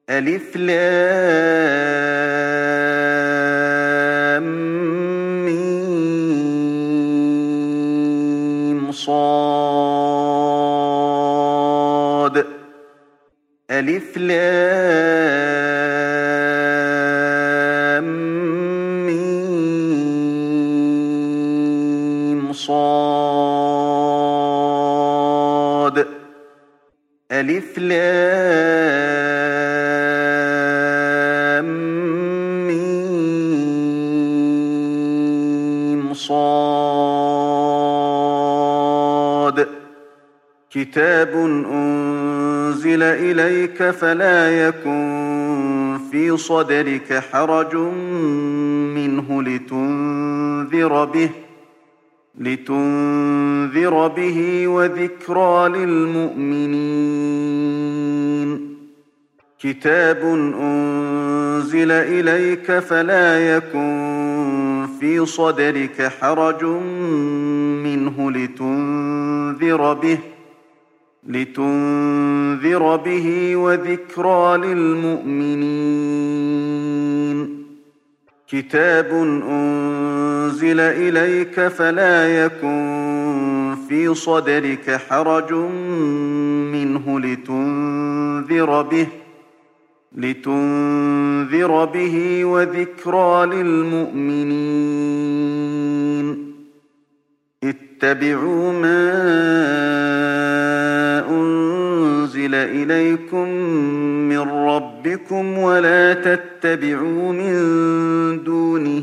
ألف لام ميم صاد ألف لام ميم صاد ألف لام ميم صاد كتاب أنزل إليك فلا يكن في صدرك حرج منه لتنذر به وذكرى للمؤمنين كتاب أنزل إليك فلا يكن في صدرك حرج منه لتنذر به وذكرى للمؤمنين كتاب أنزل إليك فلا يكن في صدرك حرج منه لتنذر به وذكرى للمؤمنين اتبعوا ما أنزل إليكم من ربكم ولا تتبعوا من دونه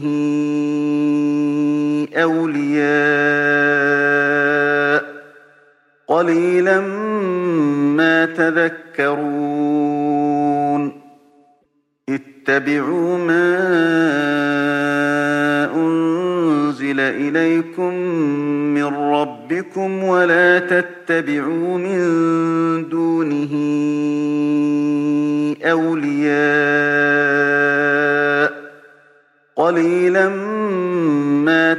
أولياء قليلا ما تذكرون اتبعوا ما أنزل إليكم من ربكم ولا تتبعوا من دونه أولياء قليلا ما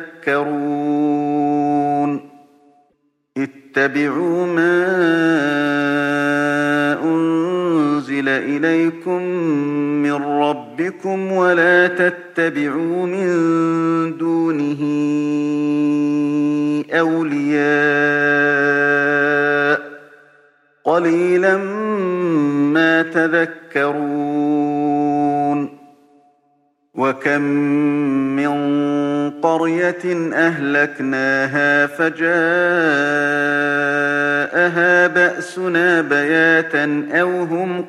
تذكرون اتبعوا ما أنزل إليكم من ربكم ولا تتبعوا من دونه أولياء قليلا ما تذكرون وكم من قرية أهلكناها فجاءها بأسنا بياتا أو هم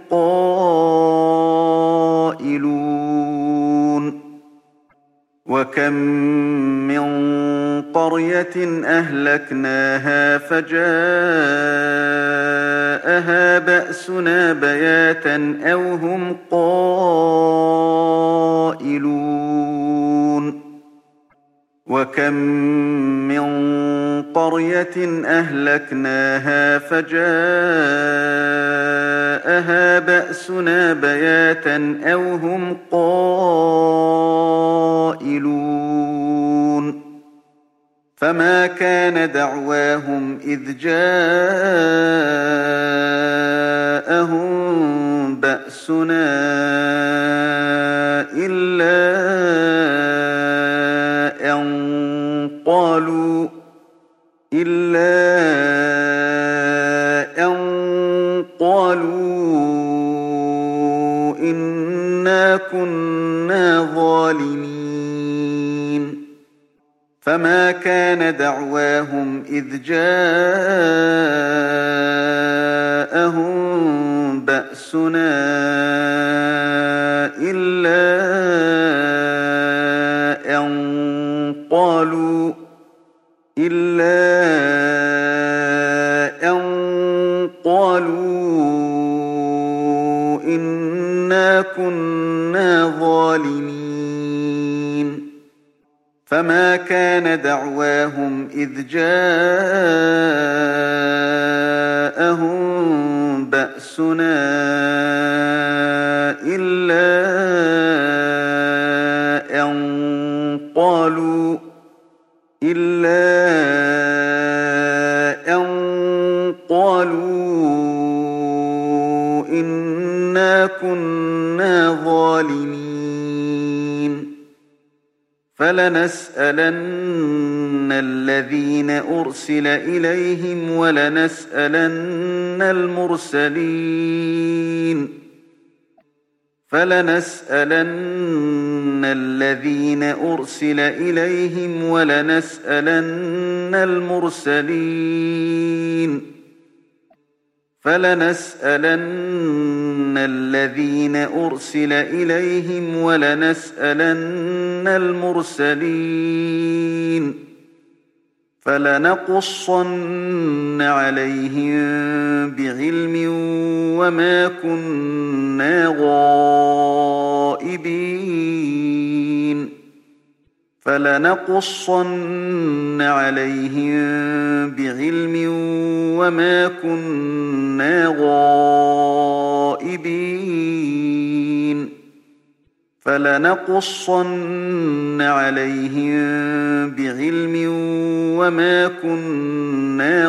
قائلون وكم من قرية أهلكناها فجاءها بأسنا بياتا أو هم قائلون وكم من قرية أهلكناها فجاءها بأسنا بياتا أو هم قائلون فما كان دعواهم إذ جاءهم بأسنا إلا أن قالوا إنا كنا ظالمين فما كان دعواهم إذ جاءهم بأسنا إلا أن قالوا إنا كنا ظالمين فما كان دعواهم إذ جاءهم بأسنا إلا أن قالوا إنا إنا كنا ظالمين فلنسألن الذين أرسل إليهم ولنسألن المرسلين فلنسألن الذين أرسل إليهم ولنسألن المرسلين فلنسألن الذين أرسل إليهم ولنسألن المرسلين فلنقصن عليهم بعلم وما كنا غائبين فلنقصن عليهم بعلم وما كنا غائبين فلنقصن عليهم بعلم وما كنا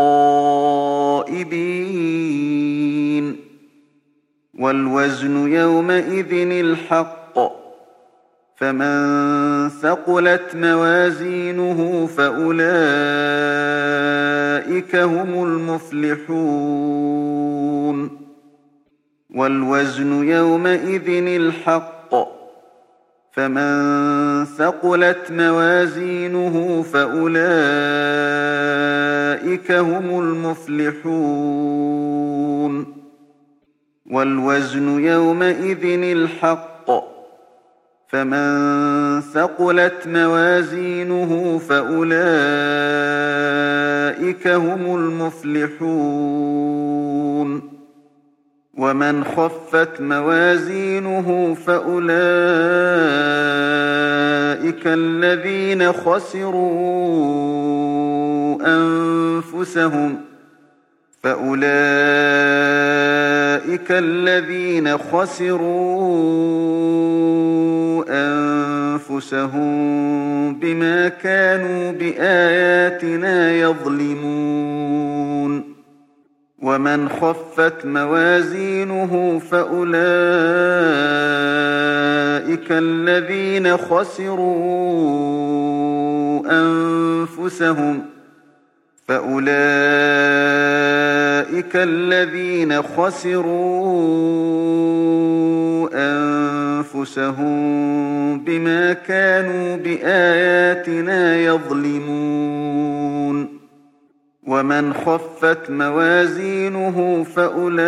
غائبين والوزن يومئذ الحق فمن ثقلت موازينه فأولئك هم المفلحون والوزن يومئذ الحق فمن ثقلت موازينه فأولئك هم المفلحون والوزن يومئذ الحق فمن ثقلت موازينه فأولئك هم المفلحون ومن خفت موازينه فأولئك الذين خسروا أنفسهم بما كانوا بآياتنا يظلمون ومن خفت موازينه فأولئك الذين خسروا أنفسهم بما كانوا بآياتنا يظلمون ومن خفت موازينه فأولئك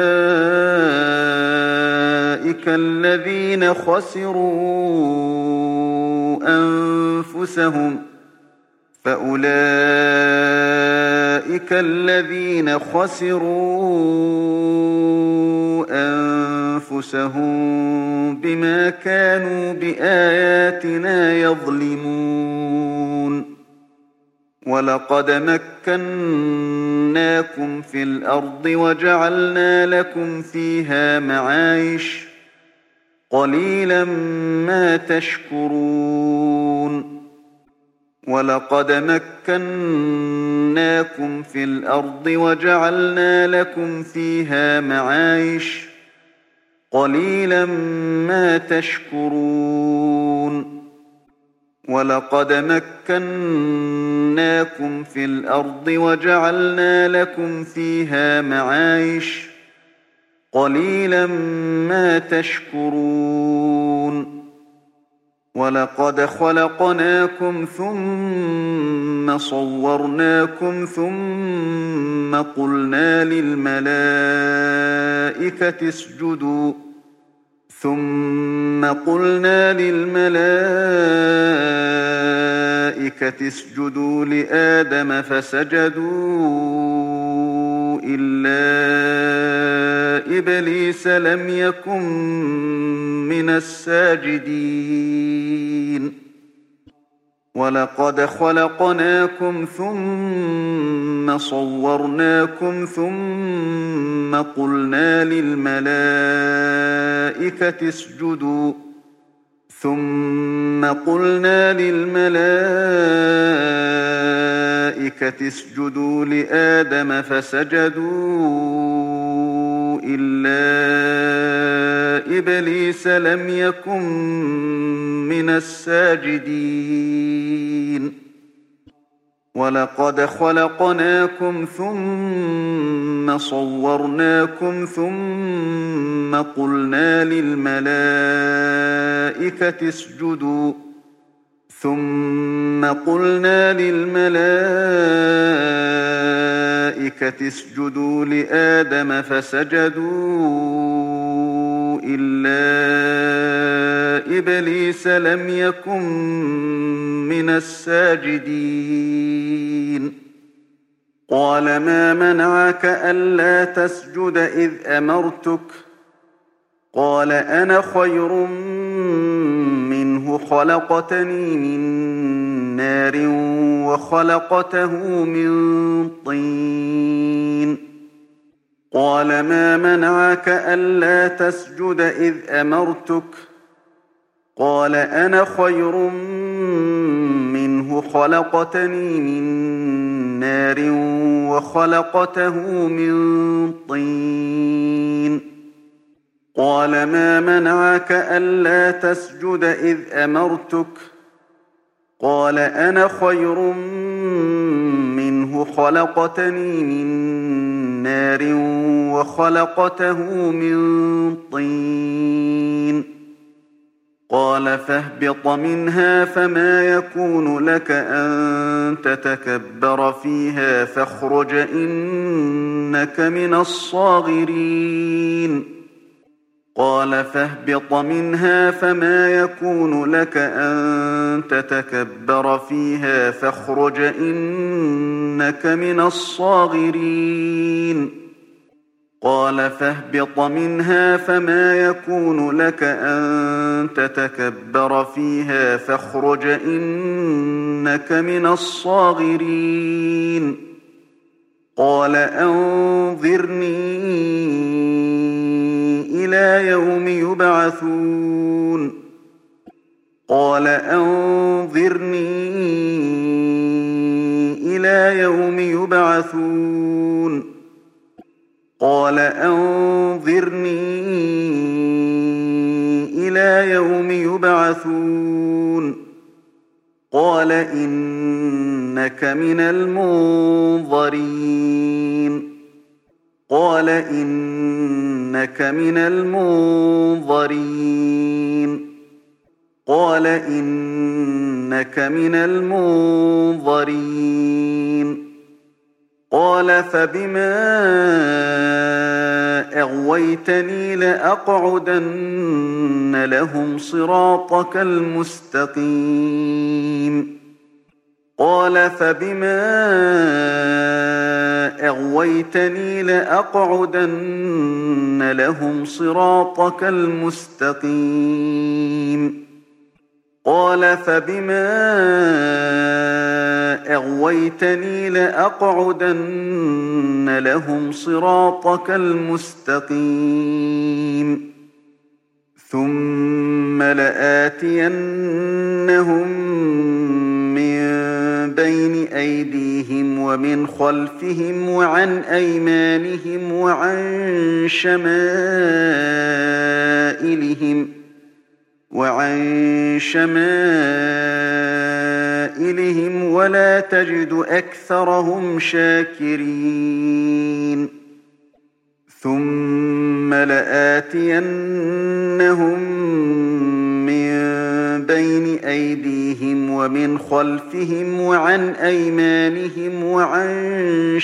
الذين خسروا أنفسهم بما كانوا بآياتنا يظلمون ولقد مكناكم في الأرض وجعلنا لكم فيها معايش قليلا ما تشكرون ولقد مكناكم في الأرض وجعلنا لكم فيها معايش قليلا ما تشكرون ولقد مكناكم في الأرض وجعلنا لكم فيها معايش قليلا ما تشكرون ولقد خلقناكم ثم صورناكم ثم قلنا للملائكة اسجدوا لآدم فسجدوا إلا إبليس لم يكن من الساجدين ولقد خلقناكم ثم صورناكم ثم قلنا للملائكة اسجدوا لآدم فسجدوا إلا إبليس لم يكن من الساجدين ولقد خلقناكم ثم صورناكم ثم قلنا للملائكة اسجدوا لآدم فسجدوا إلا إبليس لم يكن من الساجدين قال ما منعك ألا تسجد إذ أمرتك قال أنا خير منه خلقتني من نار وخلقته من طين قال ما منعك ألا تسجد إذ أمرتك قال أنا خير منه خلقتني من نار وخلقته من طين قال ما منعك ألا تسجد إذ أمرتك قال أنا خير منه خلقتني من نار وخلقته من طين قال فاهبط منها فما يكون لك أن تتكبر فيها فاخرج إنك من الصاغرين قال فاهبط منها فما يكون لك أن تتكبر فيها فاخرج إنك من الصاغرين قال فاهبط منها فما يكون لك أن تتكبر فيها فاخرج إنك من الصاغرين قال أنظرني إلى يوم يبعثون قال أنظرني إلى يوم يبعثون قال أنظرني إلى يوم يبعثون قال إنك من المنظرين قال إنك من المنظرين قال إنك من المنظرين قال فبما أغويتني لأقعدن لهم صراطك المستقيم قال فبما أغويتني لأقعدن لهم صراطك المستقيم قال فبما أغويتني لأقعدن لهم صراطك المستقيم ثم لآتينهم من بين أيديهم ومن خلفهم وعن أيمانهم وعن شمائلهم ولا تجد أكثرهم شاكرين ثم لآتينهم من بين أيديهم ومن خلفهم وعن أيمانهم وعن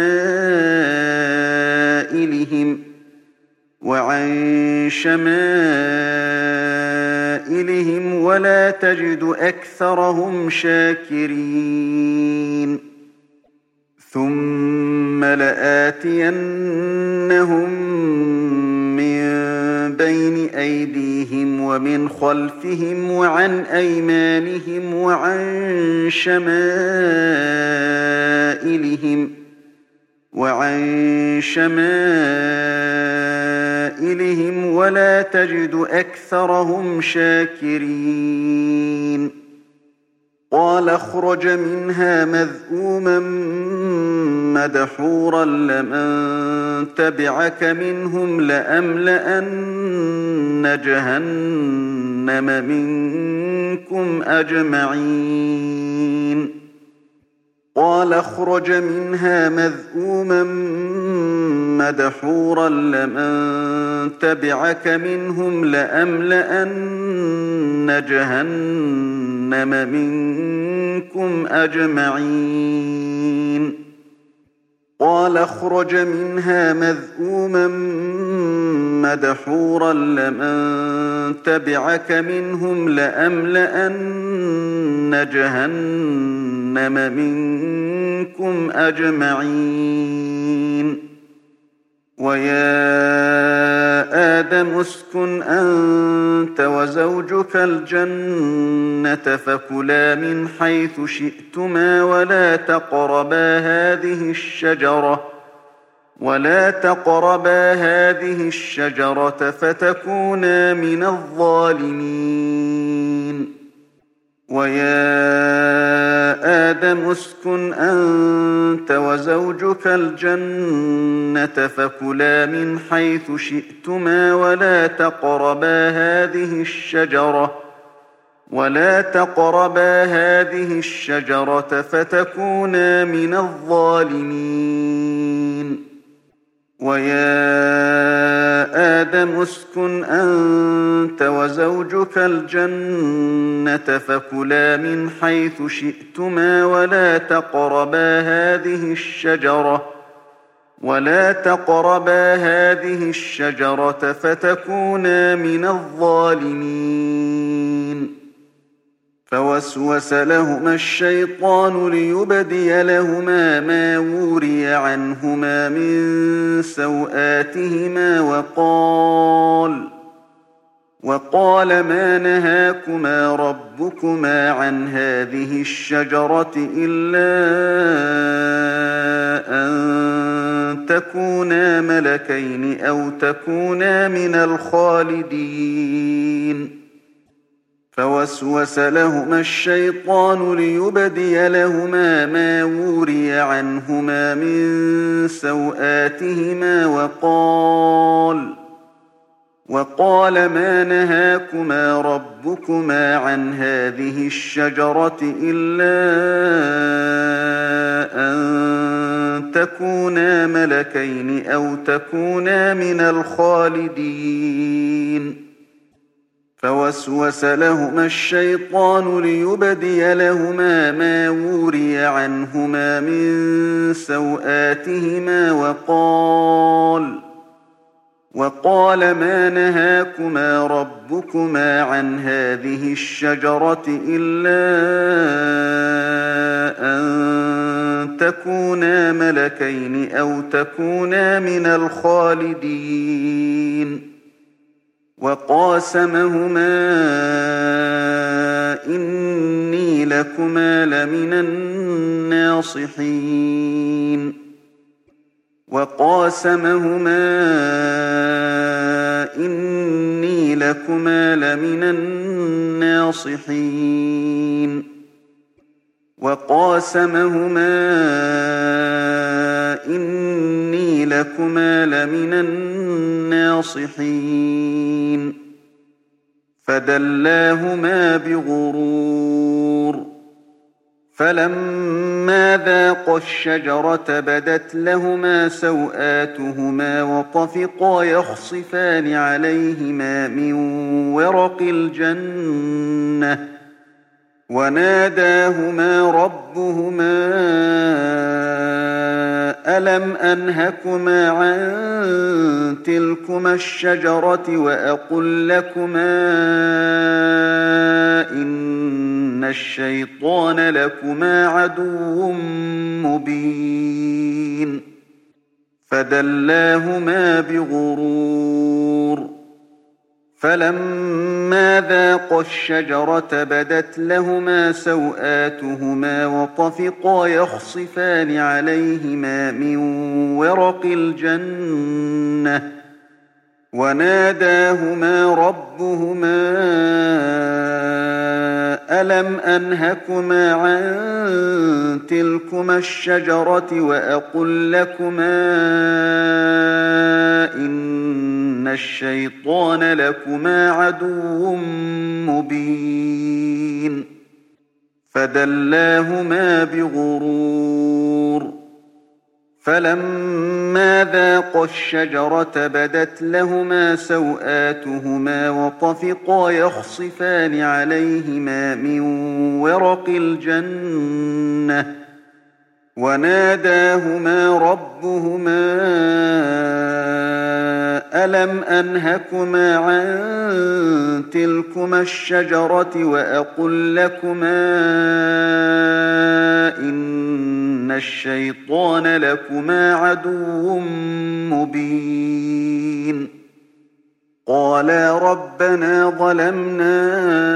شمائلهم ولا تجد أكثرهم شاكرين ثم لآتينهم من بين أيديهم ومن خلفهم وعن أيمانهم وعن شمائلهم ولا تجد أكثرهم شاكرين قال اخرج منها مذءوما مدحورا لمن تبعك منهم لأملأن جهنم منكم أجمعين قال اخرج منها مذءوما مدحورا لمن تبعك منهم لأملأن جهنم منكم أجمعين قال اخرج منها مذءوما مدحورا لمن تبعك منهم لأملأن جهنم منكم أجمعين ويا آدم اسكن أنت وزوجك الجنة فكلا من حيث شئتما ولا تقربا هذه الشجرة فتكونا من الظالمين ويا آدم اسكن أنت وزوجك الجنة فكلا من حيث شئتما ولا تقربا هذه الشجرة فتكونا من الظالمين ويا آدم اسكن أنت وزوجك الجنة فكلا من حيث شئتما ولا تقربا هذه الشجرة فتكونا من الظالمين فوسوس لهما الشيطان ليبدي لهما ما وري عنهما من سوآتهما وقال ما نهاكما ربكما عن هذه الشجرة إلا أن تكونا ملكين أو تكونا من الخالدين فوسوس لهما الشيطان ليبدي لهما ما وري عنهما من سوآتهما وقال ما نهاكما ربكما عن هذه الشجرة إلا أن تكونا ملكين أو تكونا من الخالدين فوسوس لهما الشيطان ليبدي لهما ما وري عنهما من سوآتهما وقال ما نهاكما ربكما عن هذه الشجرة إلا أن تكونا ملكين أو تكونا من الخالدين وقاسمهما إني لكما لمن الناصحين وقاسمهما إني لكما لمن الناصحين وقاسمهما إني لكما لمن الناصحين فدلاهما بغرور فلما ذاقا الشجرة بدت لهما سوآتهما وطفقا يخصفان عليهما من ورق الجنة وناداهما ربهما ألم أنهكما عن تلكما الشجرة وأقل لكما إن الشيطان لكما عدو مبين فدلاهما بغرور فلما ذاقا الشجرة بدت لهما سوآتهما وطفقا يخصفان عليهما من ورق الجنة وناداهما ربهما ألم أنهكما عن تلكما الشجرة وأقل لكما إن الشيطان لكما عدو مبين فدلاهما بغرور فلما ذاقا الشجرة بدت لهما سوآتهما وطفقا يخصفان عليهما من ورق الجنة وناداهما ربهما ألم أنهكما عن تلكما الشجرة وأقل لكما إن الشيطان لكما عدو مبين قالا ربنا ظلمنا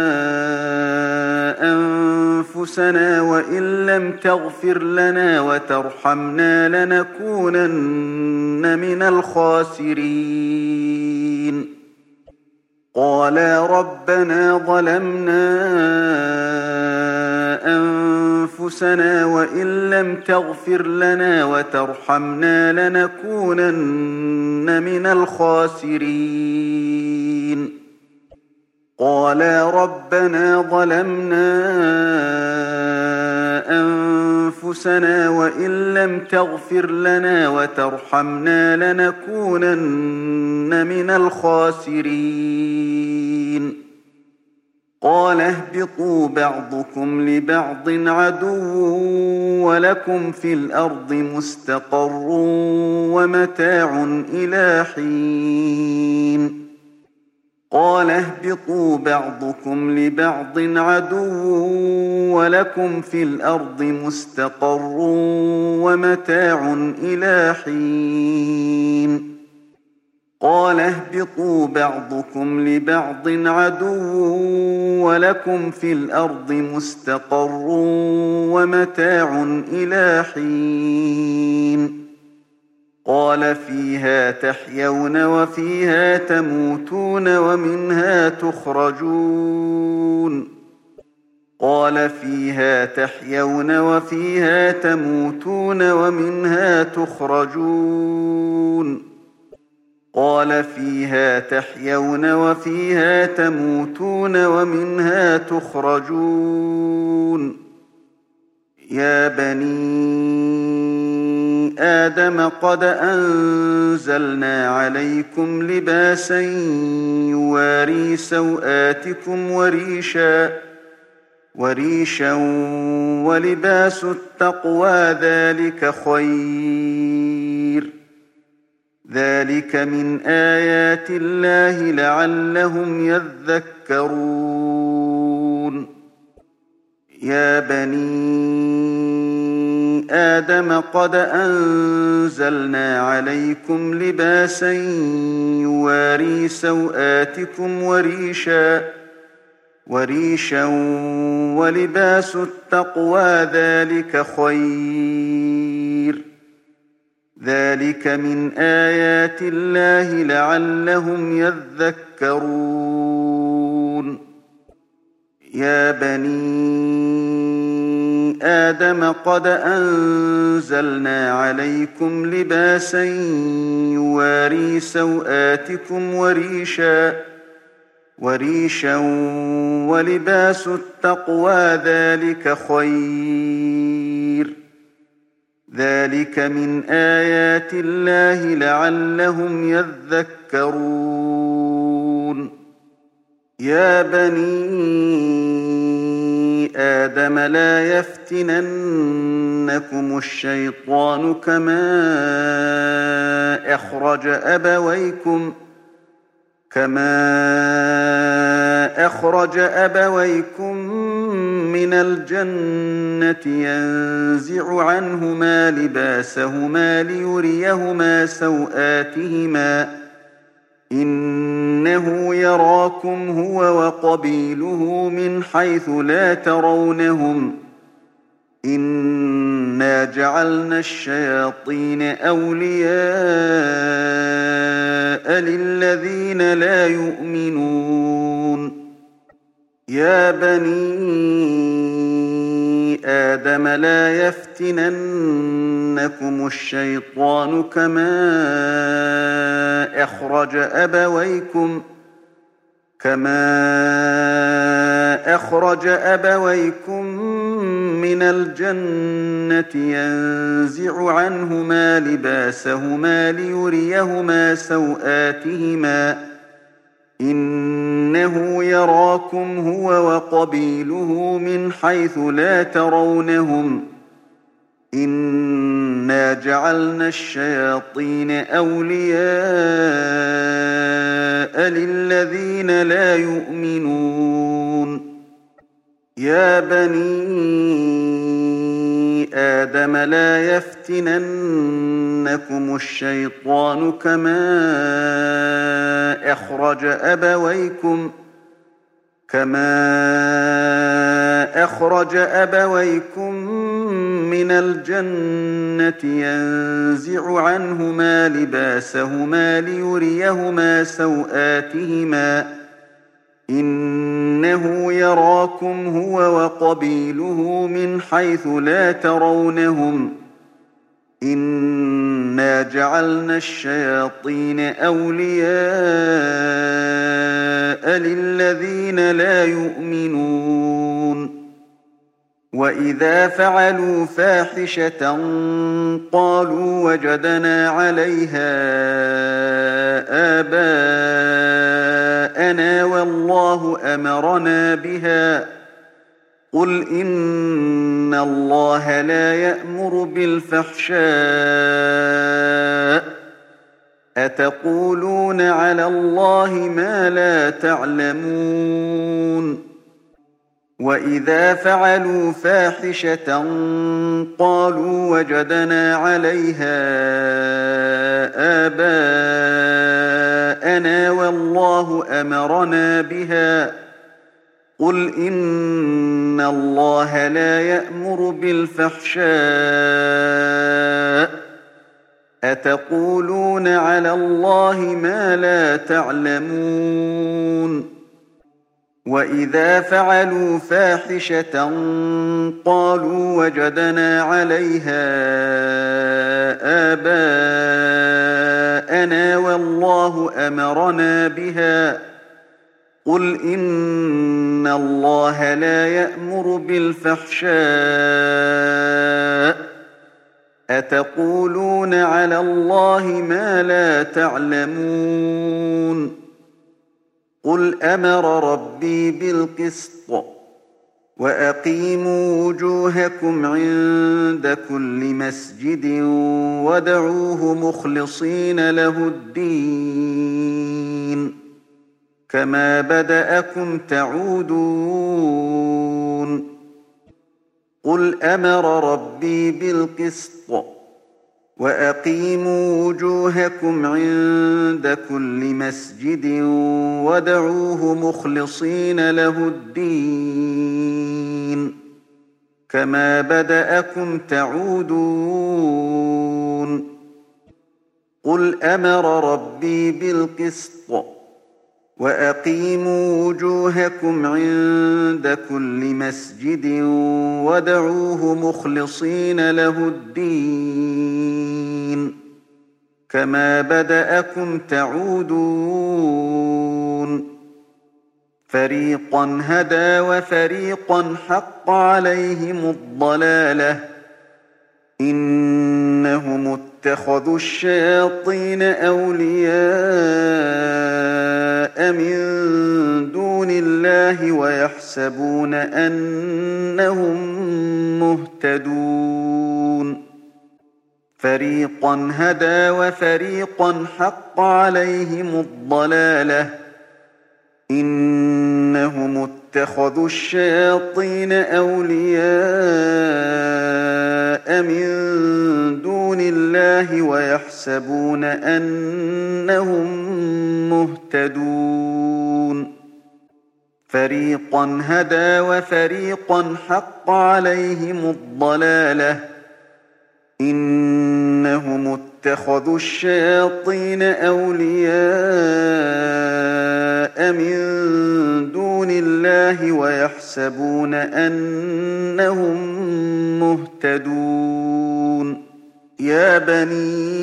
أنفسنا وإن لم تغفر لنا وترحمنا لنكونن من الخاسرين قالا ربنا ظلمنا أنفسنا وإن لم تغفر لنا وترحمنا لنكونن من الخاسرين قالا ربنا ظلمنا أنفسنا وإن لم تغفر لنا وترحمنا لنكونن من الخاسرين قال اهبطوا بعضكم لبعض عدو ولكم في الأرض مستقر ومتاع إلى حين قال اهبطوا بعضكم لبعض عدو ولكم في الأرض مستقر ومتاع إلى حين قال اهبطوا بعضكم لبعض عدو ولكم في الأرض مستقر ومتاع إلى حين قال فيها تحيون وفيها تموتون ومنها تخرجون قال فيها تحيون وفيها تموتون ومنها تخرجون قال فيها تحيون وفيها تموتون ومنها تخرجون يا بني آدم قد أنزلنا عليكم لباسا يواري سوآتكم وريشا ولباس التقوى ذلك خير ذلك من آيات الله لعلهم يذكرون يا بني آدم قد أنزلنا عليكم لباسا يواري سوآتكم وريشا ولباس التقوى ذلك خير ذلك من آيات الله لعلهم يذكرون يا بني آدم قد أنزلنا عليكم لباسا يواري سوآتكم وريشا ولباس التقوى ذلك خير ذلك من آيات الله لعلهم يذكرون يا بني آدم لا يفتننكم الشيطان كما أخرج أبويكم من الجنة ينزع عنهما لباسهما ليريهما سوآتهما إنه يراكم هو وقبيله من حيث لا ترونهم إنا جعلنا الشياطين أولياء للذين لا يؤمنون يا بني آدم لا يفتننكم الشيطان كما أخرج أبويكم من الجنة ينزع عنهما لباسهما ليريهما سوآتهما إنه يراكم هو وقبيله من حيث لا ترونهم إنا جعلنا الشياطين أولياء للذين لا يؤمنون يا بني آدم لا يفتننكم الشيطان كما أخرج أبويكم من الجنة ينزع عنهما لباسهما ليريهما سوآتهما إنه يراكم هو وقبيله من حيث لا ترونهم إنا جعلنا الشياطين أولياء للذين لا يؤمنون وإذا فعلوا فاحشة قالوا وجدنا عليها آباءنا والله أمرنا بها قل إن الله لا يأمر بالفحشاء أتقولون على الله ما لا تعلمون وإذا فعلوا فاحشة قالوا وجدنا عليها آباءنا والله أمرنا بها قل إن الله لا يأمر بالفحشاء أتقولون على الله ما لا تعلمون وإذا فعلوا فاحشة قالوا وجدنا عليها آباءنا والله أمرنا بها قل إن الله لا يأمر بالفحشاء أتقولون على الله ما لا تعلمون قل أمر ربي بالقسط وأقيموا وجوهكم عند كل مسجد وادعوه مخلصين له الدين كما بدأكم تعودون قل أمر ربي بالقسط وأقيموا وجوهكم عند كل مسجد وادعوه مخلصين له الدين كما بدأكم تعودون قل أمر ربي بالقسط وأقيموا وجوهكم عند كل مسجد وادعوه مخلصين له الدين كما بدأكم تعودون فريقا هدى وفريقا حق عليهم الضلالة إنهم اتخذوا الشياطين أولياء من دون الله ويحسبون أنهم مهتدون فريقا هدى وفريقا حق عليهم الضلالة إنهم اتخذوا الشياطين أولياء من دون الله ويحسبون أنهم مهتدون فريقا هدى وفريقا حق عليهم الضلالة إنهم اتخذوا الشياطين أولياء من دون الله ويحسبون أنهم مهتدون يا بني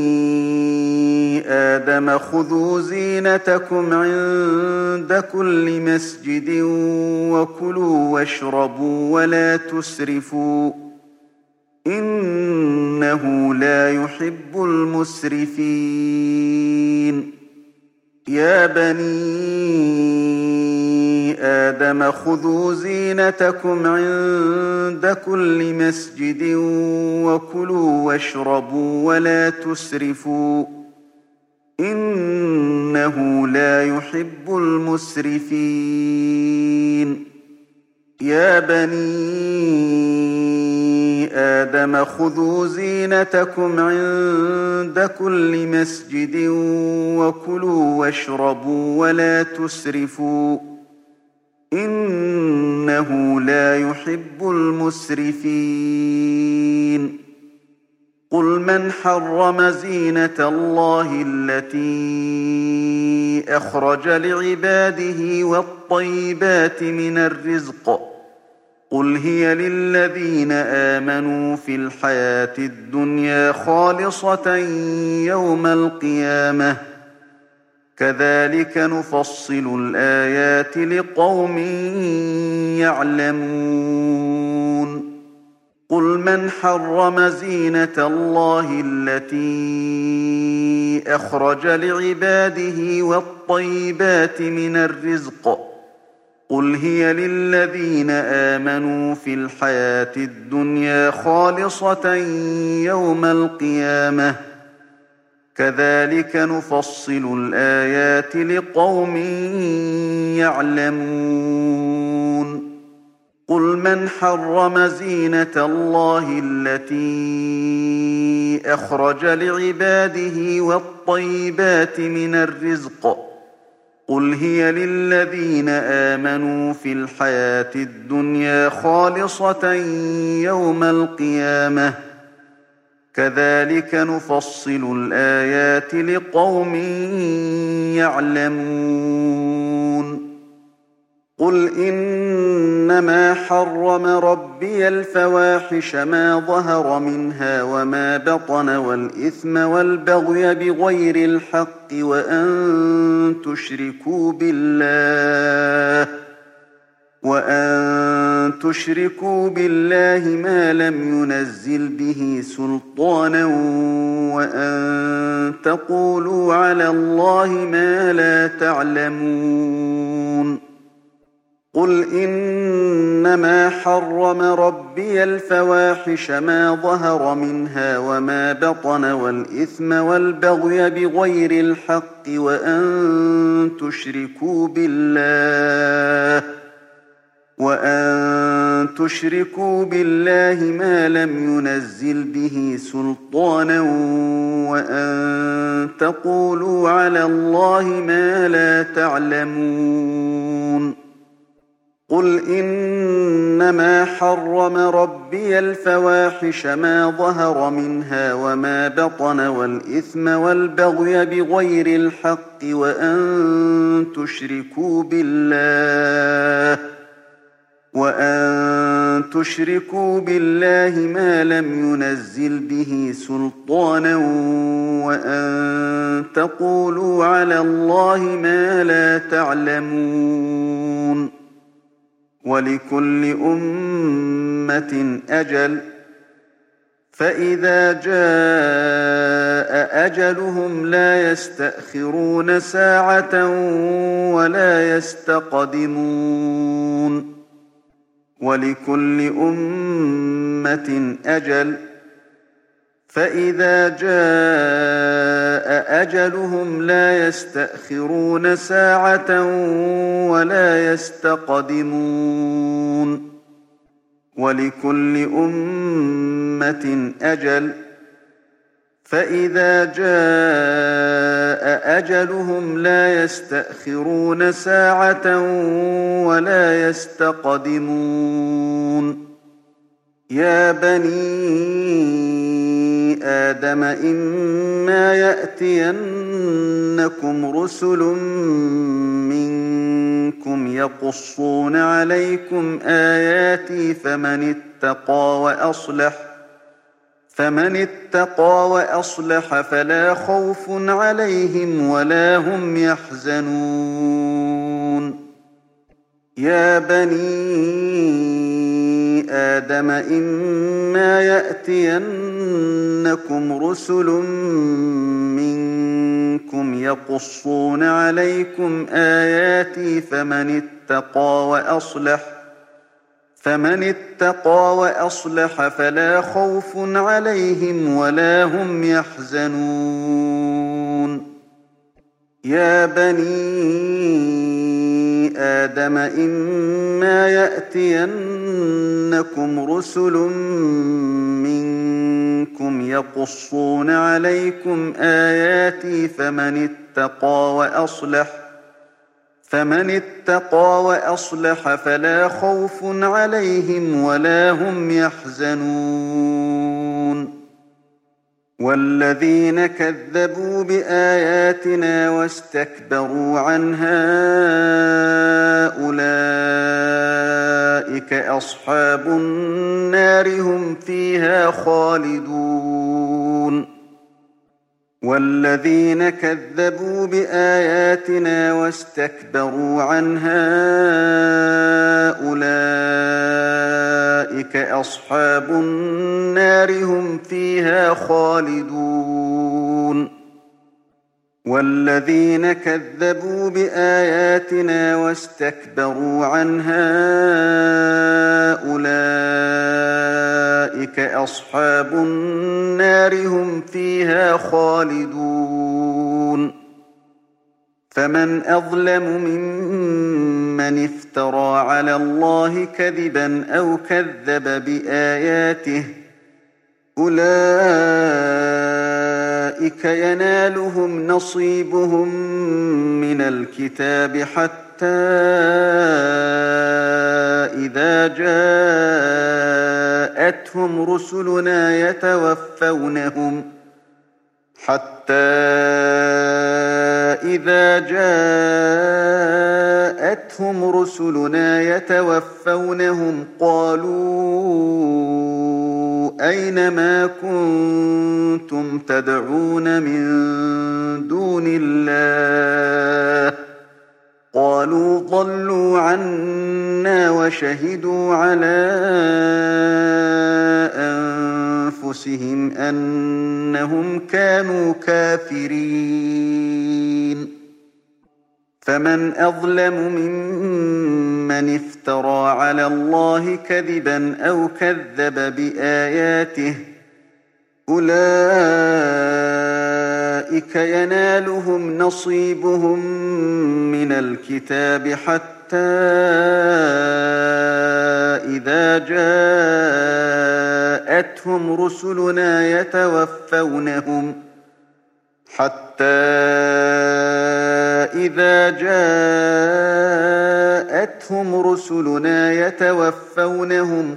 آدم خذوا زينتكم عند كل مسجد وكلوا واشربوا ولا تسرفوا إنه لا يحب المسرفين يا بني آدم خذوا زينتكم عند كل مسجد وكلوا واشربوا ولا تسرفوا إنه لا يحب المسرفين يا بني آدم خذوا زينتكم عند كل مسجد وكلوا واشربوا ولا تسرفوا إنه لا يحب المسرفين قل من حرم زينة الله التي أخرج لعباده والطيبات من الرزق قل هي للذين آمنوا في الحياة الدنيا خالصة يوم القيامة كذلك نفصل الآيات لقوم يعلمون قل من حرم زينة الله التي أخرج لعباده والطيبات من الرزق قل هي للذين آمنوا في الحياة الدنيا خالصة يوم القيامة كذلك نفصل الآيات لقوم يعلمون قل من حرم زينة الله التي أخرج لعباده والطيبات من الرزق قل هي للذين آمنوا في الحياة الدنيا خالصة يوم القيامة كذلك نفصل الآيات لقوم يعلمون قل إنما حرم ربي الفواحش ما ظهر منها وما بطن والإثم والبغي بغير الحق وأن تشركوا بالله ما لم ينزل به سلطانا وأن تقولوا على الله ما لا تعلمون قل إنما حرم ربي الفواحش ما ظهر منها وما بطن والإثم والبغي بغير الحق وأن تشركوا بالله ما لم ينزل به سلطانا وأن تقولوا على الله ما لا تعلمون قل إنما حرم ربي الفواحش ما ظهر منها وما بطن والإثم والبغي بغير الحق وأن تشركوا بالله ما لم ينزل به سلطانا وأن تقولوا على الله ما لا تعلمون ولكل أمة أجل فإذا جاء أجلهم لا يستأخرون ساعة ولا يستقدمون ولكل أمة أجل فإذا جاء أجلهم لا يستأخرون ساعة ولا يستقدمون ولكل أمة أجل فإذا جاء أجلهم لا يستأخرون ساعة ولا يستقدمون يا بني آدم إما يأتينكم رسل منكم يقصون عليكم آياتي فمن اتقى وأصلح فلا خوف عليهم ولا هم يحزنون يا بني آدم إما يأتينكم رسل منكم يقصون عليكم آياتي فمن اتقى وأصلح فلا خوف عليهم ولا هم يحزنون يا بني آدم إما يأتينكم رسل منكم يقصون عليكم آياتي فمن اتقى وأصلح فلا خوف عليهم ولا هم يحزنون والذين كذبوا بآياتنا واستكبروا عنها أولئك أصحاب النار هم فيها خالدون والذين كذبوا بآياتنا واستكبروا عنها أولئك أصحاب النار هم فيها خالدون والذين كذبوا بآياتنا واستكبروا عنها أولئك أصحاب النار هم فيها خالدون فمن أظلم ممن افترى على الله كذبا أو كذب بآياته أولئك ينالهم نصيبهم من الكتاب حتى إذا جاءتهم رسلنا يتوفونهم قالوا أين ما كنتم تدعون من دون الله قالوا ضلوا عنا وشهدوا على أنفسهم أنهم كانوا كافرين فمن أظلم ممن افترى على الله كذبا أو كذب بآياته أولئك ينالهم نصيبهم من الكتاب حتى إذا جاءتهم رسلنا يتوفونهم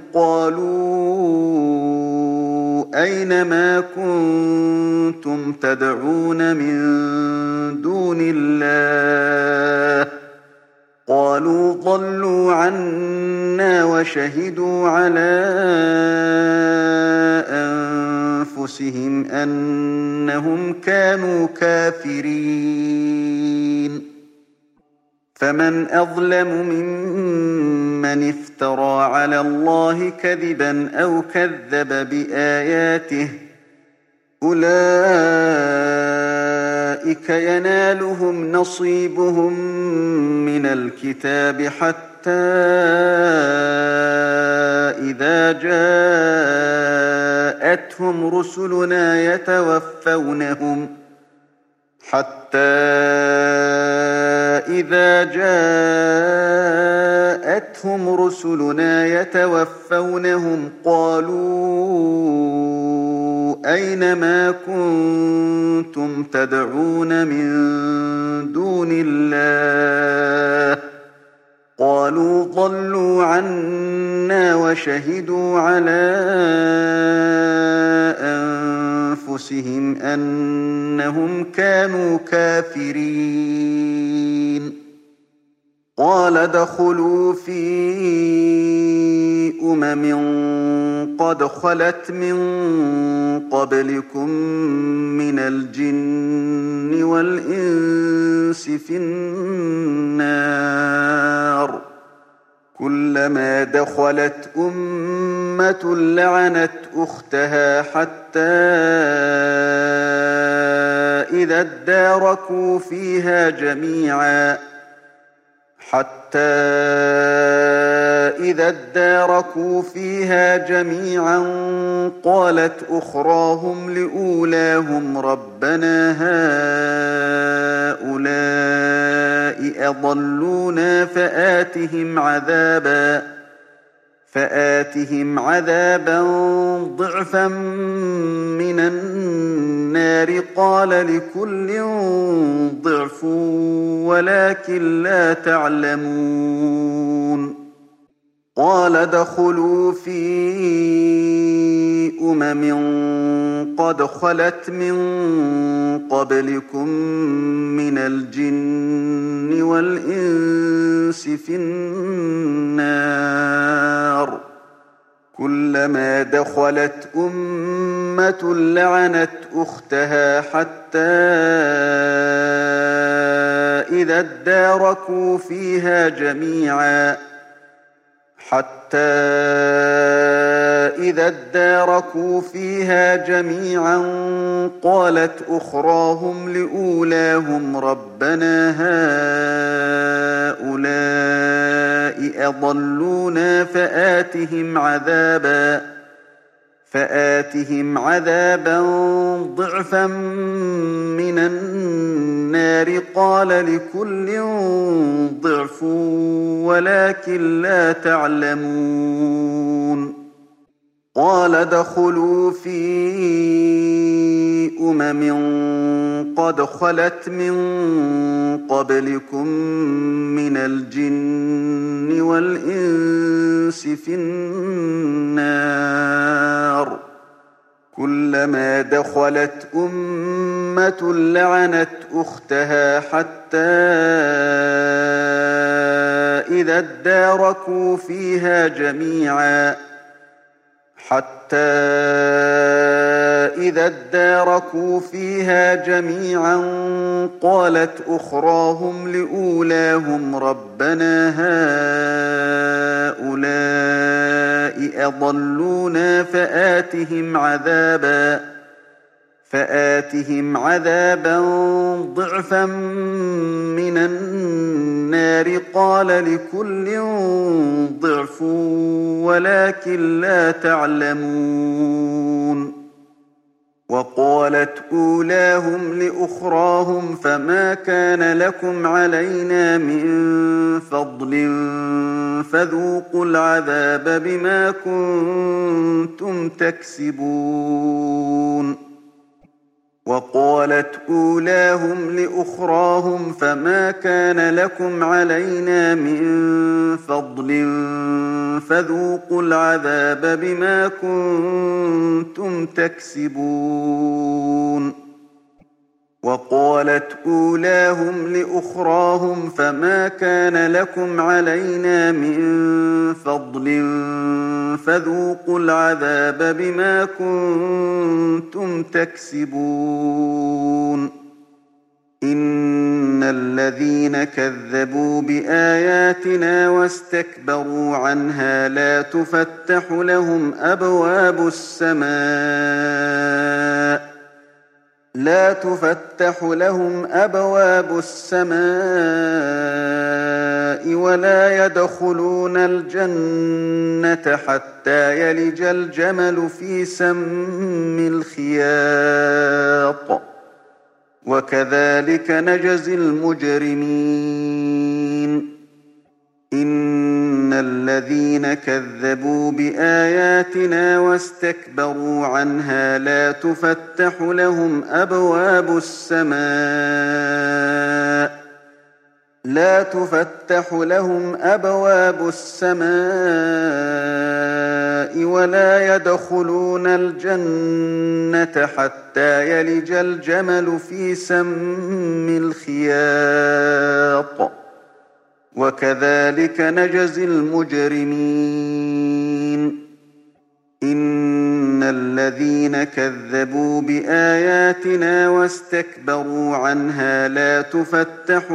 قالوا أين ما كنتم تدعون من دون الله قالوا ضلوا عنا وشهدوا على أنفسهم أنهم كانوا كافرين فمن أظلم ممن افترى على الله كذبا أو كذب بآياته أولئك ينالهم نصيبهم من الكتاب حتى إذا جاءتهم رسلنا يتوفونهم قالوا أين ما كنتم تدعون من دون الله قالوا ضلوا عنا وشهدوا على أنفسهم أنهم كانوا كافرين قال ادخلوا في قد خلت من قبلكم من الجن والإنس في النار كلما دخلت أمة لعنت أختها حتى إذا اداركوا فيها جميعا قالت أخراهم لأولاهم ربنا هؤلاء أضلونا فآتهم عذابا ضعفا من النار قال لكل ضعف ولكن لا تعلمون قال ادخلوا في قد خلت من قبلكم من الجن والإنس في النار كلما دخلت أمة لعنت أختها حتى إذا اداركوا فيها جميعا قالت أخراهم لأولاهم ربنا هؤلاء أضلونا فآتهم عذابا ضعفا من النار قال لكل ضعف ولكن لا تعلمون قال ادخلوا في قد خلت من قبلكم من الجن والإنس في النار كلما دخلت أمة لعنت أختها حتى إذا اداركوا فيها جميعا قالت أخراهم لأولاهم ربنا هؤلاء أضلونا فآتهم عذابا ضعفا من النار قال لكل ضعف ولكن لا تعلمون وقالت أولاهم لأخراهم فما كان لكم علينا من فضل فذوقوا العذاب بما كنتم تكسبون وقالت أولاهم لأخراهم فما كان لكم علينا من فضل فذوقوا العذاب بما كنتم تكسبون وقالت أولاهم لأخراهم فما كان لكم علينا من فضل فذوقوا العذاب بما كنتم تكسبون إن الذين كذبوا بآياتنا واستكبروا عنها لا تفتح لهم أبواب السماء ولا يدخلون الجنة حتى يلج الجمل في سم الخياط وكذلك نجزي المجرمين إن الذين كذبوا بآياتنا واستكبروا عنها لا تفتح لهم أبواب السماء ولا يدخلون الجنة حتى يلج الجمل في سم الخياط وكذلك نجزي المجرمين إن الذين كذبوا بآياتنا واستكبروا عنها لا تفتح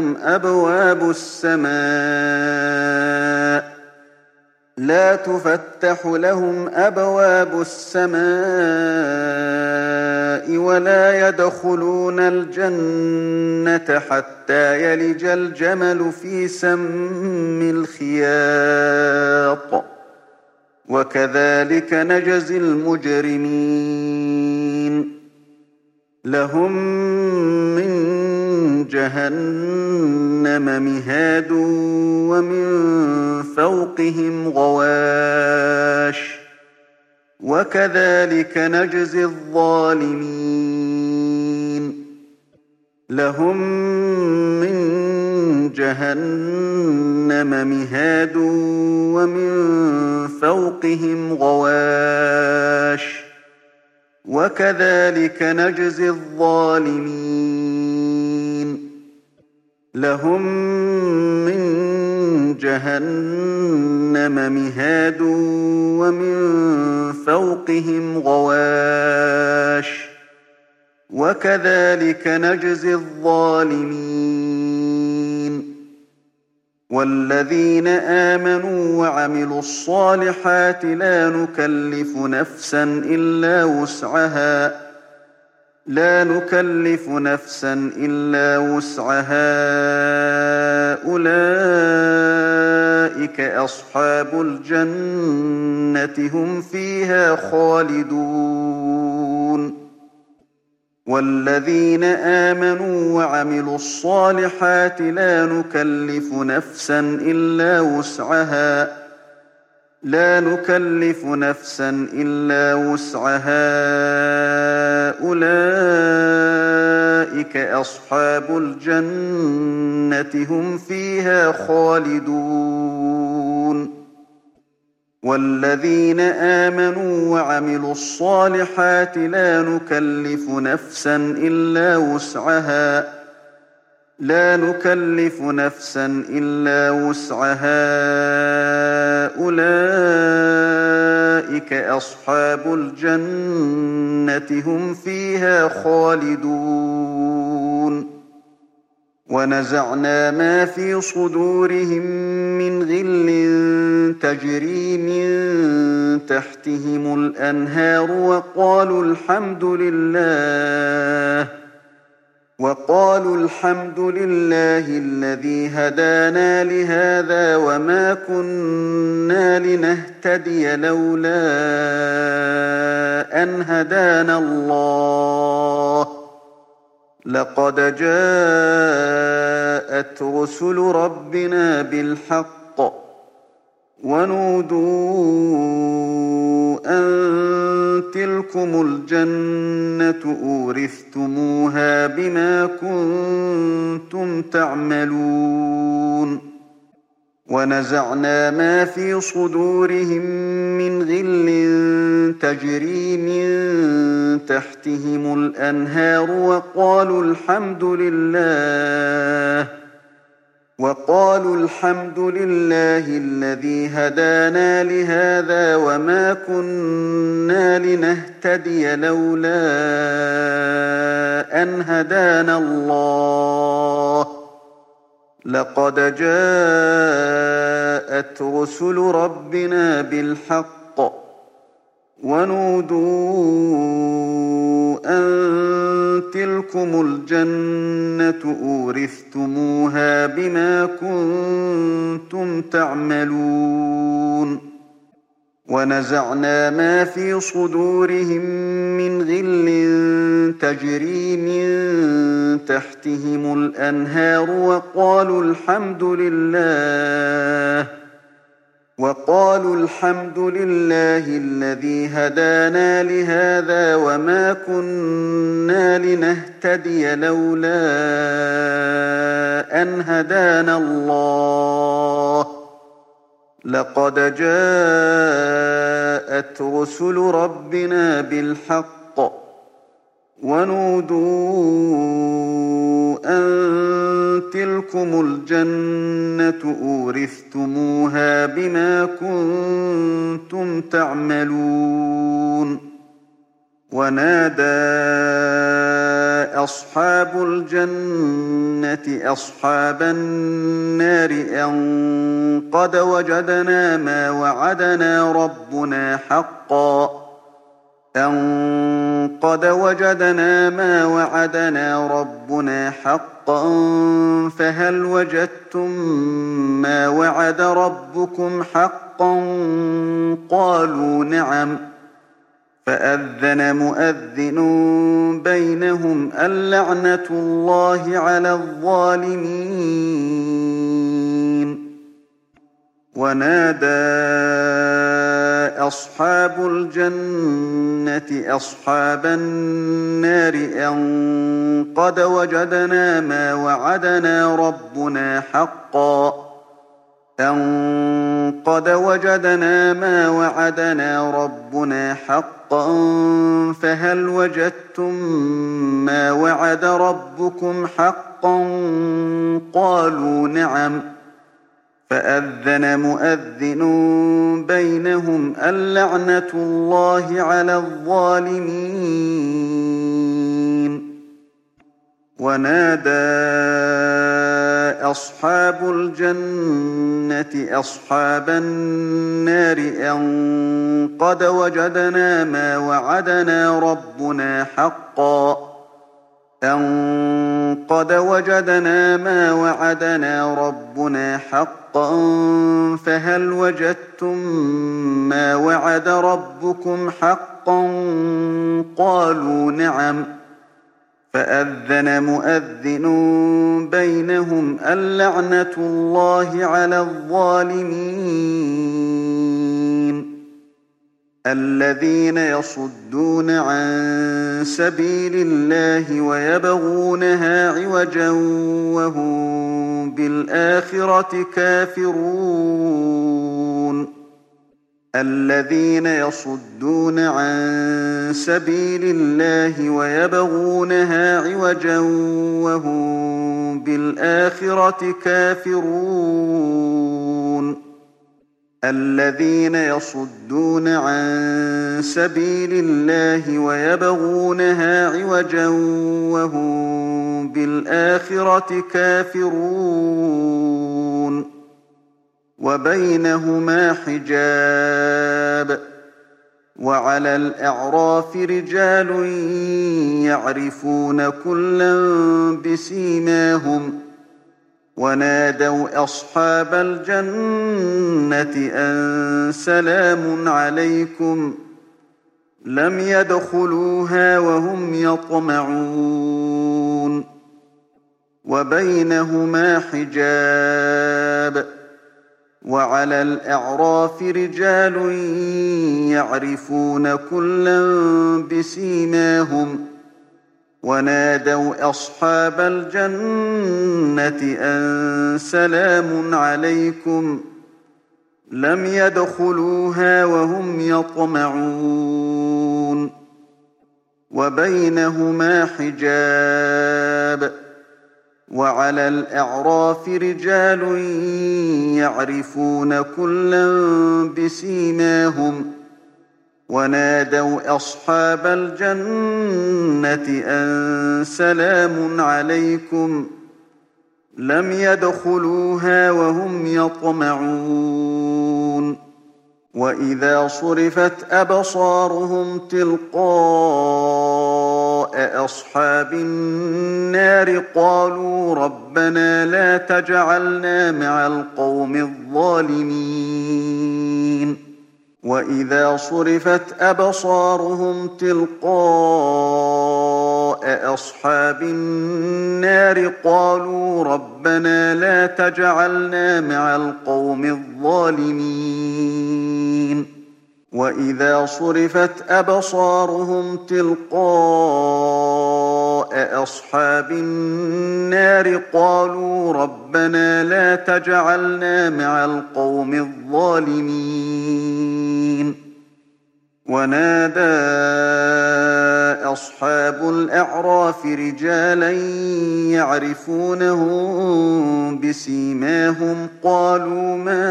لهم أبواب السماء ولا يدخلون الجنة حتى يلج الجمل في سم الخياط وكذلك نجزي المجرمين لهم من جهنم مهاد ومن فوقهم غواش وكذلك نجزي الظالمين لهم من جهنم مهاد ومن فوقهم غواش وكذلك نجزي الظالمين لهم من جهنم مهاد ومن فوقهم غواش وكذلك نجزي الظالمين والذين آمنوا وعملوا الصالحات لا نكلف نفسا إلا وسعها أولئك أصحاب الجنة هم فيها خالدون والذين آمنوا وعملوا الصالحات لا نكلف نفسا إلا وسعها أولئك أصحاب الجنة هم فيها خالدون والذين آمنوا وعملوا الصالحات لا نكلف نفسا إلا وسعها أولئك أصحاب الجنة هم فيها خالدون ونزعنا ما في صدورهم من غل تجري من تحتهم الأنهار وقالوا الحمد لله الذي هدانا لهذا وما كنا لنهتدي لولا أن هدانا الله لقد جاءت رسل ربنا بالحق ونودوا أن تلكم الجنة أورثتموها بما كنتم تعملون ونزعنا ما في صدورهم من غل تجري من تحتهم الأنهار وقالوا الحمد لله الذي هدانا لهذا وما كنا لنهتدي لولا أن هدانا الله لقد جاءت رسل ربنا بالحق ونودوا أن تلكم الجنة أورثتموها بما كنتم تعملون ونزعنا ما في صدورهم من غل تجري من تحتهم الأنهار وقالوا الحمد لله الذي هدانا لهذا وما كنا لنهتدي لولا أن هدانا الله لقد جاءت رسل ربنا بالحق ونودوا أن تلكم الجنة أورثتموها بما كنتم تعملون ونادى أصحاب الجنة أصحاب النار أن قد وجدنا ما وعدنا ربنا حقا فهل وجدتم ما وعد ربكم حقا قالوا نعم فأذن مؤذن بينهم اللعنة الله على الظالمين ونادى أصحاب الجنة أصحاب النار أن قد وجدنا ما وعدنا ربنا حقا فهل وجدتم ما وعد ربكم حقا قالوا نعم فأذن مؤذن بينهم اللعنة الله على الظالمين ونادى أصحاب الجنة أصحاب النار أن قد وجدنا ما وعدنا ربنا حقا فهل وجدتم ما وعد ربكم حقا قالوا نعم فأذن مؤذن بينهم اللعنة الله على الظالمين الذين يصدون عن سبيل الله ويبغونها عوجا وهم بالآخرة كافرون الذين يصدون عن سبيل الله ويبغونها عوجا وهم بالآخرة كافرون الذين يصدون عن سبيل الله ويبغونها عوجا وهم بالآخرة كافرون وبينهما حجاب وعلى الأعراف رجال يعرفون كلا بسيماهم ونادوا أصحاب الجنة أن سلام عليكم لم يدخلوها وهم يطمعون وبينهما حجاب وعلى الأعراف رجال يعرفون كلا بسيماهم ونادوا أصحاب الجنة أن سلام عليكم لم يدخلوها وهم يطمعون وبينهما حجاب وعلى الأعراف رجال يعرفون كلا بسيماهم ونادوا أصحاب الجنة أن سلام عليكم لم يدخلوها وهم يطمعون وإذا صرفت أبصارهم تلقاء أصحاب النار قالوا ربنا لا تجعلنا مع القوم الظالمين وإذا صرفت أبصارهم تلقاء أصحاب النار قالوا ربنا لا تجعلنا مع القوم الظالمين وإذا صرفت أبصارهم تلقاء أصحاب النار قالوا ربنا لا تجعلنا مع القوم الظالمين ونادى أصحاب الأعراف رجالا يعرفونهم بسيماهم قالوا ما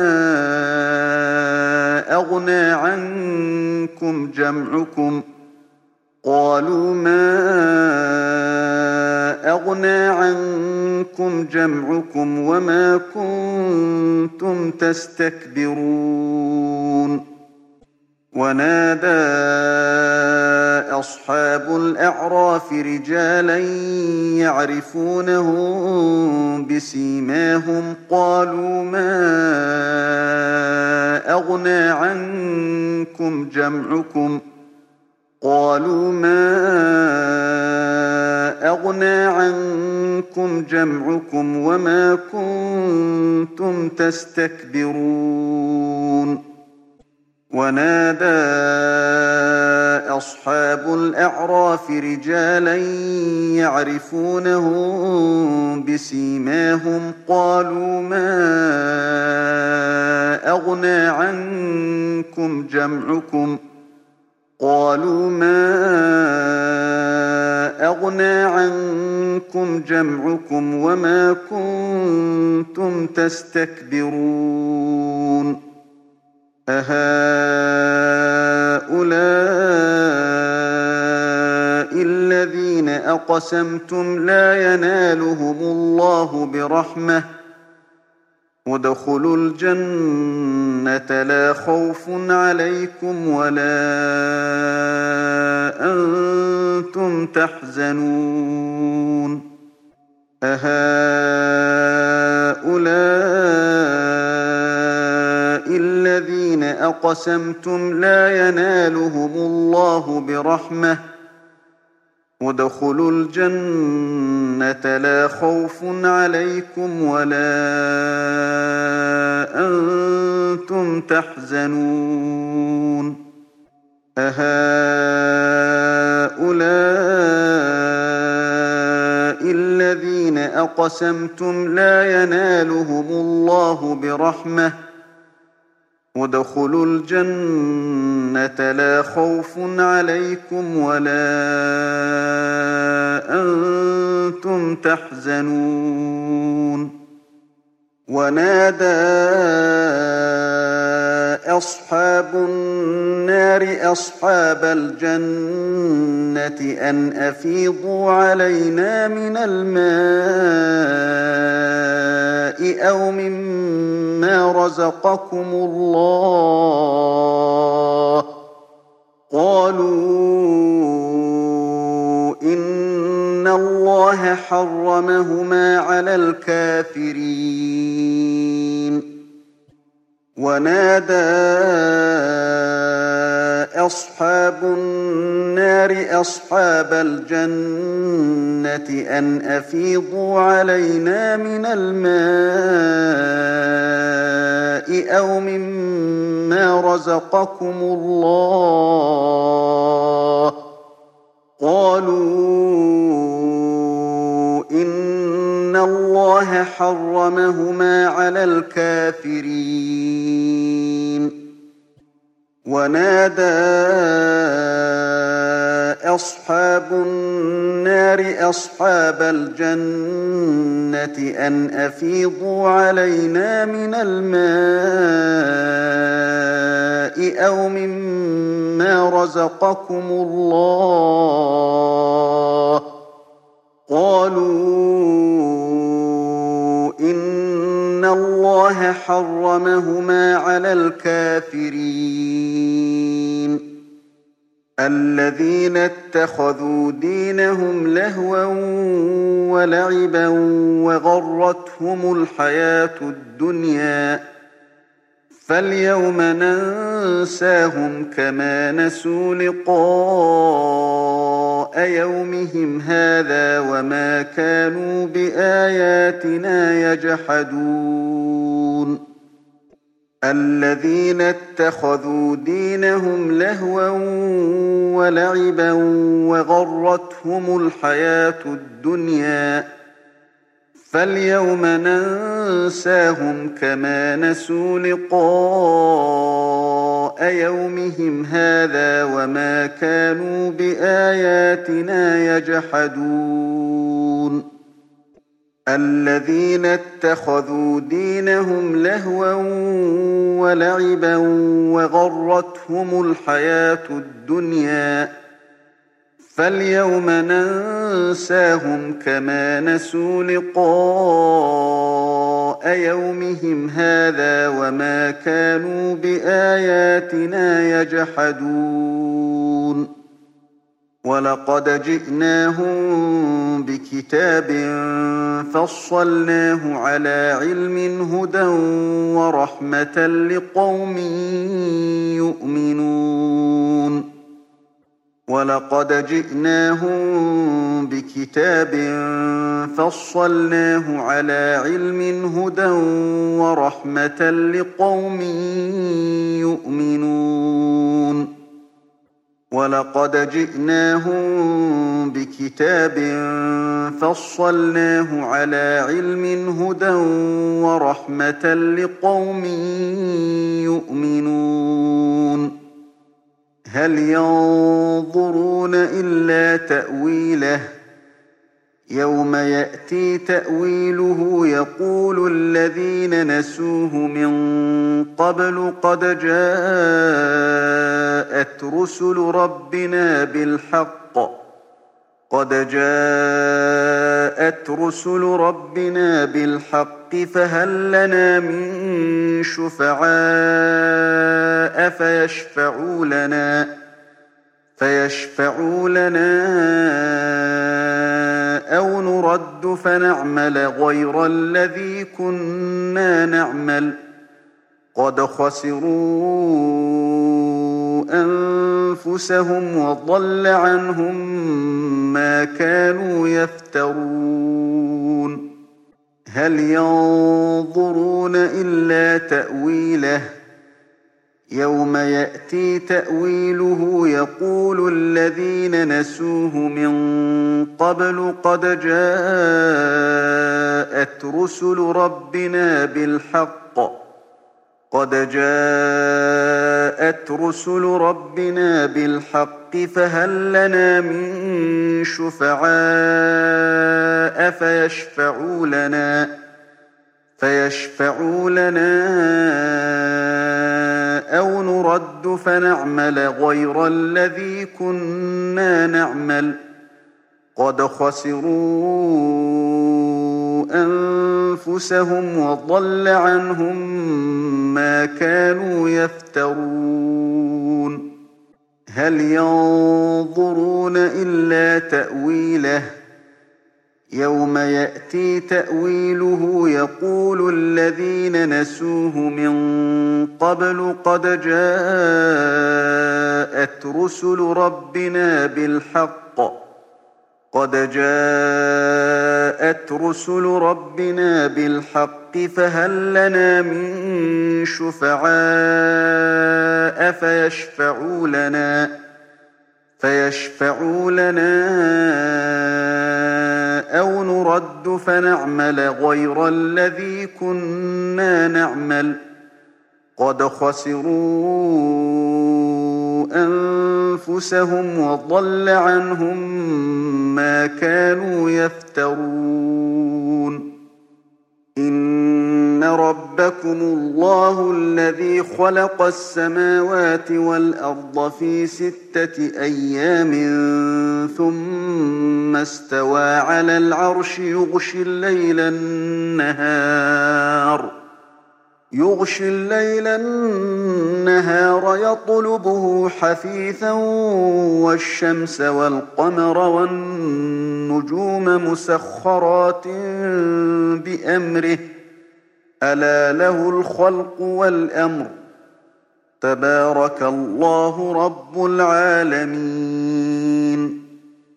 أغنى عنكم جمعكم وما كنتم تستكبرون ونادى أصحاب الأعراف رجالا يعرفونهم بسيماهم قالوا ما أغنى عنكم جمعكم وما كنتم تستكبرون ونادى أصحاب الأعراف رجالا يعرفونهم بسيماهم قالوا ما أغنى عنكم جمعكم وما كنتم تستكبرون أهؤلاء الذين أقسمتم لا ينالهم الله برحمة ادخلوا الجنة لا خوف عليكم ولا أنتم تحزنون أهؤلاء الذين أقسمتم لا ينالهم الله برحمة ادخلوا الجنة لا خوف عليكم ولا أنتم تحزنون أهؤلاء الذين أقسمتم لا ينالهم الله برحمة ادخلوا الجنة لا خوف عليكم ولا أنتم تحزنون ونادى أصحاب النار أصحاب الجنة أن أفيضوا علينا من الماء أو مما رزقكم الله قالوا إن الله حرمهما على الكافرين ونادى أصحاب النار أصحاب الجنة أن أفيضوا علينا من الماء أو مما رزقكم الله قالوا إن الله حرمهما على الكافرين ونادى أصحاب النار أصحاب الجنة أن أفيضوا علينا من الماء أو مما رزقكم الله قالوا إن الله حرمهما على الكافرين الذين اتخذوا دينهم لهوا ولعبا وغرتهم الحياة الدنيا فاليوم ننساهم كما نسوا لقاء يومهم هذا وما كانوا بآياتنا يجحدون الذين اتخذوا دينهم لهوا ولعبا وغرتهم الحياة الدنيا فاليوم ننساهم كما نسوا لقاء يومهم هذا وما كانوا بآياتنا يجحدون الذين اتخذوا دينهم لهوا ولعبا وغرتهم الحياة الدنيا فاليوم ننساهم كما نسوا لقاء يومهم هذا وما كانوا بآياتنا يجحدون ولقد جئناهم بكتاب فصلناه على علم هدى ورحمة لقوم يؤمنون ولقد جئناهم بكتاب فصلناه على علم هدى ورحمة لقوم يؤمنون ولقد جئناهم بكتاب فصلناه على علم هدى ورحمة لقوم يؤمنون هل ينظرون إلا تأويله يوم يأتي تأويله يقول الذين نسوه من قبل قد جاءت رسل ربنا بالحق فهل لنا من شفعاء فيشفعوا لنا أو نرد فنعمل غير الذي كنا نعمل قد خسروا أنفسهم وضل عنهم ما كانوا يفترون هل ينظرون إلا تأويله يوم يأتي تأويله يقول الذين نسوه من قبل قد جاءت رسل ربنا بالحق فهل لنا من شفعاء فيشفعوا لنا أو نرد فنعمل غير الذي كنا نعمل قد خسروا أنفسهم وضل عنهم ما كانوا يفترون هل ينظرون إلا تأويله يوم يأتي تأويله يقول الذين نسوه من قبل قد جاءت رسل ربنا بالحق فهل لنا من شفعاء فيشفعوا لنا أو نرد فنعمل غير الذي كنا نعمل قد خسروا أنفسهم وضل عنهم ما كانوا يفترون إن ربكم الله الذي خلق السماوات والأرض في 6 أيام ثم استوى على العرش يغشي الليل النهار يطلبه حثيثا والشمس والقمر والنجوم مسخرات بأمره ألا له الخلق والأمر تبارك الله رب العالمين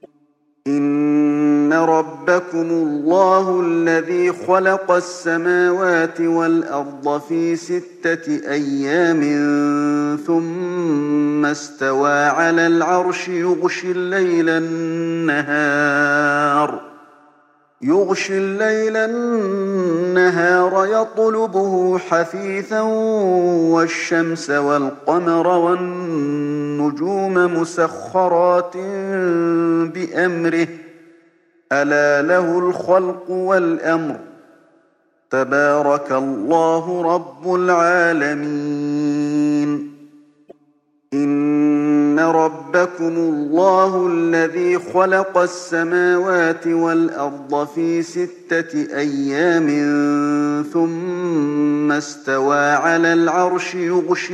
إن ربكم الله الذي خلق السماوات والأرض في 6 أيام ثم استوى على العرش يغشي الليل يغشي الليل النهار يطلبه حثيثا والشمس والقمر والنجوم مسخرات بأمره ألا له الخلق والأمر تبارك الله رب العالمين إن ربكم الله الذي خلق السماوات والأرض في 6 أيام ثم استوى على العرش يغشي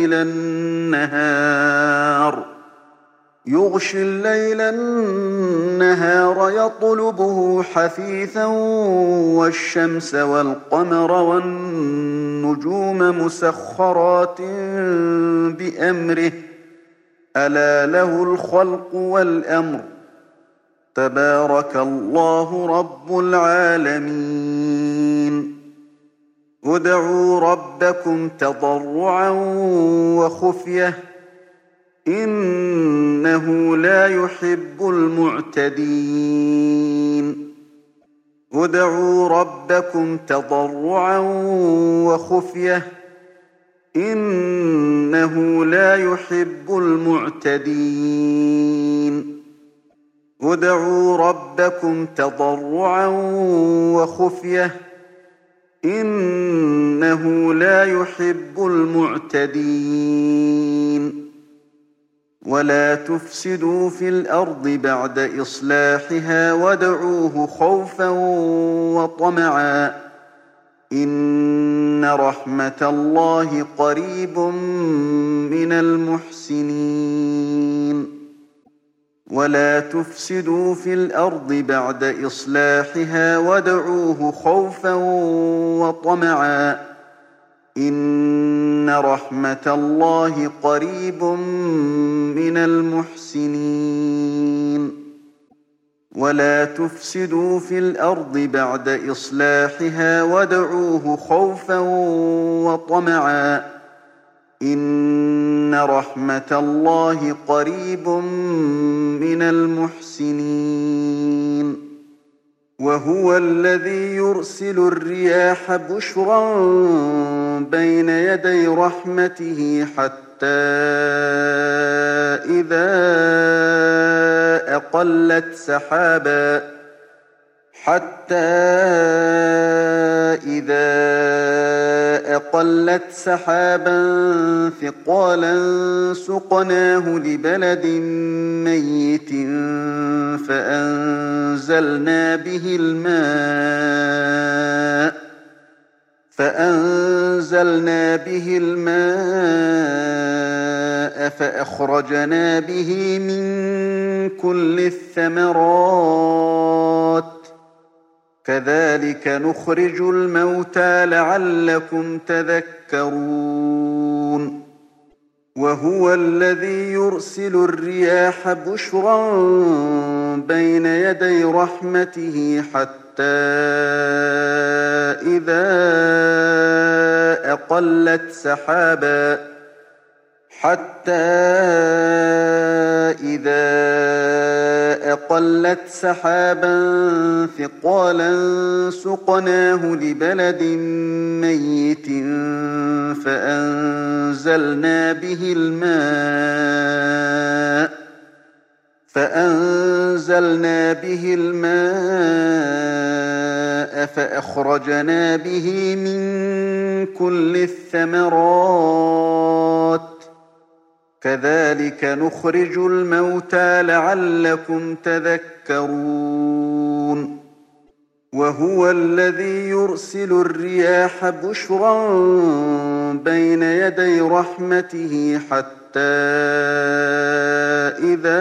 الليل النهار يطلبه حثيثا والشمس والقمر والنجوم مسخرات بأمره ألا له الخلق والأمر تبارك الله رب العالمين ادعوا ربكم تضرعا وخفية إنه لا يحب المعتدين ادعوا ربكم تضرعا وخفية إنه لا يحب المعتدين ادعوا ربكم تضرعا وخفية إنه لا يحب المعتدين ولا تفسدوا في الأرض بعد إصلاحها وادعوه خوفا وطمعا إن رحمة الله قريب من المحسنين ولا تفسدوا في الأرض بعد إصلاحها وادعوه خوفا وطمعا إن رحمة الله قريب من المحسنين ولا تفسدوا في الأرض بعد إصلاحها وادعوه خوفا وطمعا إن رحمة الله قريب من المحسنين وهو الذي يرسل الرياح بشرا بين يدي رحمته حتى إذا أقلت سحابا ثقالا سقناه لبلد ميت فأنزلنا به الماء فأخرجنا به من كل الثمرات كذلك نخرج الموتى لعلكم تذكرون وهو الذي يرسل الرياح بشرا بين يدي رحمته حتى إذا أقلت سحابا ثقالا سقناه لبلد ميت فأنزلنا به الماء فأخرجنا به من كل الثمرات كذلك نخرج الموتى لعلكم تذكرون وهو الذي يرسل الرياح بشرا بين يدي رحمته حتى إذا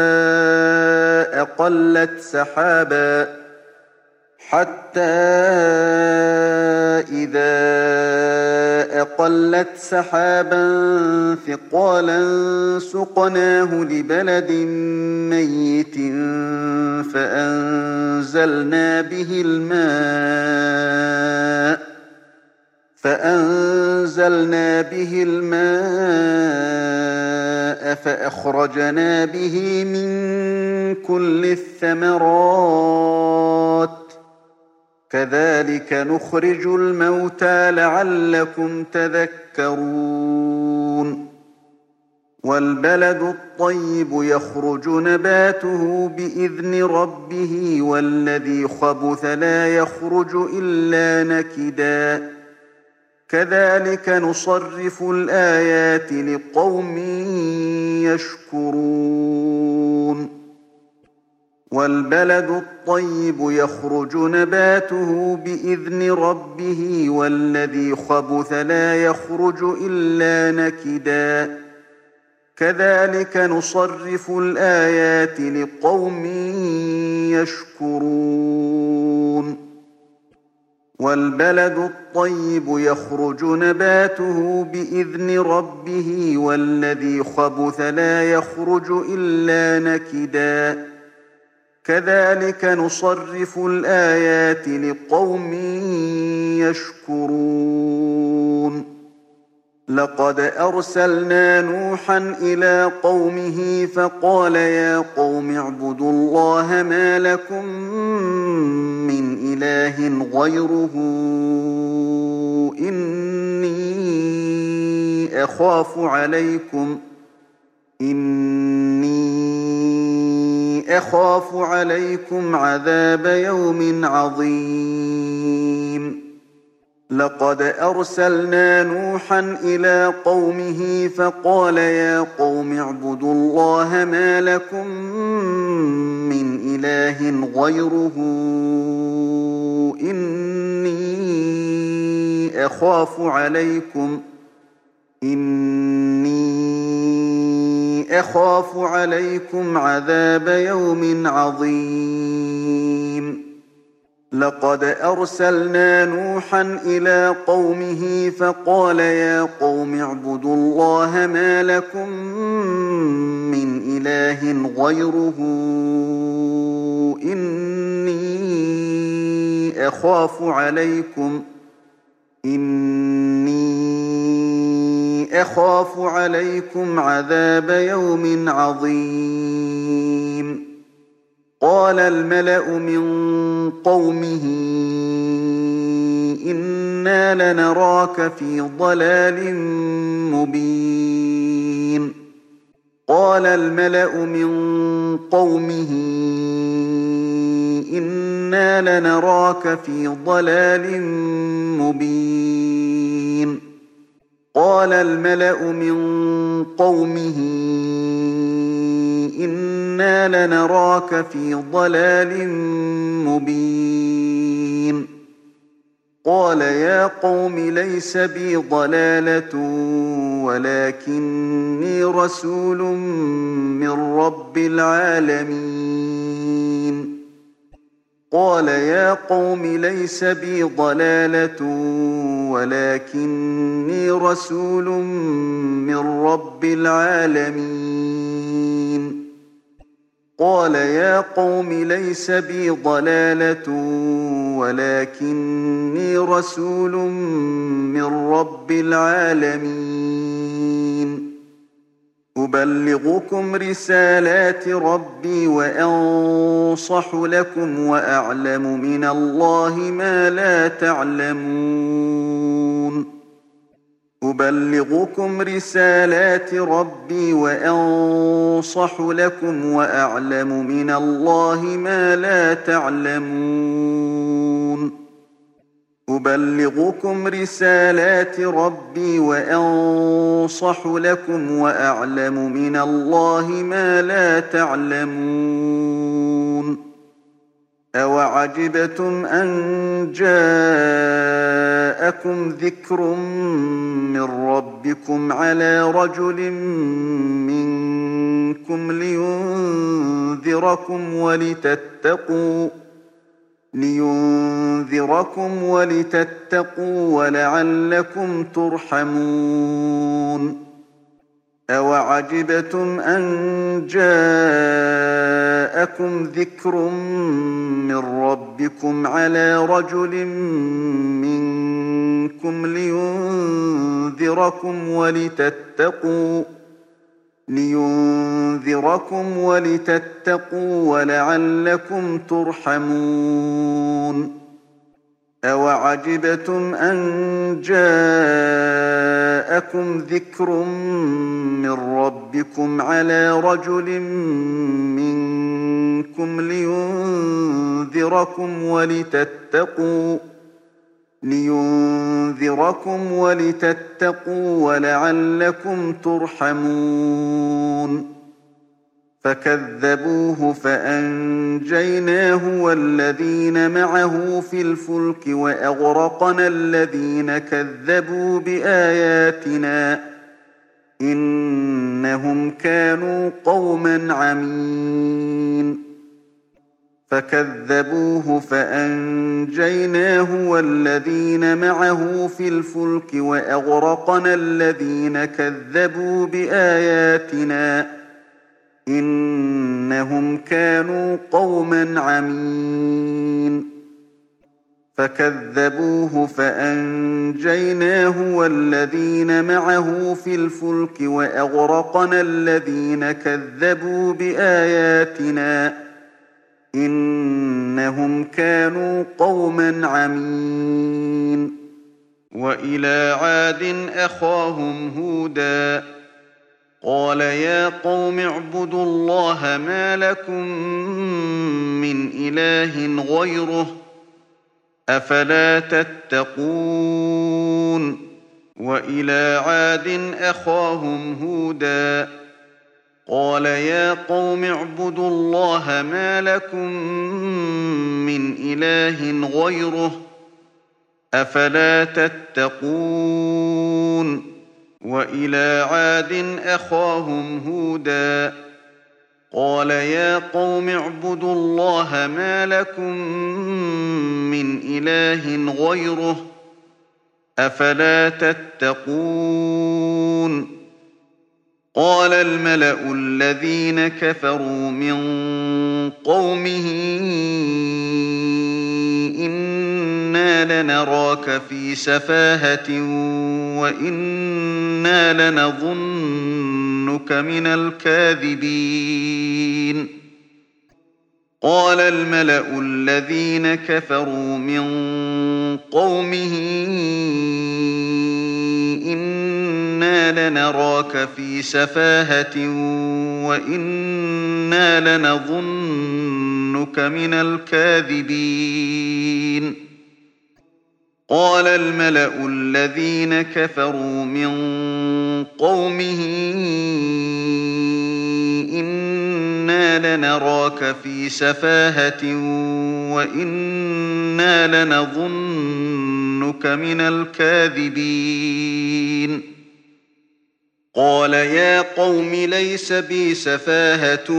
أقلت سحابا ثقالا سقناه لبلد ميت فأنزلنا به الماء فأخرجنا به من كل الثمرات كذلك نخرج الموتى لعلكم تذكرون والبلد الطيب يخرج نباته بإذن ربه والذي خبث لا يخرج إلا نكدا كذلك نصرف الآيات لقوم يشكرون والبلد الطيب يخرج نباته بإذن ربه والذي خبث لا يخرج إلا نكدا كذلك نصرف الآيات لقوم يشكرون والبلد الطيب يخرج نباته بإذن ربه والذي خبث لا يخرج إلا نكدا كذلك نصرف الآيات لقوم يشكرون لقد أرسلنا نوحا إلى قومه فقال يا قوم اعبدوا الله ما لكم من إله غيره إني أخاف عليكم عذاب يوم عظيم لقد أرسلنا نوحا إلى قومه فقال يا قوم اعبدوا الله ما لكم من إله غيره إني أخاف عليكم عذاب يوم عظيم لقد أرسلنا نوحا إلى قومه فقال يا قوم اعبدوا الله ما لكم من إله غيره إني أخاف عليكم عذاب يوم عظيم قال الملأ من قومه إنا لنراك في ضلال مبين قال الملأ من قومه إنا لنراك في ضلال مبين قال الملأ من قومه إنا لنراك في ضلال مبين قال يا قوم ليس بي ضلالة ولكني رسول من رب العالمين قال يا قوم ليس بي ضلالة ولكني رسول من رب العالمين قال يا قوم ليس بي ضلالة ولكني رسول من رب العالمين أبلغكم رسالات ربي وأنصح لكم وأعلم من الله ما لا تعلمون أبلغكم رسالات ربي وأنصح لكم وأعلم من الله ما لا تعلمون أبلغكم رسالات ربي وأنصح لكم وأعلم من الله ما لا تعلمون أوعجبتم أن جاءكم ذكر من ربكم على رجل منكم لينذركم ولتتقوا ولعلكم ترحمون أوعجبتم أن جاءكم ذكر من ربكم على رجل منكم لينذركم ولتتقوا ولعلكم ترحمون أَوَعَجِبْتُمْ أَن جَاءَكُمْ ذِكْرٌ مِّن رَّبِّكُمْ عَلَىٰ رَجُلٍ مِّنكُمْ لِيُنذِرَكُمْ وَلِتَتَّقُوا وَلَعَلَّكُمْ تُرْحَمُونَ فَكَذَّبُوهُ فَأَنجَيْنَاهُ وَالَّذِينَ مَعَهُ فِي الْفُلْكِ وَأَغْرَقْنَا الَّذِينَ كَذَّبُوا بِآيَاتِنَا ۚ إِنَّهُمْ كَانُوا قَوْمًا عَمِينَ فَكَذَّبُوهُ فَأَنجَيْنَاهُ وَالَّذِينَ مَعَهُ فِي الْفُلْكِ وَأَغْرَقْنَا الَّذِينَ كَذَّبُوا بِآيَاتِنَا ۚ إِنَّهُمْ كَانُوا قَوْمًا عَمِينَ فَكَذَّبُوهُ فَأَنجَيْنَاهُ وَالَّذِينَ مَعَهُ فِي الْفُلْكِ وَأَغْرَقْنَا الَّذِينَ كَذَّبُوا بِآيَاتِنَا ۚ إِنَّهُمْ كَانُوا قَوْمًا عَمِينَ وَإِلَىٰ عَادٍ أَخَاهُمْ هُودًا ۚ قَالَ يَا قَوْمِ اعْبُدُوا اللَّهَ مَا لَكُم مِّنْ إِلَٰهٍ غَيْرُهُ ۖ أَفَلَا تَتَّقُونَ وَإِلَىٰ عَادٍ أَخَاهُمْ هُودًا ۚ قَالَ يَا قَوْمِ اعْبُدُوا اللَّهَ مَا لَكُم مِّنْ إِلَٰهٍ غَيْرُهُ ۖ أَفَلَا تَتَّقُونَ وَإِلَىٰ عَادٍ أَخَاهُمْ هُودًا ۚ قَالَ يَا قَوْمِ اعْبُدُوا اللَّهَ مَا لَكُم مِّنْ إِلَٰهٍ غَيْرُهُ ۖ أَفَلَا تَتَّقُونَ قَالَ الْمَلَأُ الَّذِينَ كَفَرُوا مِن قَوْمِهِ إِنَّا لَنَرَاكَ فِي سَفَاهَةٍ وَإِنَّا لَنَظُنُّكَ مِنَ الْكَاذِبِينَ قَالَ الْمَلَأُ الَّذِينَ كَفَرُوا مِن قَوْمِهِ إِنَّا لَنَرَاكَ فِي سَفَاهَةٍ وَإِنَّا لَنَظُنُّكَ مِنَ الْكَاذِبِينَ قَالَ الْمَلَأُ الَّذِينَ كَفَرُوا مِن قَوْمِهِ إِنَّا لَنَرَاكَ فِي سَفَاهَةٍ وَإِنَّا لَنَظُنُّكَ مِنَ الْكَاذِبِينَ قَالَ يَا قَوْمِ لَيْسَ بِي سَفَاهَةٌ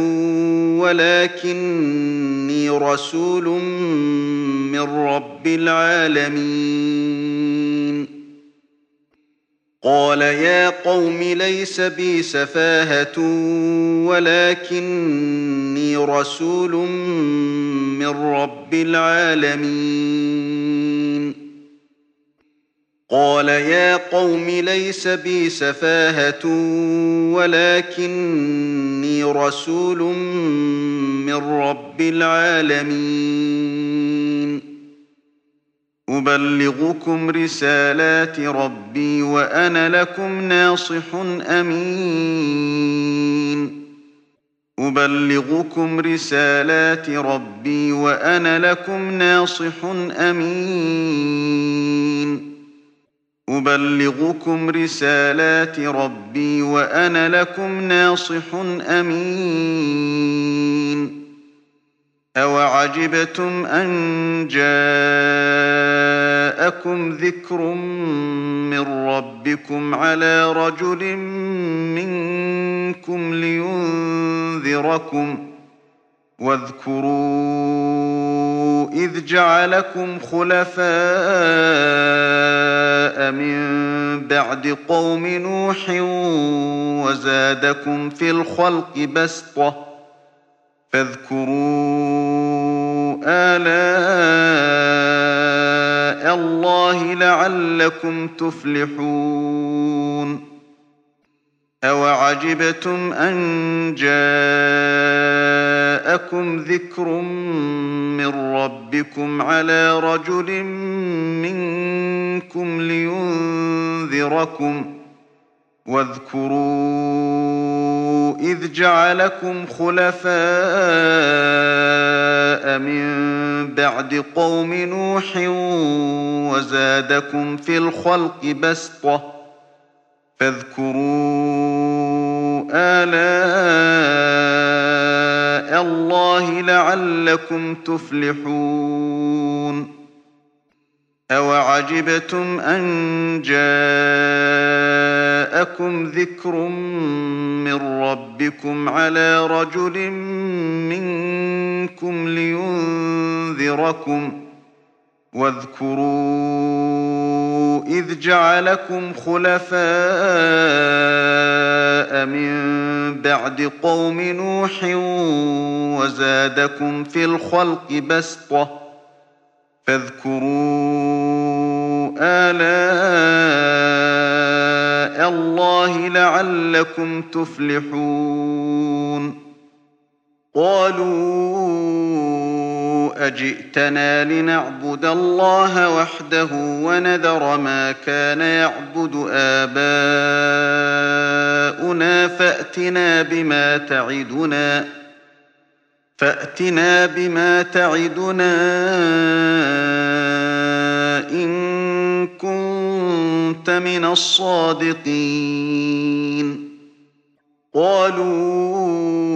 وَلَٰكِنِّي رَسُولٌ مِّن رَّبِّ الْعَالَمِينَ قَالَ يَا قَوْمِ لَيْسَ بِي سَفَاهَةٌ وَلَٰكِنِّي رَسُولٌ مِّن رَّبِّ الْعَالَمِينَ قَالَ يَا قَوْمِ لَيْسَ بِي سَفَاهَةٌ وَلَٰكِنِّي رَسُولٌ مِّن رَّبِّ الْعَالَمِينَ أُبَلِّغُكُمْ رِسَالَاتِ رَبِّي وَأَنَا لَكُمْ نَاصِحٌ أَمِينٌ أُبَلِّغُكُمْ رِسَالَاتِ رَبِّي وَأَنَا لَكُمْ نَاصِحٌ أَمِينٌ أُبَلِّغُكُمْ رِسَالَاتِ رَبِّي وَأَنَا لَكُمْ نَاصِحٌ أَمِينٌ أَوَعَجِبْتُمْ أَن جَاءَكُمْ ذِكْرٌ مِّن رَّبِّكُمْ عَلَىٰ رَجُلٍ مِّنكُمْ لِيُنذِرَكُمْ ۖ وَاذْكُرُوا إِذْ جَعَلَكُمْ خُلَفَاءَ مِن بَعْدِ قَوْمِ نُوحٍ وَزَادَكُمْ فِي الْخَلْقِ بَسْطَةً فاذكروا آلاء الله لعلكم تفلحون أَوَعَجِبْتُمْ أَنْ جَاءَكُمْ ذِكْرٌ مِّن رَّبِّكُمْ عَلَىٰ رَجُلٍ مِّنكُمْ لِيُنذِرَكُمْ ۚ وَاذْكُرُوا إِذْ جَعَلَكُمْ خُلَفَاءَ مِن بَعْدِ قَوْمِ نُوحٍ وَزَادَكُمْ فِي الْخَلْقِ بَسْطَةً فاذكروا آلاء الله لعلكم تفلحون أَوَعَجِبْتُمْ أَنْ جَاءَكُمْ ذِكْرٌ مِّن رَّبِّكُمْ عَلَىٰ رَجُلٍ مِّنكُمْ لِيُنذِرَكُمْ ۚ واذكروا إذ جعلكم خلفاء من بعد قوم نوح وزادكم في الخلق بسطة فاذكروا آلاء الله لعلكم تفلحون قالوا أجئتنا لنعبد الله وحده ونذر ما كان يعبد آباؤنا فأتنا بما تعدنا إن كنت من الصادقين قالوا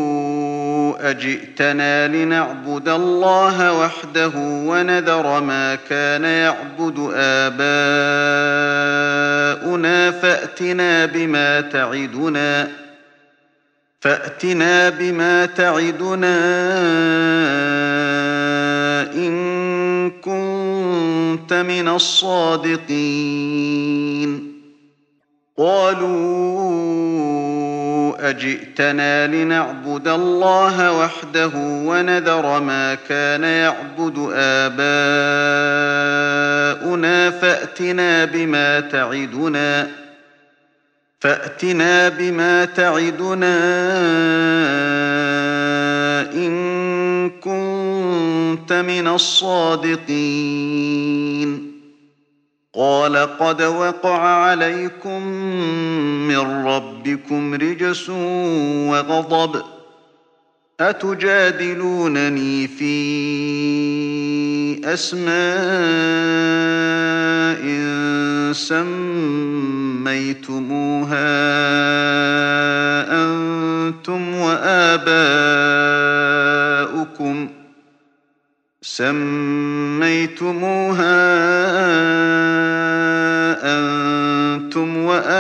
أجئتنا لنعبد الله وحده ونذر ما كان يعبد آباؤنا فأتنا بما تعدنا إن كنت من الصادقين قالوا أجئتنا لنعبد الله وحده ونذر ما كان يعبد آباؤنا فأتنا بما تعدنا إن كنت من الصادقين قال قد وقع عليكم من ربكم رجس وغضب أتجادلونني في أسماء سميتموها أنتم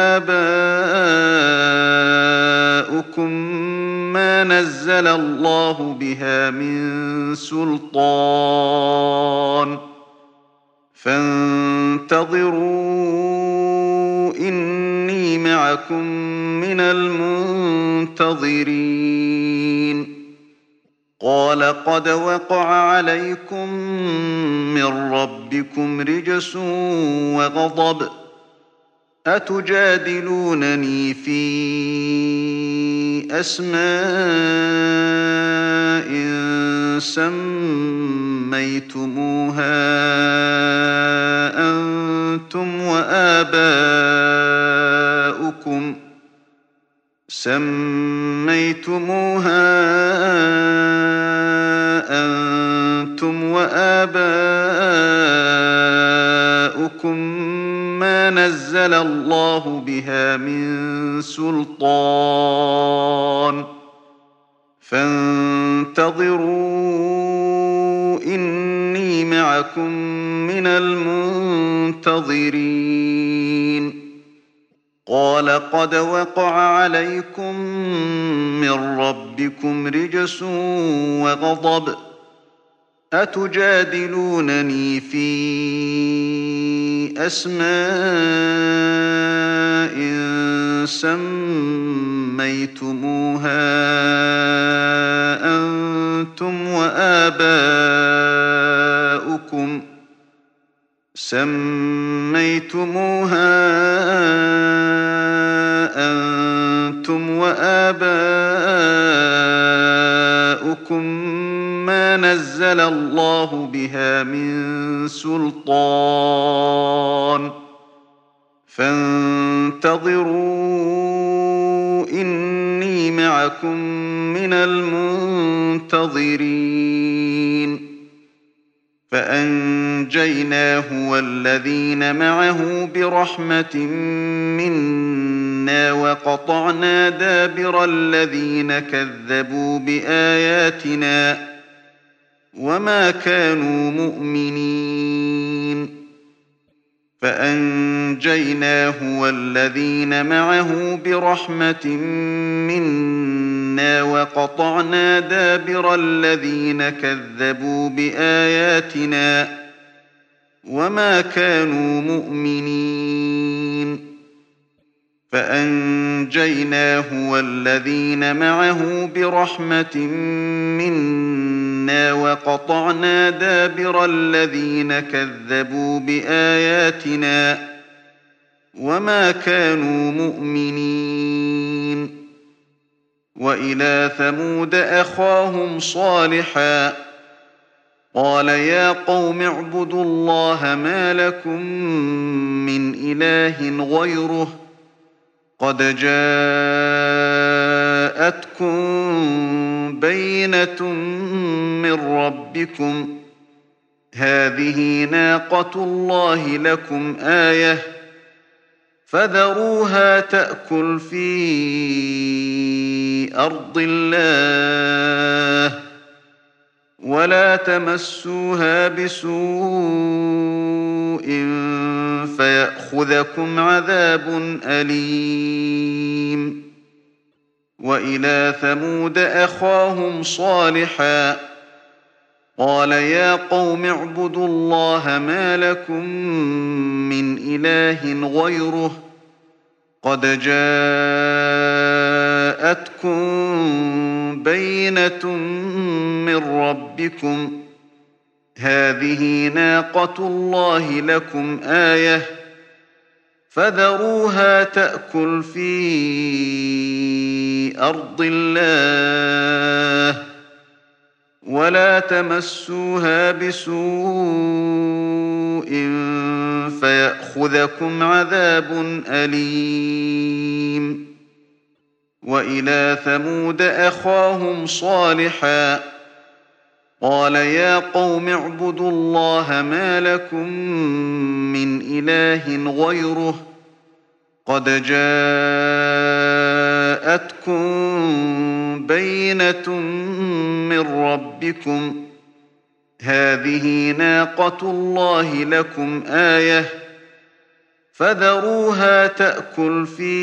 وآباؤكم ما نزل الله بها من سلطان فانتظروا إني معكم من المنتظرين قال قد وقع عليكم من ربكم رجس وغضب أتجادلونني في أسماء سميتموها أنتم وآباؤكم ما نزل الله بها من سلطان فانتظروا إني معكم من المنتظرين قال قد وقع عليكم من ربكم رجس وغضب أتجادلونني في أسماء سميتموها أنتم وآباؤكم ما نزل الله بها من سلطان فانتظروا إني معكم من المنتظرين فأنجيناه والذين معه برحمة منا وقطعنا دابر الذين كذبوا بآياتنا وما كانوا مؤمنين فأنجيناه والذين معه برحمة منا وقطعنا دابر الذين كذبوا بآياتنا وما كانوا مؤمنين فأنجيناه والذين معه برحمة منا وقطعنا دابر الذين كذبوا بآياتنا وما كانوا مؤمنين وإلى ثمود أخاهم صالحا قال يا قوم اعبدوا الله ما لكم من إله غيره قد جاءتكم بينة من ربكم هذه ناقة الله لكم آية فذروها تأكل في أرض الله ولا تمسوها بسوء فيأخذكم عذاب أليم وإلى ثمود أخاهم صالحا قال يا قوم اعبدوا الله ما لكم من إله غيره قد جاءتكم بينة من ربكم هذه ناقة الله لكم آية فذروها تأكل في أرض الله ولا تمسوها بسوء فيأخذكم عذاب أليم وإلى ثمود أخاهم صالحا قال يا قوم اعبدوا الله ما لكم من إله غيره قد جاءتكم بينة من ربكم هذه ناقة الله لكم آية فذروها تأكل في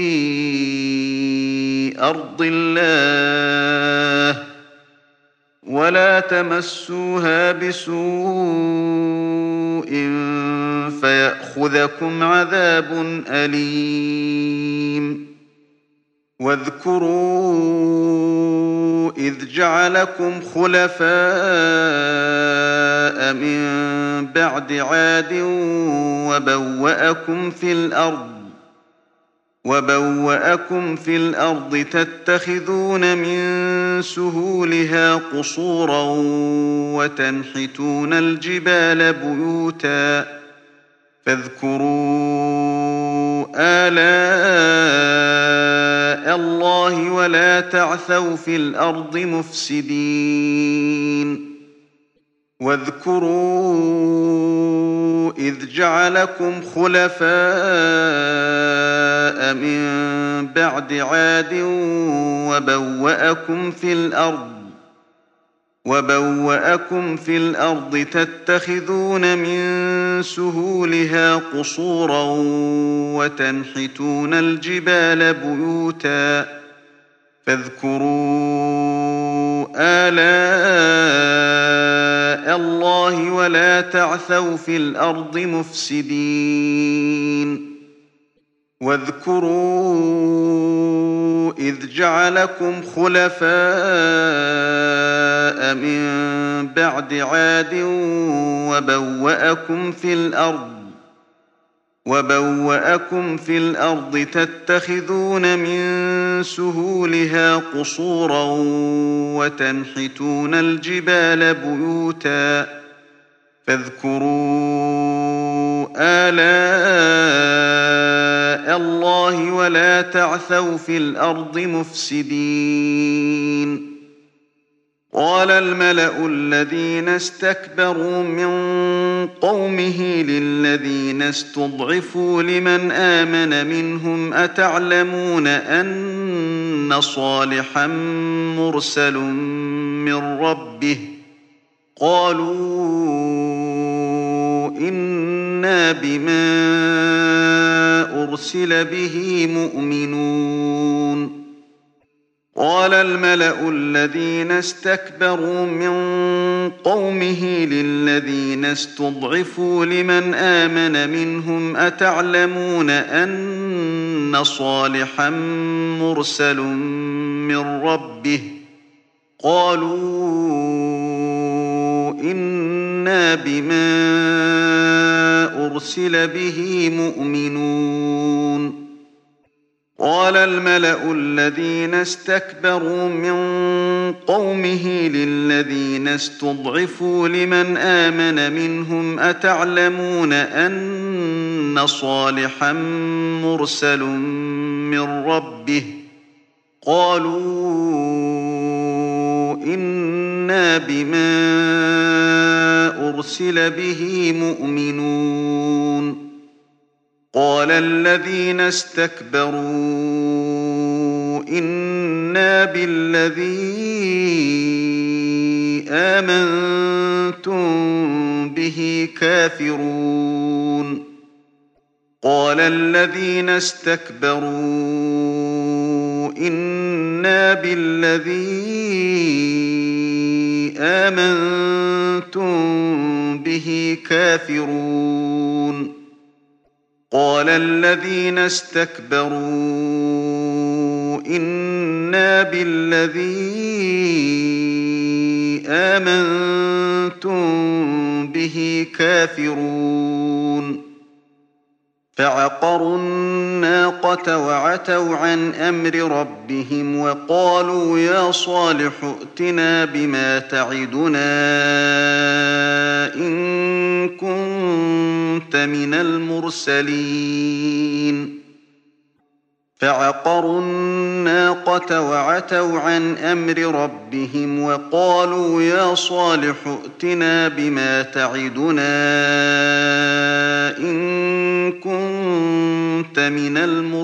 أرض الله ولا تمسوها بسوء فيأخذكم عذاب أليم واذكروا إذ جعلكم خلفاء من بعد عاد وبوأكم في الأرض تتخذون من سهولها قصورا وتنحتون الجبال بيوتا فاذكروا آلاء الله ولا تعثوا في الأرض مفسدين واذكروا إذ جعلكم خلفاء من بعد عاد وبوأكم في الأرض تتخذون من سهولها قصورا وتنحتون الجبال بيوتا فاذكروا آلاء الله ولا تعثوا في الأرض مفسدين واذكروا إذ جعلكم خلفاء من بعد عاد وبوأكم وبوأكم في الأرض تتخذون من سهولها قصورا وتنحتون الجبال بيوتا فاذكروا آلاء الله ولا تعثوا في الأرض مفسدين قال الملأ الذين استكبروا من قومه للذين استضعفوا لمن آمن منهم أتعلمون أن صالحا مرسل من ربه قالوا إنا بما أرسل به مؤمنون قال الملأ الذين استكبروا من قومه للذين استضعفوا لمن آمن منهم أتعلمون أن صالحا مرسل من ربه قالوا إنا بما أرسل به مؤمنون قال الملأ الذين استكبروا من قومه للذين استضعفوا لمن آمن منهم أتعلمون أن صالحا مرسل من ربه قالوا إنا بما أرسل به مؤمنون قال الذين استكبروا إنا بالذي آمنتم به كافرون قال الذين استكبروا إنا بالذي آمنتم به كافرون قال الذين استكبروا إنا بالذي آمنتم به كافرون فعقروا الناقة وعتوا عن أمر ربهم وقالوا يا صالح ائتنا بما تعدنا إن كنت من المرسلين فعقروا الناقة وعتوا عن أمر ربهم وقالوا يا صالح ائتنا بما تعدنا إن كنت من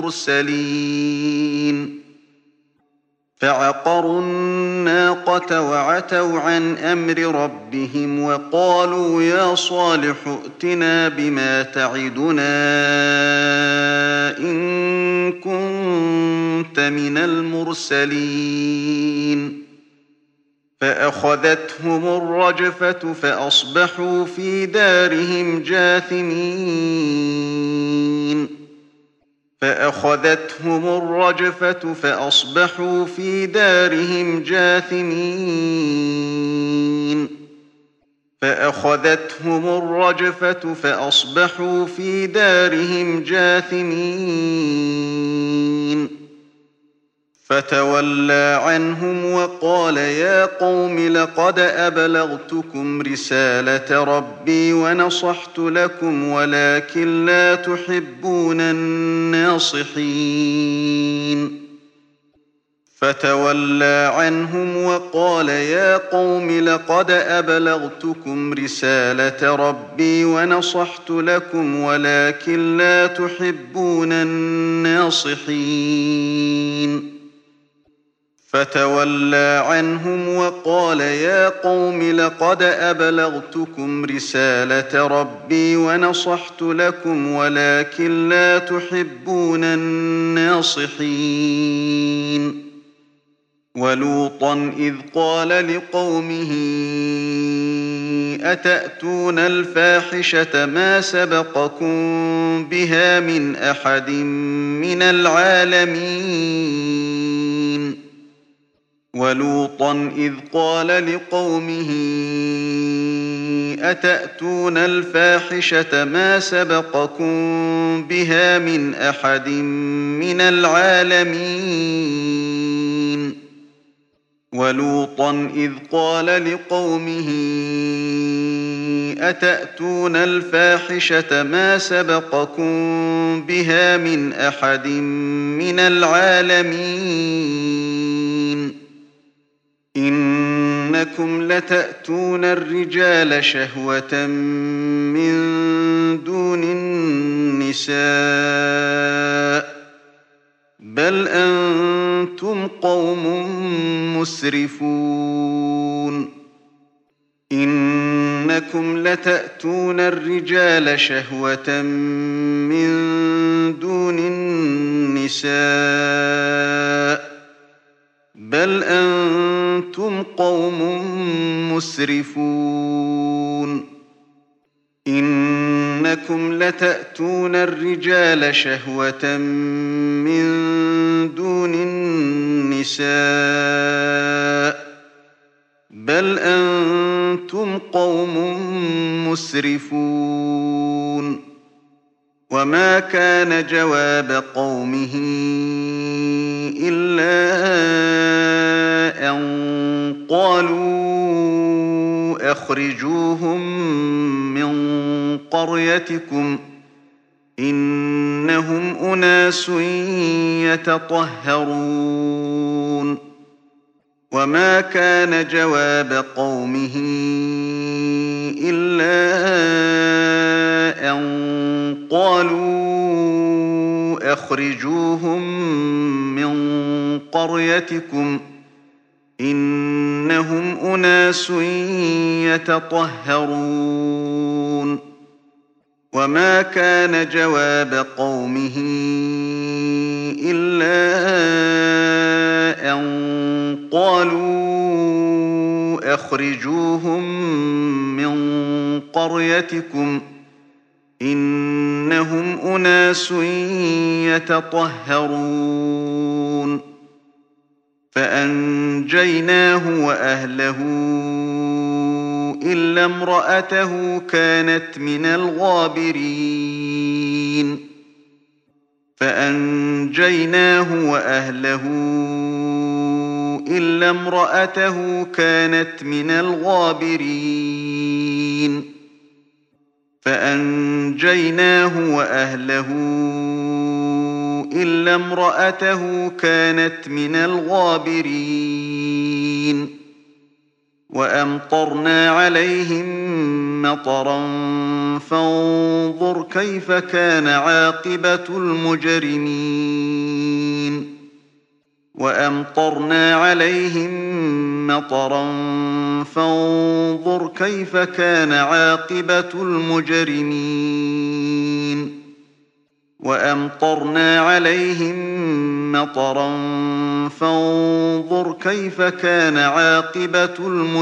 المرسلين فعقروا الناقة وعتوا عن أمر ربهم وقالوا يا صالح ائتنا بما تعدنا إن كنت من المرسلين فأخذتهم الرجفة فأصبحوا في دارهم جاثمين فأخذتهم الرجفة فأصبحوا في دارهم جاثمين فأخذتهم الرجفة فأصبحوا في دارهم جاثمين فتولى عنهم وقال يا قوم لقد أبلغتكم رسالة ربي ونصحت لكم ولكن لا تحبون الناصحين فتولى عنهم وقال يا قوم لقد أبلغتكم رسالة ربي ونصحت لكم ولكن لا تحبون الناصحين فتولى عنهم وقال يا قوم لقد أبلغتكم رسالة ربي ونصحت لكم ولكن لا تحبون الناصحين ولوطا إذ قال لقومه أتأتون الفاحشة ما سبقكم بها من أحد من العالمين ولوطا إذ قال لقومه أتأتون الفاحشة ما سبقكم بها من أحد من العالمين ولوطا إذ قال لقومه أتأتون الفاحشة ما سبقكم بها من أحد من العالمين إنكم لتأتون الرجال شهوة من دون النساء بل أنتم قوم مسرفون إنكم لتأتون الرجال شهوة من دون النساء بل أنتم قوم مسرفون إنكم لتأتون الرجال شهوة من دون النساء بل أنتم قوم مسرفون وما كان جواب قومه إلا أن قالوا أخرجوهم من قريتكم إنهم أناس يتطهرون وما كان جواب قومه إلا أن قالوا أخرجوهم من قريتكم إنهم أناس يتطهرون وما كان جواب قومه إلا أن قالوا أخرجوهم من قريتكم إنهم أناس يتطهرون فأنجيناه وأهله إلا امرأته كانت من الغابرين فأنجيناه وأهله إلا امرأته كانت من الغابرين فأنجيناه وأهله إلا امرأته كانت من الغابرين وأمطرنا عليهم مطرا فانظر كيف كان عاقبة المجرمين وأمطرنا عليهم مطرا فانظر كيف كان عاقبة المجرمين وأمطرنا عليهم مطرا فانظر كيف كان عاقبة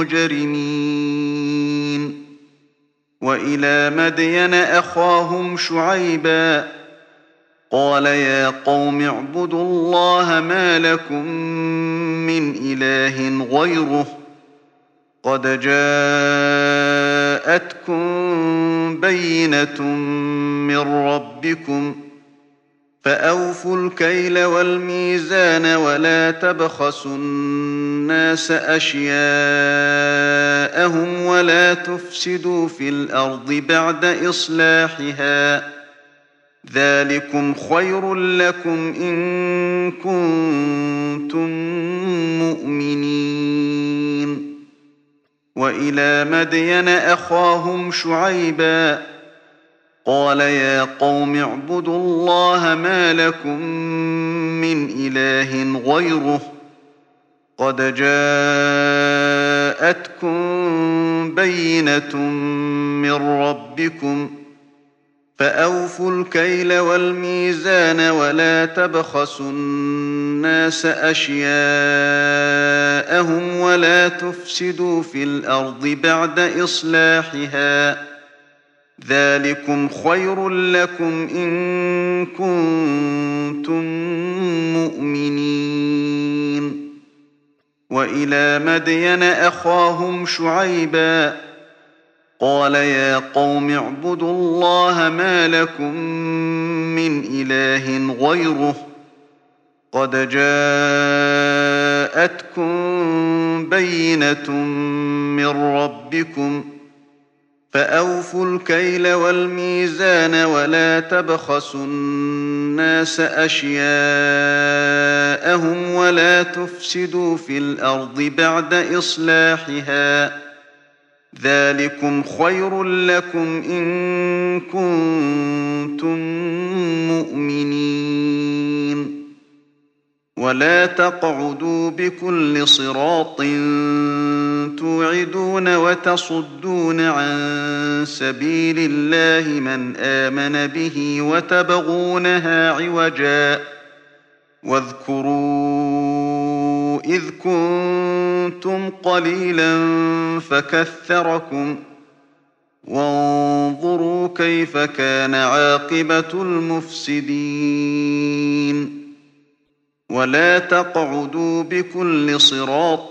المجرمين وإلى مدين أخاهم شعيبا قال يا قوم اعبدوا الله ما لكم من إله غيره قد جاءتكم بينة من ربكم فأوفوا الكيل والميزان ولا تبخسوا الناس أشياءهم ولا تفسدوا في الأرض بعد إصلاحها ذلكم خير لكم إن كنتم مؤمنين وإلى مدين أخاهم شعيبا قال يا قوم اعبدوا الله ما لكم من إله غيره قد جاءتكم بينة من ربكم فأوفوا الكيل والميزان ولا تبخسوا الناس أشياءهم ولا تفسدوا في الأرض بعد إصلاحها ذلكم خير لكم إن كنتم مؤمنين وإلى مدين أخاهم شعيبا قال يا قوم اعبدوا الله ما لكم من إله غيره قد جاءتكم بينة من ربكم فأوفوا الكيل والميزان ولا تبخسوا الناس أشياءهم ولا تفسدوا في الأرض بعد إصلاحها ذلكم خير لكم إن كنتم مؤمنين ولا تقعدوا بكل صراط توعدون وتصدون عن سبيل الله من آمن به وتبغونها عوجا واذكروا إذ كنتم قليلا فكثركم وانظروا كيف كان عاقبة المفسدين ولا تقعدوا بكل صراط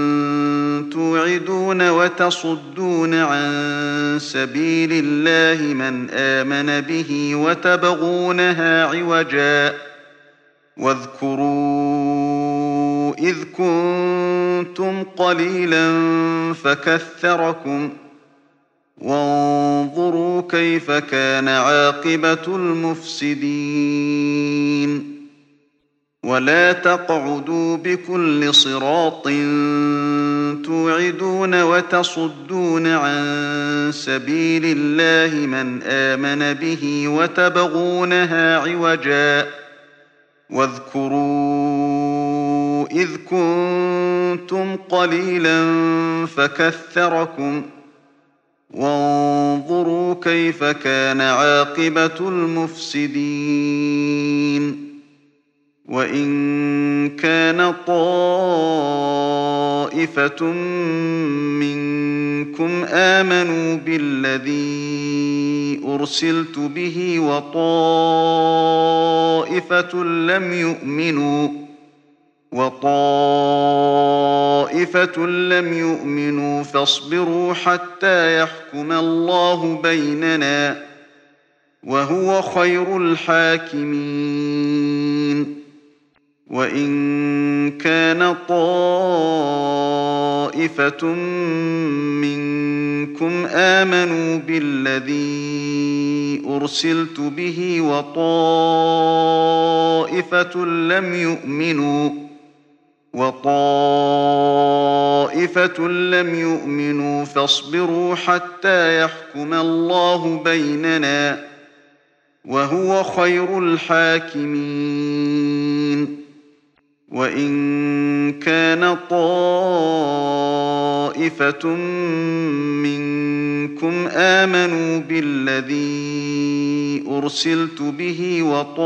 توعدون وتصدون عن سبيل الله من آمن به وتبغونها عوجا واذكروا إذ كنتم قليلا فكثركم وانظروا كيف كان عاقبة المفسدين ولا تقعدوا بكل صراط توعدون وتصدون عن سبيل الله من آمن به وتبغونها عوجا واذكروا إذ كنتم قليلا فكثركم وانظروا كيف كان عاقبة المفسدين وإن كان طائفة منكم آمنوا بالذي أرسلت به وطائفة لم يؤمنوا فاصبروا حتى يحكم الله بيننا وهو خير الحاكمين وإن كان طائفة منكم آمنوا بالذي أرسلت به وطائفة لم يؤمنوا فاصبروا حتى يحكم الله بيننا وهو خير الحاكمين وإن كان طائفة منكم آمنوا بالذي أرسلت به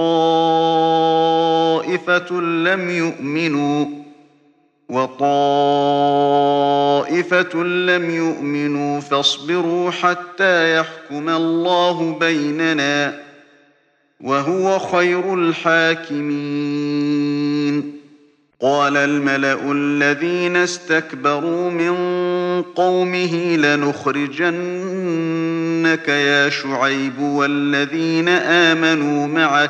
وطائفة لم يؤمنوا فاصبروا حتى يحكم الله بيننا وهو خير الحاكمين قال الملأ الذين استكبروا من قومه لنخرجنك يا شعيب والذين آمنوا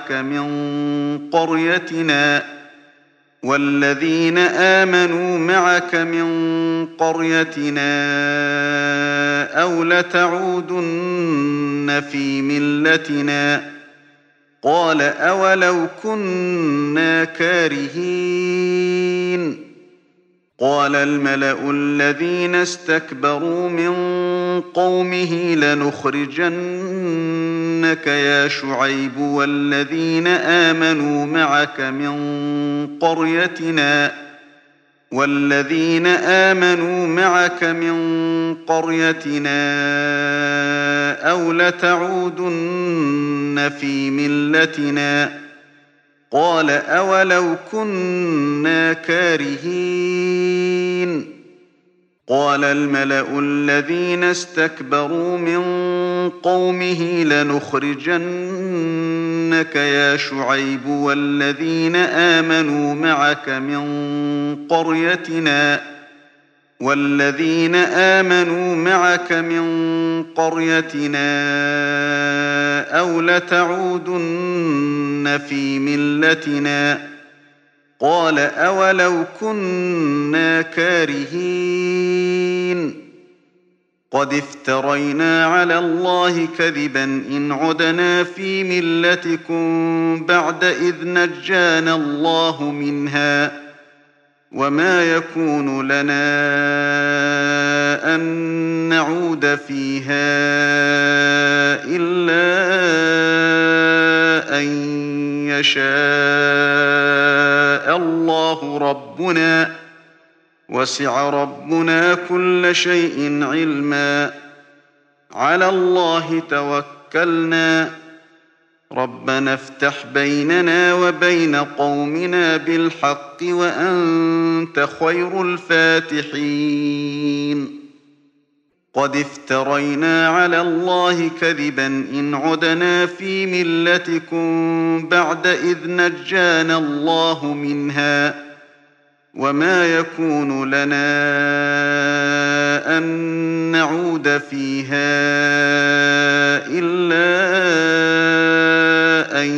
معك من قريتنا أو لتعودن في ملتنا قال أولو كنا كارهين قال الملأ الذين استكبروا من قومه لنخرجنك يا شعيب والذين آمنوا معك من قريتنا أو لتعودن في ملتنا قال أولو كنا كارهين قال الملأ الذين استكبروا من قومه لنخرجنك يا شعيب والذين آمنوا معك من والذين آمنوا معك من قريتنا أو لتعودن في ملتنا قال أولو كنا كارهين قد افترينا على الله كذبا إن عدنا في ملتكم بعد إذ نجانا الله منها وما يكون لنا أن نعود فيها إلا أن يشاء الله ربنا وسع ربنا كل شيء علما على الله توكلنا ربنا افتح بيننا وبين قومنا بالحق وأنت خير الفاتحين قد افترينا على الله كذبا إن عدنا في ملتكم بعد إذ نجانا الله منها وما يكون لنا أن نعود فيها إلا أن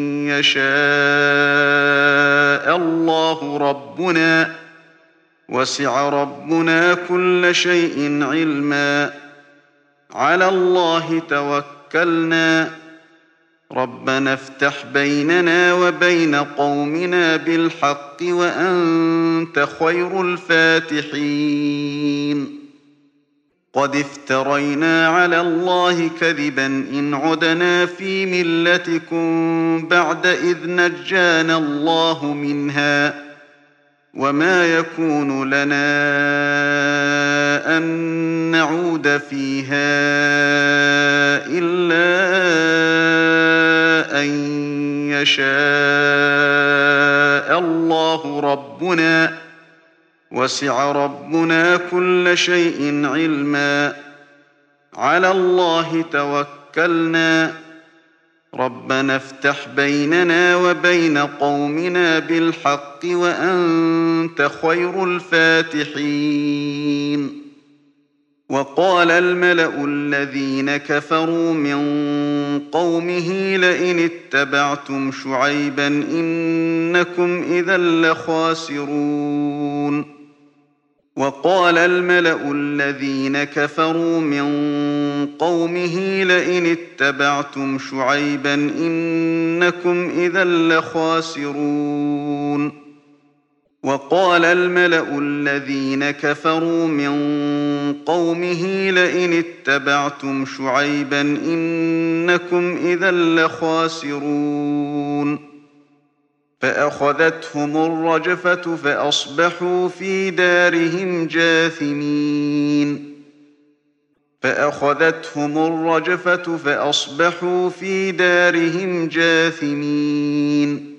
يشاء الله ربنا وسع ربنا كل شيء علما على الله توكلنا ربنا افتح بيننا وبين قومنا بالحق وأنت خير الفاتحين قد افترينا على الله كذبا إن عدنا في ملتكم بعد إذ نجانا الله منها وما يكون لنا أن نعود فيها إلا أن يشاء الله ربنا وسع ربنا كل شيء علما على الله توكلنا ربنا افتح بيننا وبين قومنا بالحق وأنت خير الفاتحين وقال الملأ الذين كفروا من قومه لئن اتبعتم شعيبا إنكم إذا لخاسرون وقال الملأ الذين كفروا من قومه لئن اتبعتم شعيبا إنكم إذا لخاسرون وقال الملأ الذين كفروا من قومه لئن اتبعتم شعيبا إنكم إذا لخاسرون فأخذتهم الرجفة فأصبحوا في دارهم جاثمين فأخذتهم الرجفة فأصبحوا في دارهم جاثمين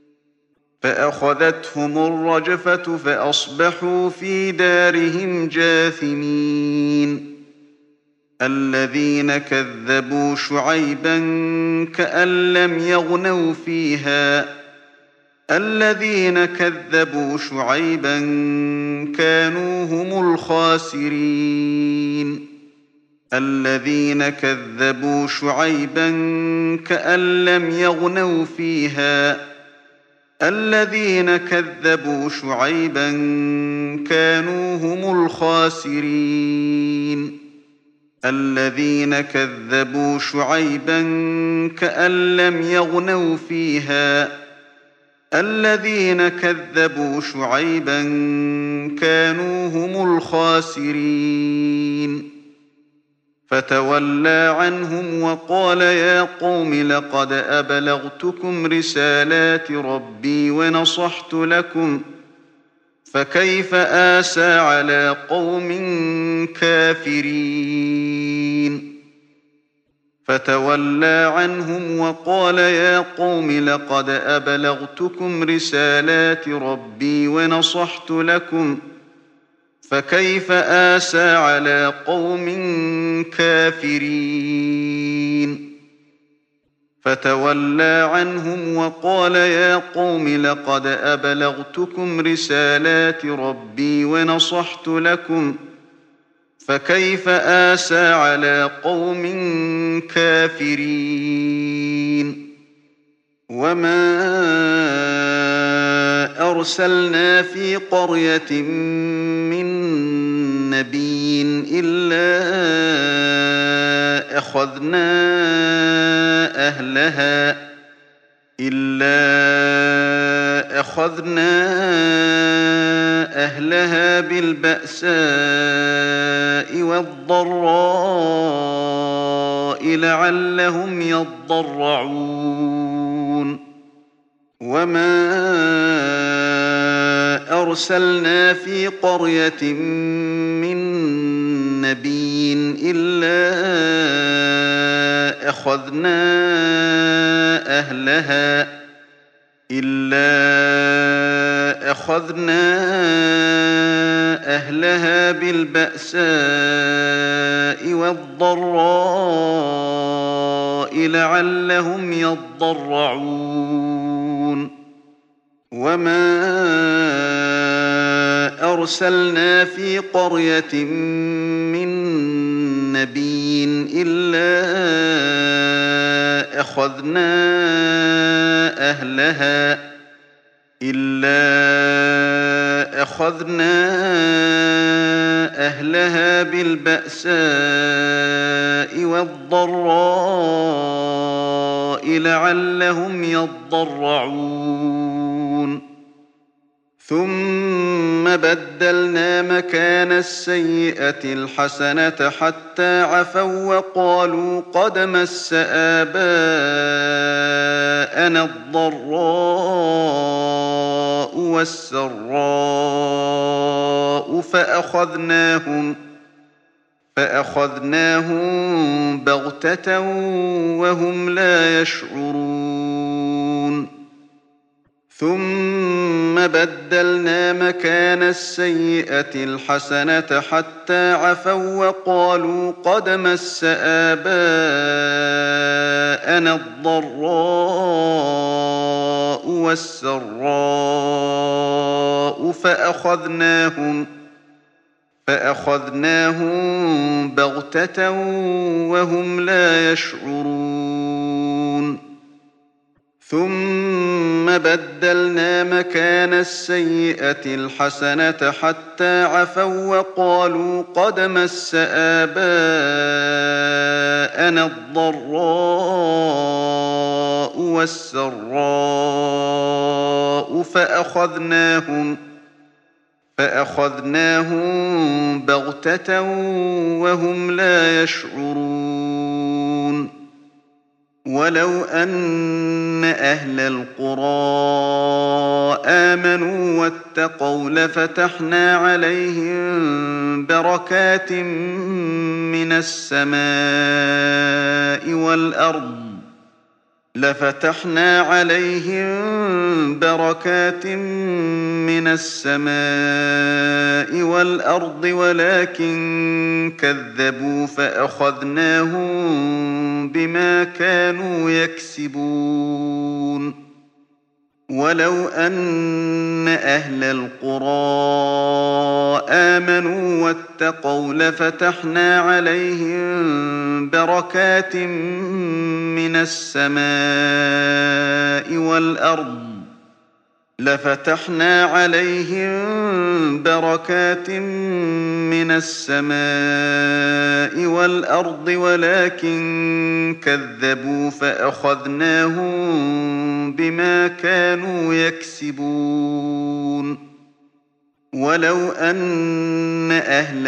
فأخذتهم الرجفة فأصبحوا في دارهم جاثمين الذين كذبوا شعيبا كأن لم يغنوا فيها الذين كذبوا شعيبا كانوا هم الخاسرين الذين كذبوا شعيبا كأن لم يغنوا فيها الذين كذبوا شعيبا كانوا هم الخاسرين الذين كذبوا شعيبا كأن لم يغنوا فيها الذين كذبوا شعيبا كانوا هم الخاسرين فتولى عنهم وقال يا قوم لقد أبلغتكم رسالات ربي ونصحت لكم فكيف آسى على قوم كافرين فتولى عنهم وقال يا قوم لقد أبلغتكم رسالات ربي ونصحت لكم فكيف آسى على قوم كافرين فتولى عنهم وقال يا قوم لقد أبلغتكم رسالات ربي ونصحت لكم فكيف آسى على قوم كافرين وما أرسلنا في قرية من نبي إلا أخذنا أهلها بالبأساء والضراء لعلهم يضرعون وما أرسلنا في قرية من نبي إلا أخذنا أهلها بالبأساء والضراء لعلهم يضرعون وما أرسلنا في قرية من نبي إلا أخذنا أهلها بالبأساء والضراء لعلهم يضرعون ثم بدلنا مكان السيئة الحسنة حتى عفوا وقالوا قد مس آباءنا الضراء والسراء فأخذناهم بغتة وهم لا يشعرون ثم بدلنا مكان السيئة الحسنة حتى عفوا وقالوا قد مس آباءنا الضراء والسراء فأخذناهم بغتة وهم لا يشعرون ثم بدلنا مكان السيئة الحسنة حتى عفوا وقالوا قد مس آباءنا الضراء والسراء فأخذناهم بغتة وهم لا يشعرون ولو أن أهل القرى آمنوا واتقوا لفتحنا عليهم بركات من السماء والأرض ولكن كذبوا فأخذناهم بما كانوا يكسبون ولو أن أهل القرى آمنوا واتقوا لفتحنا عليهم بركات من السماء والأرض ولكن كذبوا فأخذناهم بما كانوا يكسبون ولو أن أهل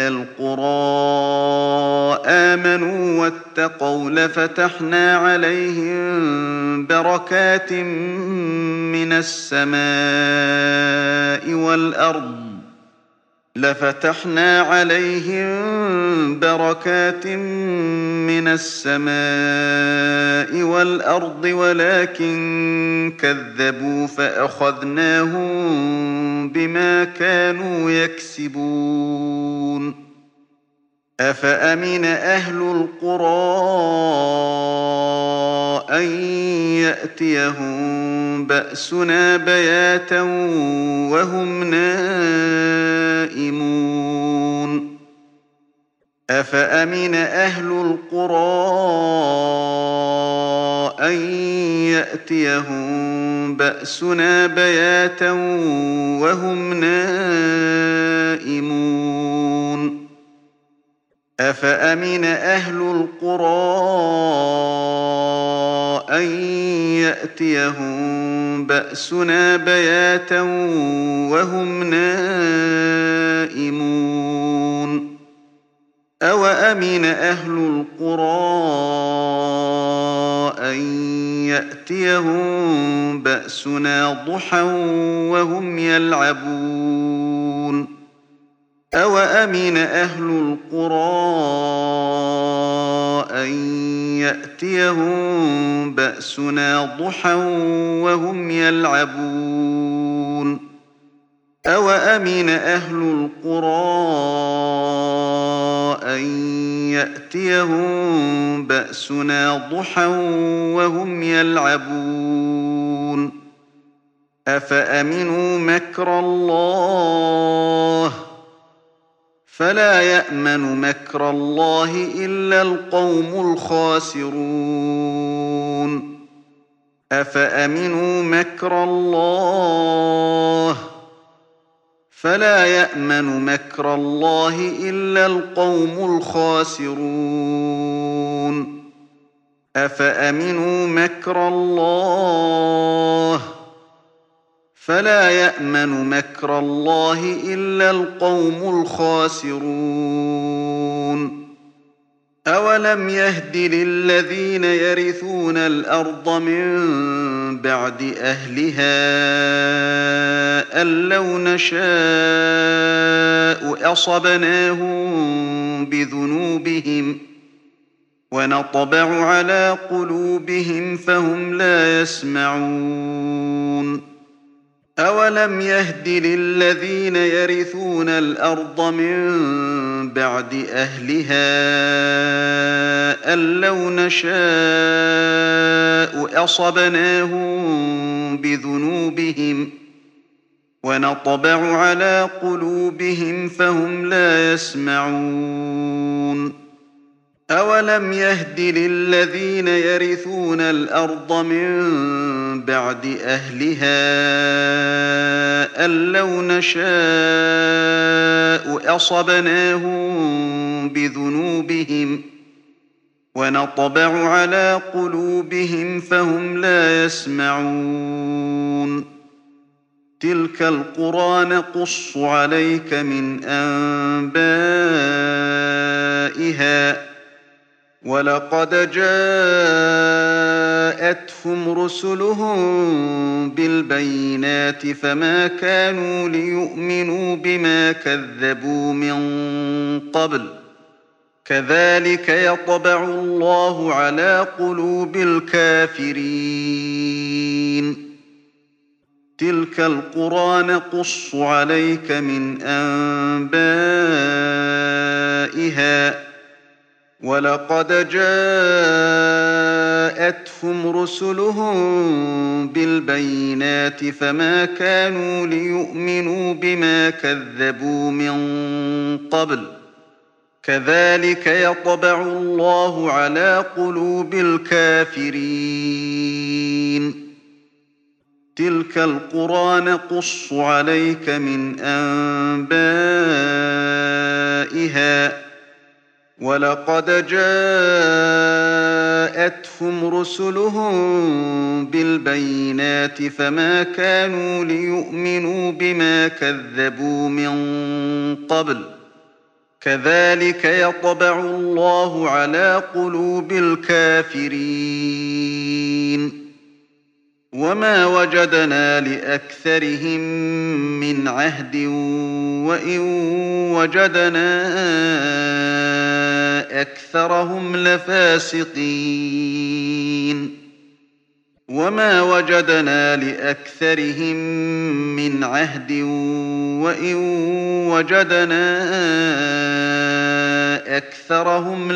القرى آمنوا واتقوا لفتحنا عليهم بركات من السماء والأرض ولكن كذبوا فأخذناهم بما كانوا يكسبون أفأمن أهل القرى أن يأتيهم بأسنا بياتا وهم نائمون أفأمن أهل القرى أن يأتيهم بأسنا بياتا وهم نائمون أفأمن أهل القرى أن يأتيهم بأسنا بياتا وهم نائمون أوأمن أهل القرى أن يأتيهم بأسنا ضحى وهم يلعبون أوأمن أهل القرى أن يأتيهم بأسنا ضحى وهم يلعبون أوأمن أهل القرى أن يأتيهم بأسنا ضحى وهم يلعبون أفأمنوا مكر الله فلا يأمن مكر الله إلا القوم الخاسرون أفأمنوا مكر الله فلا يأمن مكر الله إلا القوم الخاسرون أفأمنوا مكر الله فلا يأمن مكر الله إلا القوم الخاسرون أولم يهد للذين يرثون الأرض من بعد أهلها أن لو نشاء أصبناهم بذنوبهم ونطبع على قلوبهم فهم لا يسمعون أولم يهد للذين يرثون الأرض من بعد أهلها أن لو نشاء أصبناهم بذنوبهم ونطبع على قلوبهم فهم لا يسمعون أولم يهد للذين يرثون الأرض من بعد أهلها أن لو نشاء أصبناهم بذنوبهم ونطبع على قلوبهم فهم لا يسمعون تلك القرى نقص عليك من أنبائها ولقد جاءتهم رسلهم بالبينات فما كانوا ليؤمنوا بما كذبوا من قبل كذلك يطبع الله على قلوب الكافرين تلك القرى نقص عليك من أنبائها ولقد جاءتهم رسلهم بالبينات فما كانوا ليؤمنوا بما كذبوا من قبل كذلك يطبع الله على قلوب الكافرين تلك القرى نقص عليك من أنبائها ولقد جاءتهم رسلهم بالبينات فما كانوا ليؤمنوا بما كذبوا من قبل كذلك يطبع الله على قلوب الكافرين وما وجدنا لأكثرهم من عهد وإن وجدنا أكثرهم لفاسقين وما وجدنا لأكثرهم من عهد وإن وجدنا أكثرهم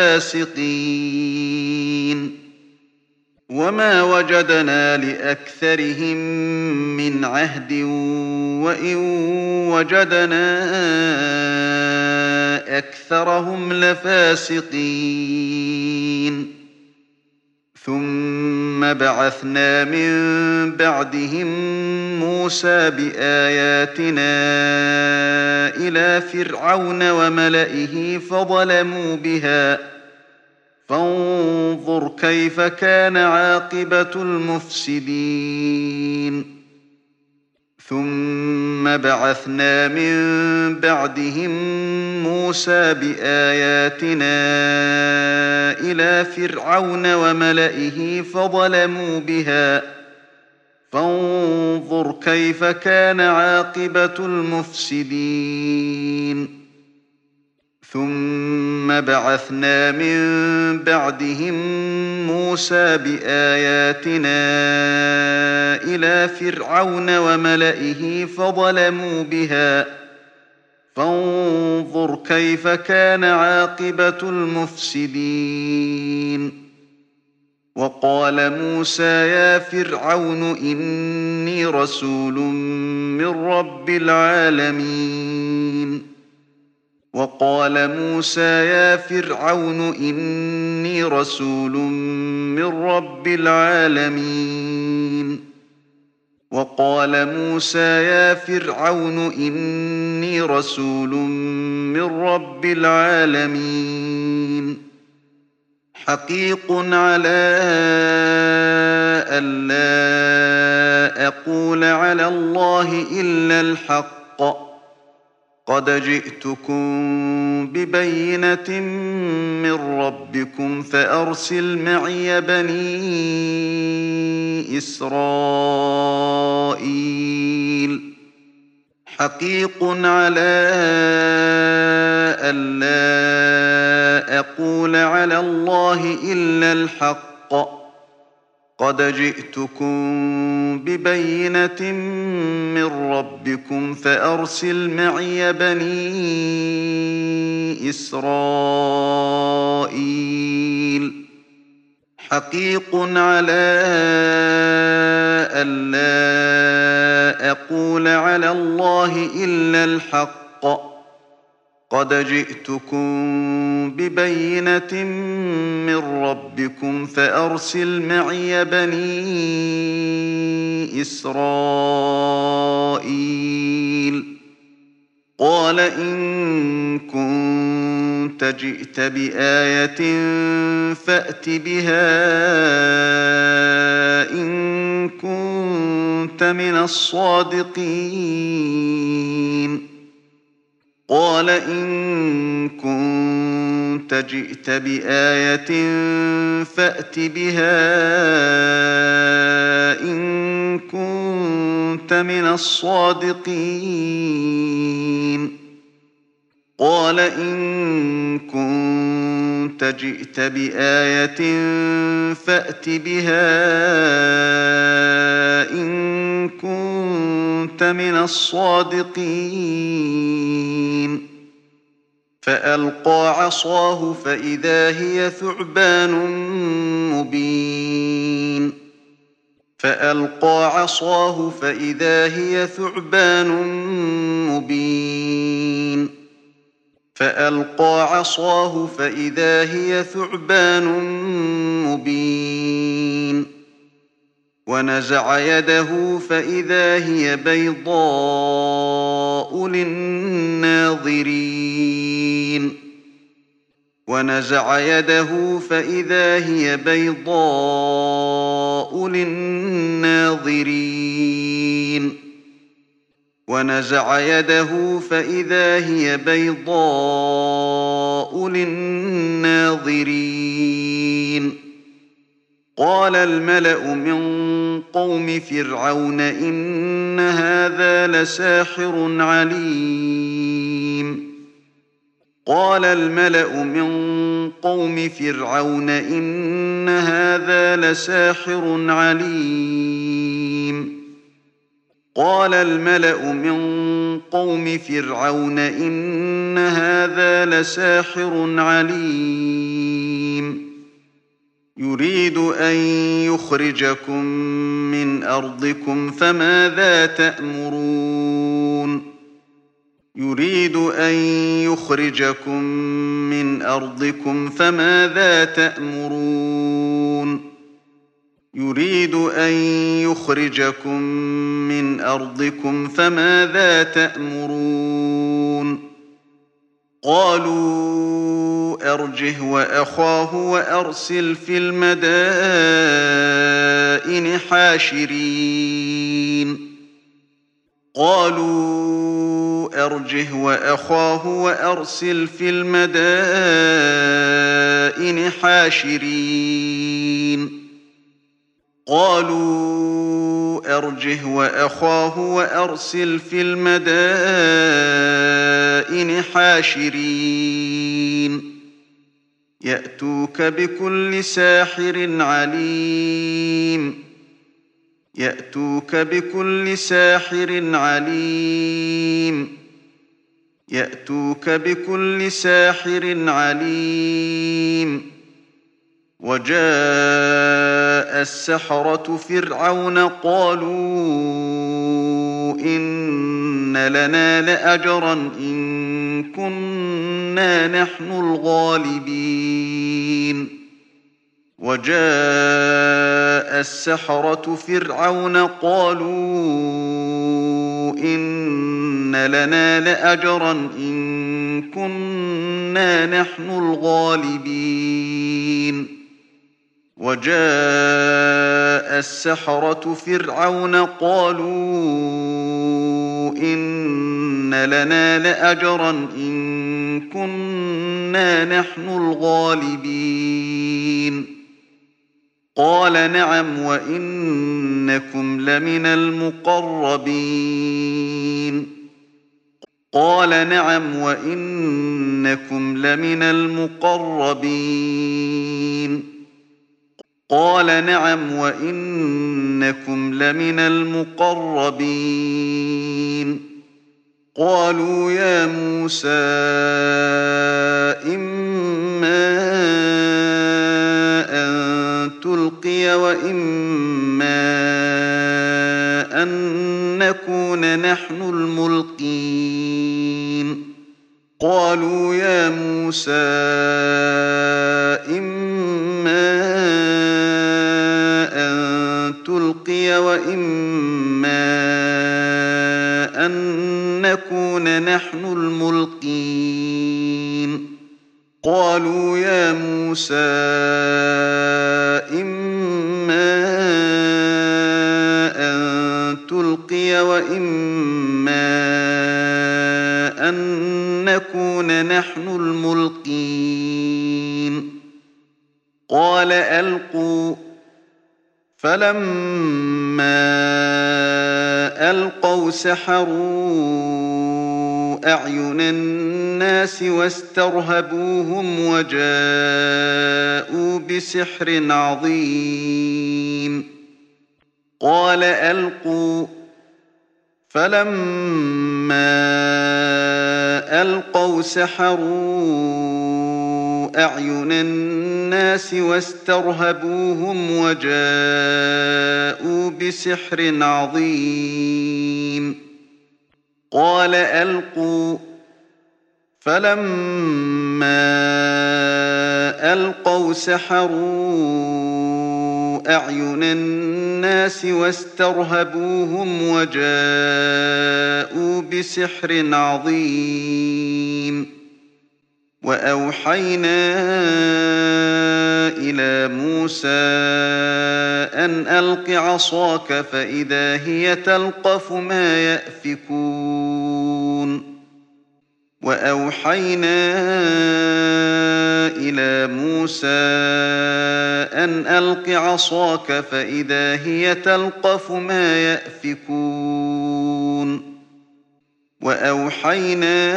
لفاسقين وما وجدنا لأكثرهم من عهد وإن وجدنا أكثرهم لفاسقين ثم بعثنا من بعدهم موسى بآياتنا إلى فرعون وملئه فظلموا بها فانظر كيف كان عاقبة المفسدين ثم بعثنا من بعدهم موسى بآياتنا إلى فرعون وملئه فظلموا بها فانظر كيف كان عاقبة المفسدين ثم بعثنا من بعدهم موسى بآياتنا إلى فرعون وملئه فظلموا بها فانظر كيف كان عاقبة المفسدين وقال موسى يا فرعون إني رسول من رب العالمين وقال موسى يا فرعون إني رسول من رب العالمين وقال موسى يا فرعون إني رسول من رب العالمين حقيق على ألا أقول على الله إلا الحق قد جئتكم ببينة من ربكم فأرسل معي بني إسرائيل حقيق على ألا أقول على الله إلا الحق قد جئتكم ببينة من ربكم فأرسل معي بني إسرائيل حقيق على ألا أقول على الله إلا الحق قد جئتكم ببينة من ربكم فأرسل معي بني إسرائيل قال إن كنت جئت بآية فأت بها إن كنت من الصادقين قال إن كنت جئت بآية فأت بها إن كنت من الصادقين قال إن كنت جئت بآية فأت بها إن كنت من الصادقين فألقى عصاه فإذا هي ثعبان مبين فألقى عصاه فإذا هي ثعبان مبين فألقى عصاه فإذا هي ثعبان مبين ونزع يده فإذا هي بيضاء للناظرين ونزع يده فإذا هي بيضاء للناظرين ونزع يده فإذا هي بيضاء للناظرين قال الملأ من قوم فرعون إن هذا لساحر عليم قال الملأ من قوم فرعون إن هذا لساحر عليم قال الملأ من قوم فرعون إن هذا لساحر عليم يريد أن يخرجكم من أرضكم فماذا تأمرون يريد أن يخرجكم من أرضكم فماذا تأمرون يريد أن يخرجكم من أرضكم فماذا تأمرون قالوا أرجه وأخاه وأرسل في المدائن حاشرين قالوا أرجه وأخاه وأرسل في المدائن حاشرين قالوا أرجه وأخاه وأرسل في المدائن حاشرين يأتوك بكل ساحر عليم يأتوك بكل ساحر عليم يأتوك بكل ساحر عليم وجاء السحرة فرعون قالوا إن لنا لأجرا إن كنا نحن الغالبين وجاء السحرة فرعون قالوا إن لنا لأجرا إن كنا نحن الغالبين وجاء السحرة فرعون قالوا إن لنا لأجرا إن كنا نحن الغالبين قال نعم وإنكم لمن المقربين قال نعم وإنكم لمن المقربين قال نعم وإنكم لمن المقربين قالوا يا موسى إما أن تلقي وإما أن نكون نحن الملقين قالوا يا موسى إما أن تلقي وإما أن نكون نحن الملقين قالوا يا موسى إما أن تلقي وإما أن نكون نحن الملقين قال ألقوا فلما ألقوا سحروا أعين الناس واسترهبوهم وجاءوا بسحر عظيم قال ألقوا فلما ألقوا سحروا أعين الناس واسترهبوهم وجاءوا بسحر عظيم قال ألقوا فلما ألقوا سحروا أعين الناس واسترهبوهم وجاءوا بسحر عظيم وأوحينا إلى موسى أن ألق عصاك فإذا هي تلقف ما يأفكون وأوحينا إلى موسى أن ألق عصاك فإذا هي تلقف ما يأفكون وأوحينا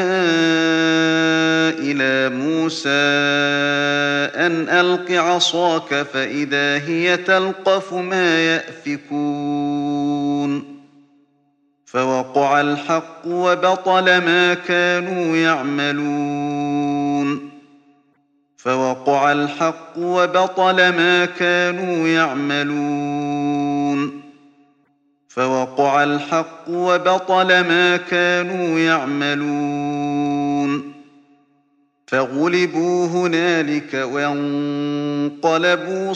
إلى موسى أن ألق عصاك فإذا هي تلقف ما يأفكون فوقع الحق وبطل ما كانوا يعملون فوقع الحق وبطل ما كانوا يعملون فوقع الحق وبطل ما كانوا يعملون فغلبوا هنالك وانقلبوا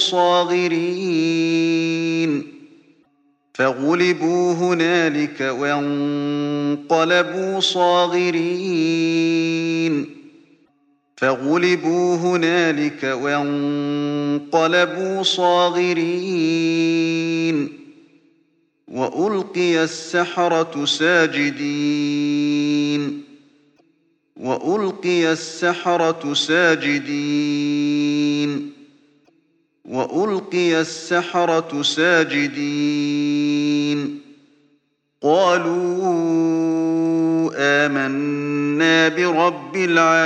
صاغرين فغلبوا هنالك وانقلبوا صاغرين فغلبوا هنالك وانقلبوا صاغرين وألقي السحرة ساجدين وألقي السحرة ساجدين وألقي السحرة ساجدين قالوا آمنا برب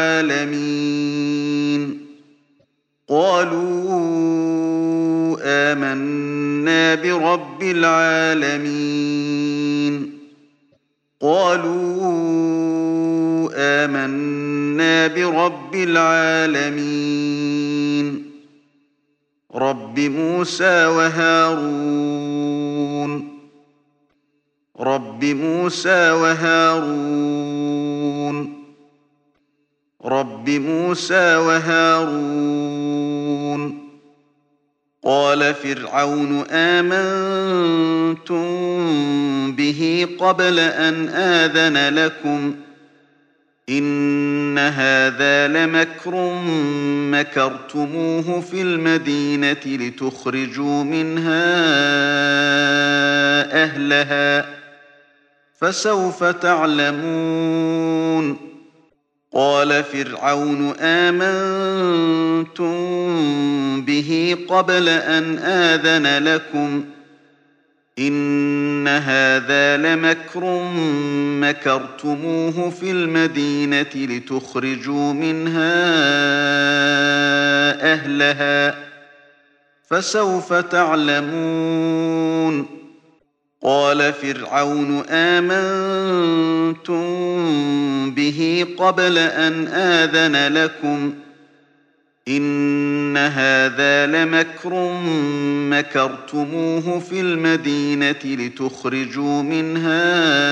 العالمين قالوا آمنا برب العالمين قالوا آمنا برب العالمين رب موسى وهارون رب موسى وهارون رب موسى وهارون قال فرعون آمنتم به قبل أن آذن لكم إن هذا لمكر مكرتموه في المدينة لتخرجوا منها أهلها فسوف تعلمون قال فرعون آمنتم به قبل أن آذن لكم إن هذا لمكر مكرتموه في المدينة لتخرجوا منها أهلها فسوف تعلمون قال فرعون آمنتم به قبل أن آذن لكم إن هذا لمكر مكرتموه في المدينة لتخرجوا منها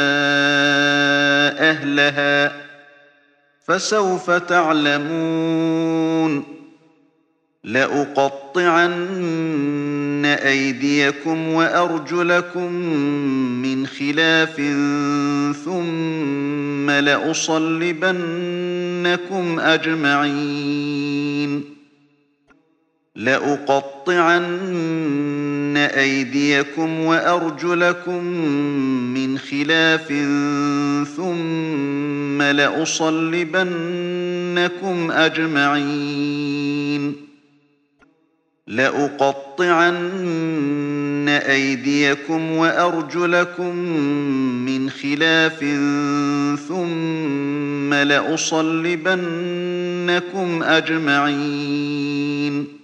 أهلها فسوف تعلمون لأقطعن أيديكم وأرجلكم من خلاف ثم لأصلبنكم أجمعين لأقطعن أيديكم وأرجلكم من خلاف ثم لأصلبنكم أجمعين لأقطعن أيديكم وأرجلكم من خلاف ثم لأصلبنكم أجمعين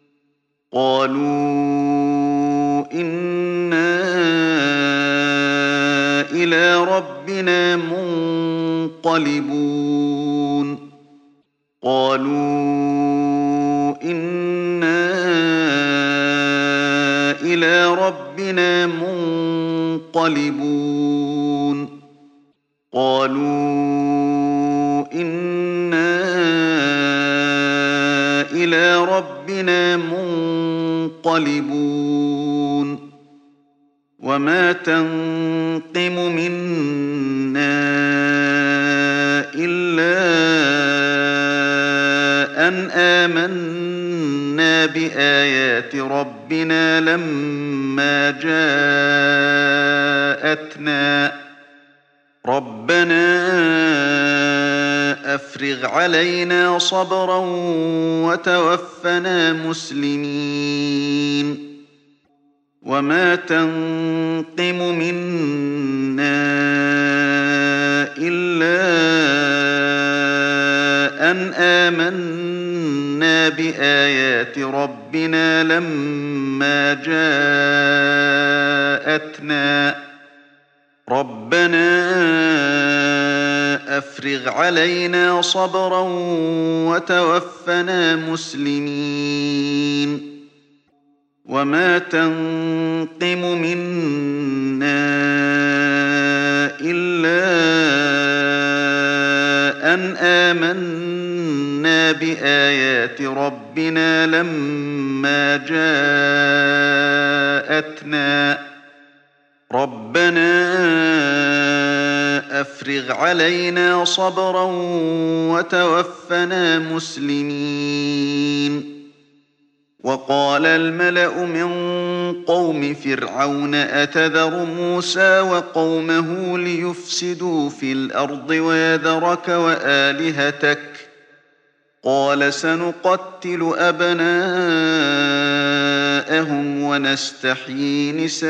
قالوا إنا إلى ربنا منقلبون قالوا إنا إلى ربنا منقلبون قالوا إنا إلى ربنا منقلبون وما تنقم منا إلا أن آمنا بآيات ربنا لما جاءتنا ربنا أفرغ علينا صبرا وتوفنا مسلمين وما تنقم منا إلا أن آمنا بآيات ربنا لما جاءتنا ربنا أفرغ علينا صبرا وتوفنا مسلمين وما تنقم منا إلا أن آمنا بآيات ربنا لما جاءتنا ربنا أفرغ علينا صبرا وتوفنا مسلمين وقال الملأ من قوم فرعون أتذر موسى وقومه ليفسدوا في الأرض ويذرك وآلهتك قال سنقتل أبناءهم ونستحيي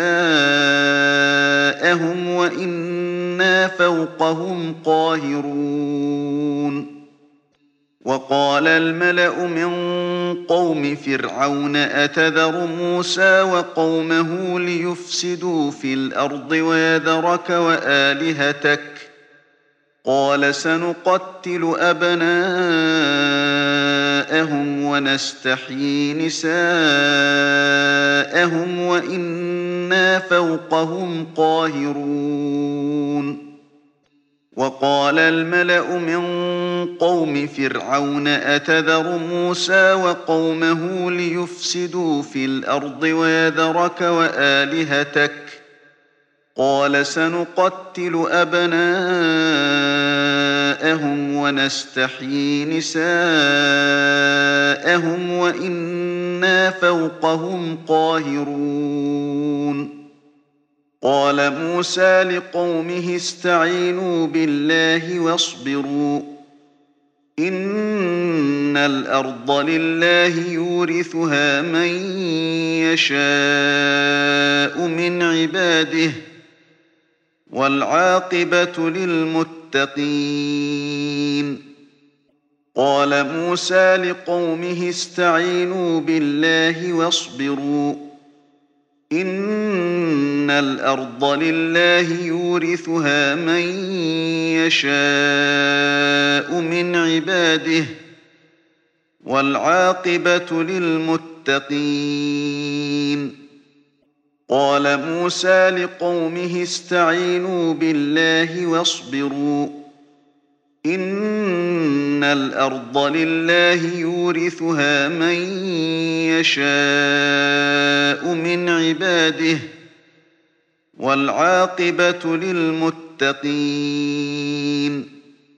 نساءهم وإنا فوقهم قاهرون وقال الملأ من قوم فرعون أتذر موسى وقومه ليفسدوا في الأرض ويذرك وآلهتك قال سنقتل أبناءهم ونستحيي نساءهم وإنا فوقهم قاهرون وقال الملأ من قوم فرعون أتذر موسى وقومه ليفسدوا في الأرض ويذرك وآلهتك قال سنقتل أبناءهم ونستحيي نساءهم وإنا فوقهم قاهرون قال موسى لقومه استعينوا بالله واصبروا إن الأرض لله يورثها من يشاء من عباده والعاقبة للمتقين قال موسى لقومه استعينوا بالله واصبروا إن الأرض لله يورثها من يشاء من عباده والعاقبة للمتقين قال موسى لقومه استعينوا بالله واصبروا إن الأرض لله يورثها من يشاء من عباده والعاقبة للمتقين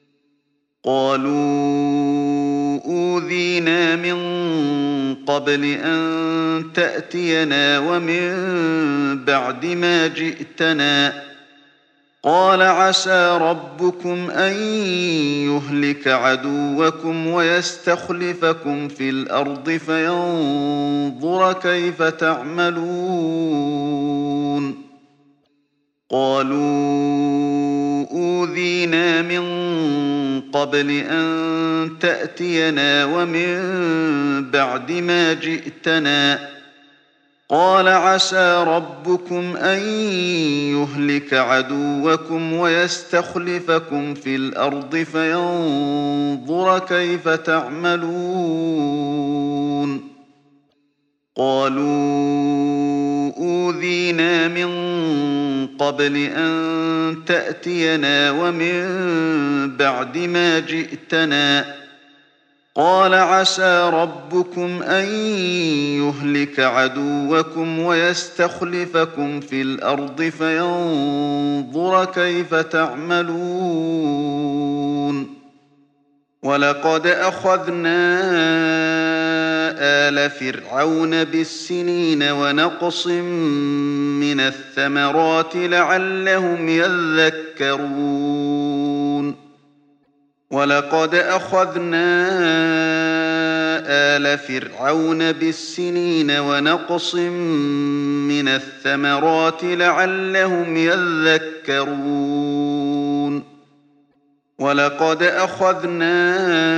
قالوا أوذينا من قبل أن تأتينا ومن بعد ما جئتنا قال عسى ربكم أن يهلك عدوكم ويستخلفكم في الأرض فينظر كيف تعملون قالوا أوذينا من قبل أن تأتينا ومن بعد ما جئتنا قال عسى ربكم أن يهلك عدوكم ويستخلفكم في الأرض فينظر كيف تعملون قالوا أوذينا من قبل أن تأتينا ومن بعد ما جئتنا قال عسى ربكم أن يهلك عدوكم ويستخلفكم في الأرض فينظر كيف تعملون ولقد أخذنا آل فرعون بالسنين ونقص من الثمرات لعلهم يذكرون ولقد أخذنا آل فرعون بالسنين ونقص من الثمرات لعلهم يذكرون ولقد أخذنا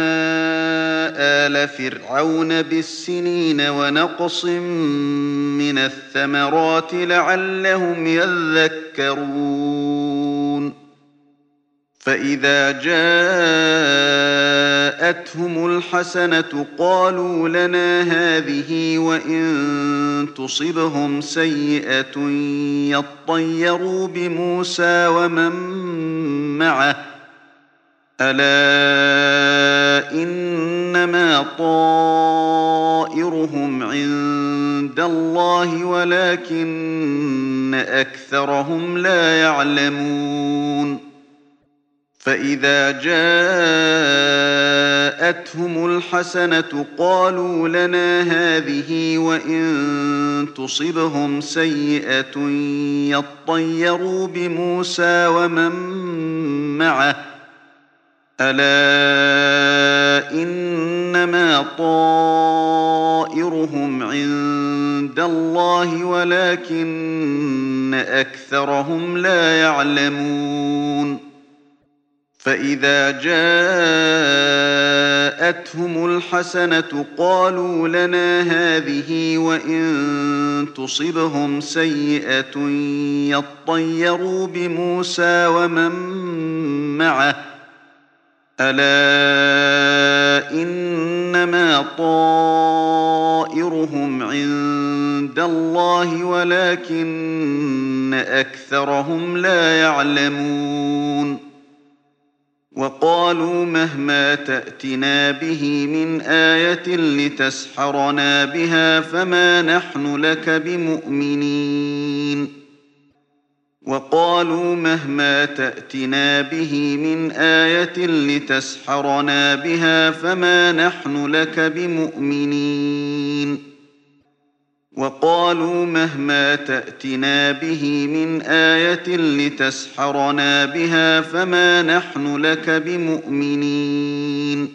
آل فرعون بالسنين ونقص من الثمرات لعلهم يذكرون فإذا جاءتهم الحسنة قالوا لنا هذه وإن تصبهم سيئة يطيروا بموسى ومن معه ألا إنما طائرهم عند الله ولكن أكثرهم لا يعلمون فإذا جاءتهم الحسنة قالوا لنا هذه وإن تصبهم سيئة يطيروا بموسى ومن معه ألا إنما طائرهم عند الله ولكن أكثرهم لا يعلمون فإذا جاءتهم الحسنة قالوا لنا هذه وإن تصبهم سيئة يطيروا بموسى ومن معه ألا إنما طائرهم عند الله ولكن أكثرهم لا يعلمون وقالوا مهما تأتنا به من آية لتسحرنا بها فما نحن لك بمؤمنين وقالوا مهما تأتنا به من آية لتسحرنا بها فما نحن لك بمؤمنين وقالوا مهما تأتنا به من آية لتسحرنا بها فما نحن لك بمؤمنين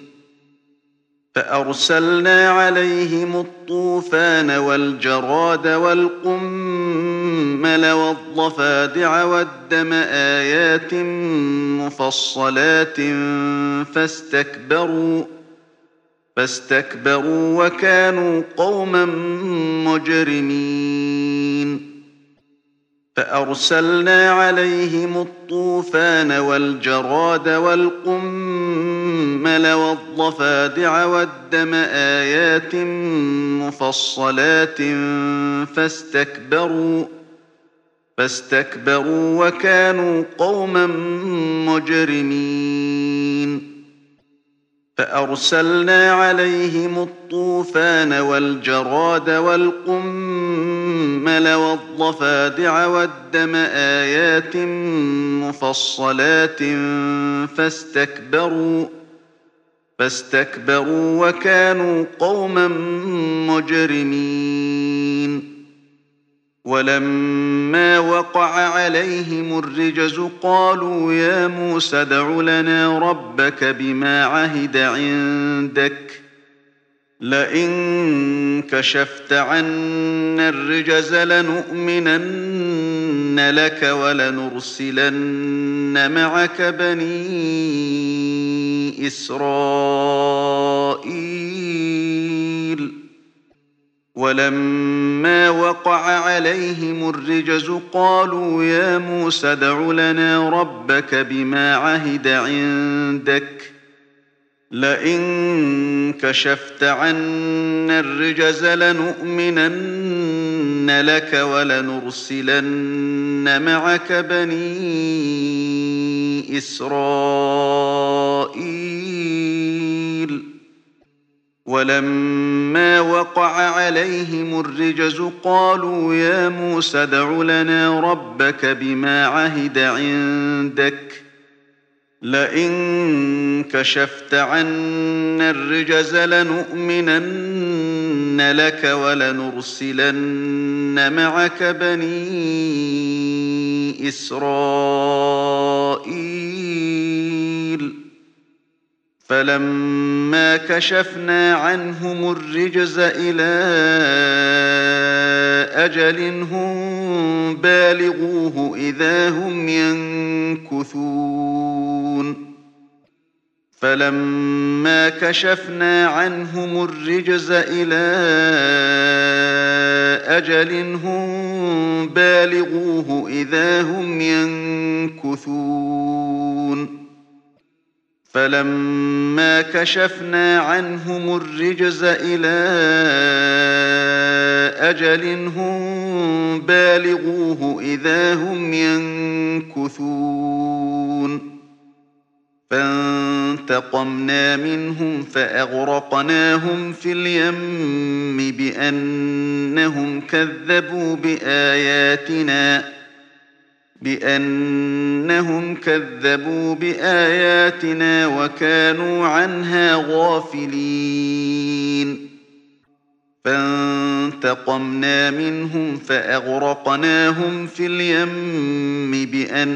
فأرسلنا عليهم الطوفان والجراد والقمل والضفادع والدم آيات مفصلات فاستكبروا وكانوا قوما مجرمين فأرسلنا عليهم الطوفان والجراد والقمل والضفادع والدم آيات مفصلات فاستكبروا وكانوا قوما مجرمين فأرسلنا عليهم الطوفان والجراد والقمل والضفادع والدم آيات مفصلات فاستكبروا وكانوا قوما مجرمين ولما وقع عليهم الرجز قالوا يا موسى ادع لنا ربك بما عهد عندك لئن كشفت عنا الرجز لنؤمنن لك ولنرسلن معك بني إسرائيل ولما وقع عليهم الرجز قالوا يا موسى ادع لنا ربك بما عهد عندك لئن كشفت عنا الرجز لنؤمنن لك ولنرسلن معك بني إسرائيل ولما وقع عليهم الرجز قالوا يا موسى ادع لنا ربك بما عهد عندك لئن كشفت عنا الرجز لنؤمنن لك ولنرسلن معك بني إسرائيل فلما كشفنا عنهم الرجز إلى أجل هم بالغوه إذا هم ينكثون فلما كشفنا عنهم الرجز إلى أجل هم بالغوه إذا هم ينكثون فلما كشفنا عنهم الرجز إلى أجل هم بالغوه إذا هم ينكثون فانتقمنا منهم فأغرقناهم في اليم بأنهم كذبوا بآياتنا وكانوا عنها غافلين فانتقمنا منهم فأغرقناهم في اليم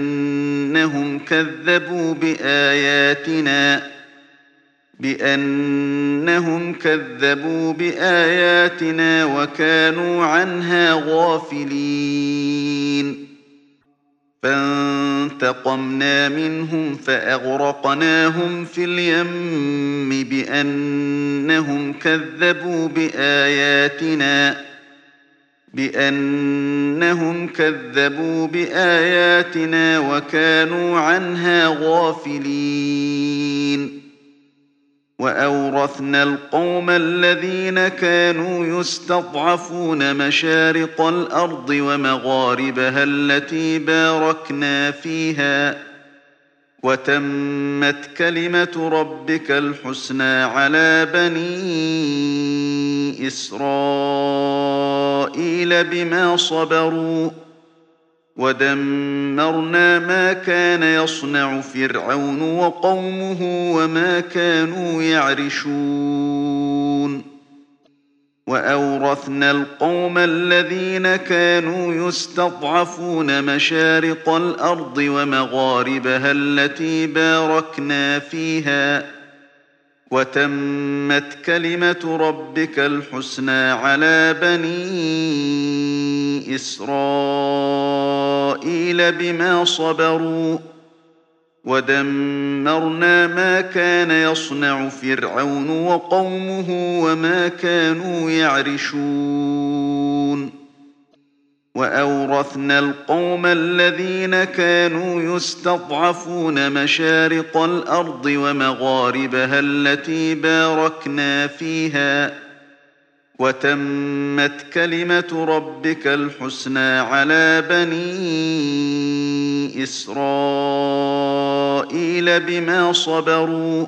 بأنهم كذبوا بآياتنا وكانوا عنها غافلين فانتقمنا منهم فأغرقناهم في اليم بأنهم كذبوا بآياتنا وكانوا عنها غافلين وأورثنا القوم الذين كانوا يستضعفون مشارق الأرض ومغاربها التي باركنا فيها وتمت كلمة ربك الحسنى على بني إسرائيل بما صبروا ودمرنا ما كان يصنع فرعون وقومه وما كانوا يعرشون وأورثنا القوم الذين كانوا يستضعفون مشارق الأرض ومغاربها التي باركنا فيها وتمت كلمة ربك الحسنى على بني إسرائيل بما صبروا ودمرنا ما كان يصنع فرعون وقومه وما كانوا يعرشون وأورثنا القوم الذين كانوا يستضعفون مشارق الأرض ومغاربها التي باركنا فيها وتمت كلمة ربك الحسنى على بني إسرائيل بما صبروا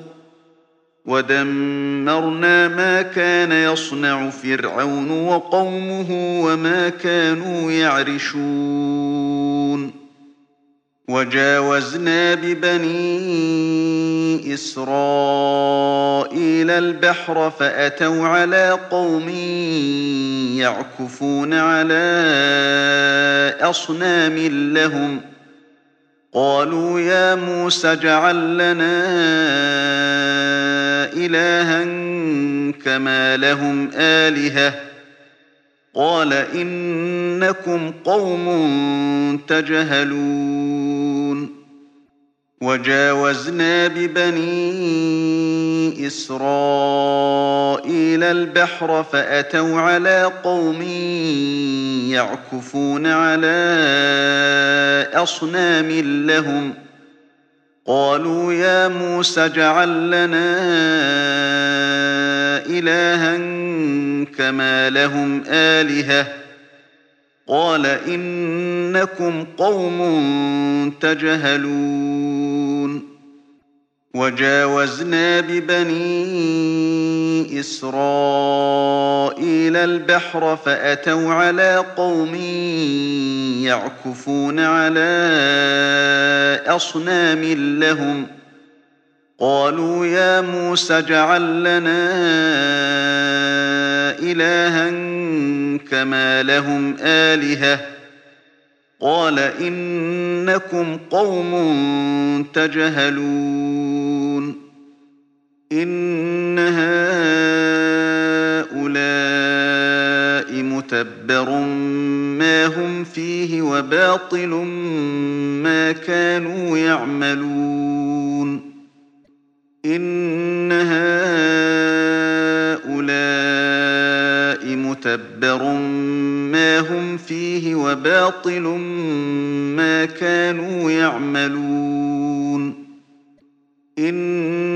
ودمرنا ما كان يصنع فرعون وقومه وما كانوا يعرشون وجاوزنا ببني إسرائيل البحر فأتوا على قوم يعكفون على أصنام لهم قالوا يا موسى اجعل لنا إلها كما لهم آلهة قال إنكم قوم تجهلون وجاوزنا ببني إسرائيل البحر فأتوا على قوم يعكفون على أصنام لهم قالوا يا موسى اجعل لنا إلها كما لهم آلهة قال إنكم قوم تجهلون وجاوزنا ببني إسرائيل البحر فأتوا على قوم يعكفون على أصنام لهم قالوا يا موسى اجعل لنا إلها كما لهم آلهة قال إنكم قوم تجهلون إن هؤلاء متبر ما هم فيه وباطل ما كانوا يعملون إن هؤلاء متبر ما هم فيه وباطل ما كانوا يعملون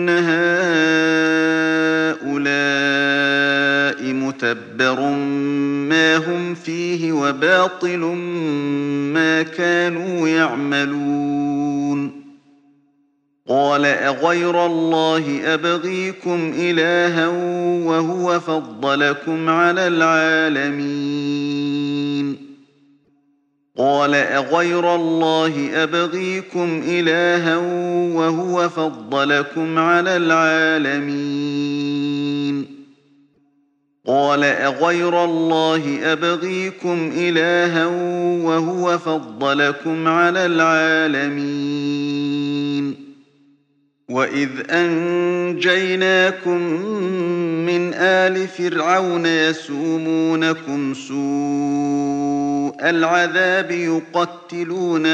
مُتَبَّرٌ مَا هُمْ فِيهِ وَبَاطِلٌ مَا كَانُوا يَعْمَلُونَ قَالَ أَغَيْرَ اللَّهِ أَبْغِيكُمْ إِلَٰهًا وَهُوَ فَضَّلَكُمْ عَلَى الْعَالَمِينَ قَالَ أَغَيْرَ اللَّهِ أَبْغِيكُمْ إِلَٰهًا وَهُوَ فَضَّلَكُمْ عَلَى الْعَالَمِينَ قَالَ أَغَيْرَ اللَّهِ أَبْغِيكُمْ إِلَٰهًا وَهُوَ فَضَّلَكُمْ عَلَى الْعَالَمِينَ وَإِذْ أَنجَيْنَاكُم مِّنْ آلِ فِرْعَوْنَ يَسُومُونَكُمْ سُوءَ الْعَذَابِ يُقَتِّلُونَ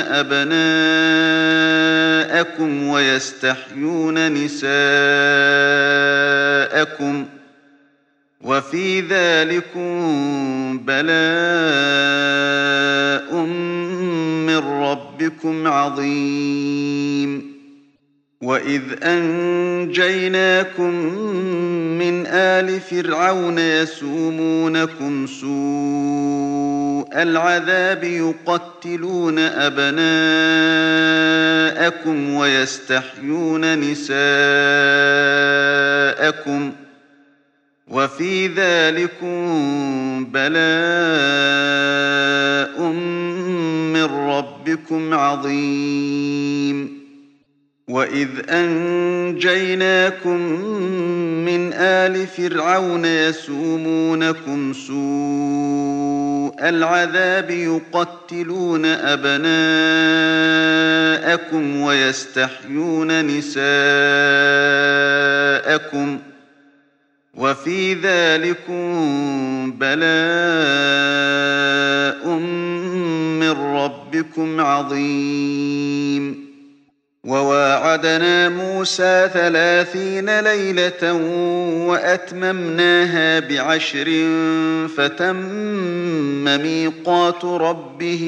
أَبْنَاءَكُمْ وَيَسْتَحْيُونَ نِسَاءَكُمْ ۚ وَفِي ذَٰلِكُم بَلَاءٌ مِّن رَّبِّكُمْ عَظِيمٌ وَإِذْ أَنجَيْنَاكُم مِّنْ آلِ فِرْعَوْنَ يَسُومُونَكُمْ سُوءَ الْعَذَابِ يُقَتِّلُونَ أَبْنَاءَكُمْ وَيَسْتَحْيُونَ نِسَاءَكُمْ ۚ وَفِي ذَٰلِكُم بَلَاءٌ مِّن رَّبِّكُمْ عَظِيمٌ وَإِذْ أَنجَيْنَاكُم مِّنْ آلِ فِرْعَوْنَ يَسُومُونَكُمْ سُوءَ الْعَذَابِ يُقَتِّلُونَ أَبْنَاءَكُمْ وَيَسْتَحْيُونَ نِسَاءَكُمْ ۚ وَفِي ذَٰلِكُم بَلَاءٌ مِّن رَّبِّكُمْ عَظِيمٌ وَوَاعَدْنَا مُوسَىٰ 30 لَيْلَةً وَأَتْمَمْنَاهَا ب10 فَتَمَّ مِيقَاتُ رَبِّهِ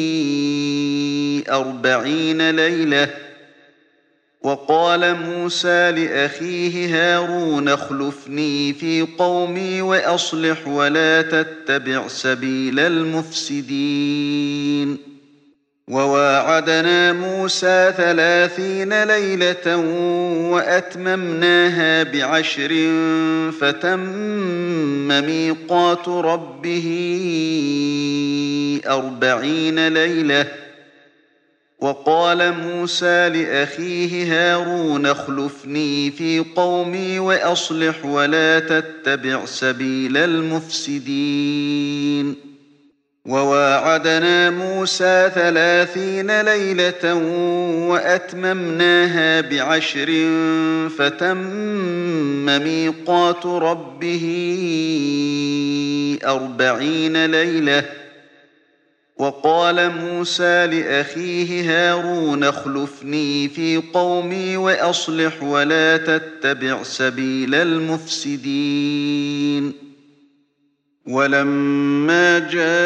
40 لَيْلَةً ۚ وَقَالَ مُوسَىٰ لِأَخِيهِ هَارُونَ اخْلُفْنِي فِي قَوْمِي وَأَصْلِحْ وَلَا تَتَّبِعْ سَبِيلَ الْمُفْسِدِينَ وَوَاعَدْنَا مُوسَىٰ 30 لَيْلَةً وَأَتْمَمْنَاهَا ب10 فَتَمَّ مِيقَاتُ رَبِّهِ 40 لَيْلَةً ۚ وَقَالَ مُوسَىٰ لِأَخِيهِ هَارُونَ اخْلُفْنِي فِي قَوْمِي وَأَصْلِحْ وَلَا تَتَّبِعْ سَبِيلَ الْمُفْسِدِينَ وَوَاعَدْنَا مُوسَىٰ 30 لَيْلَةً وَأَتْمَمْنَاهَا ب10 فَتَمَّ مِيقَاتُ رَبِّهِ 40 لَيْلَةً ۚ وَقَالَ مُوسَىٰ لِأَخِيهِ هَارُونَ اخْلُفْنِي فِي قَوْمِي وَأَصْلِحْ وَلَا تَتَّبِعْ سَبِيلَ الْمُفْسِدِينَ وَلَمَّا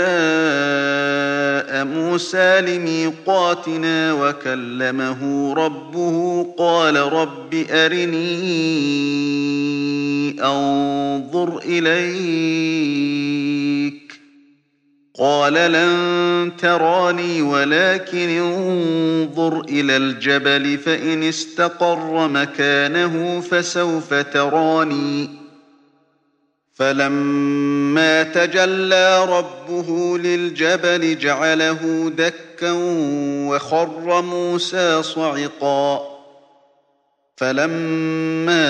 جَاءَ مُوسَىٰ لِمِيقَاتِنَا وَكَلَّمَهُ رَبُّهُ قَالَ رَبِّ أَرِنِي أَنظُرْ إِلَيْكَ ۚ قَالَ لَن تَرَانِي وَلَٰكِنِ انظُرْ إِلَى الْجَبَلِ فَإِنِ اسْتَقَرَّ مَكَانَهُ فَسَوْفَ تَرَانِي ۚ فَلَمَّا تَجَلَّىٰ رَبُّهُ لِلْجَبَلِ جَعَلَهُ دَكًّا وَخَرَّ مُوسَىٰ صَعِقًا ۚ فَلَمَّا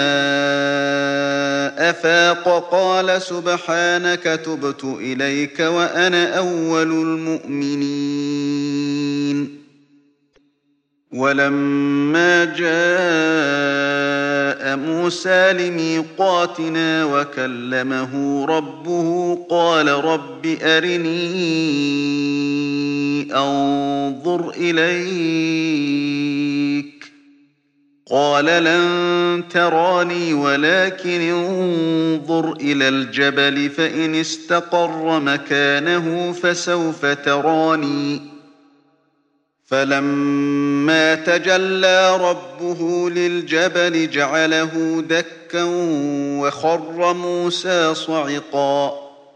أَفَاقَ قَالَ سُبْحَانَكَ تُبْتُ إِلَيْكَ وَأَنَا أَوَّلُ الْمُؤْمِنِينَ وَلَمَّا جَاءَ مُوسَىٰ لِمِيقَاتِنَا وَكَلَّمَهُ رَبُّهُ قَالَ رَبِّ أَرِنِي أَنظُرْ إِلَيْكَ ۚ قَالَ لَن تَرَانِي وَلَٰكِنِ انظُرْ إِلَى الْجَبَلِ فَإِنِ اسْتَقَرَّ مَكَانَهُ فَسَوْفَ تَرَانِي ۚ فَلَمَّا تَجَلَّىٰ رَبُّهُ لِلْجَبَلِ جَعَلَهُ دَكًّا وَخَرَّ مُوسَىٰ صَعِقًا ۚ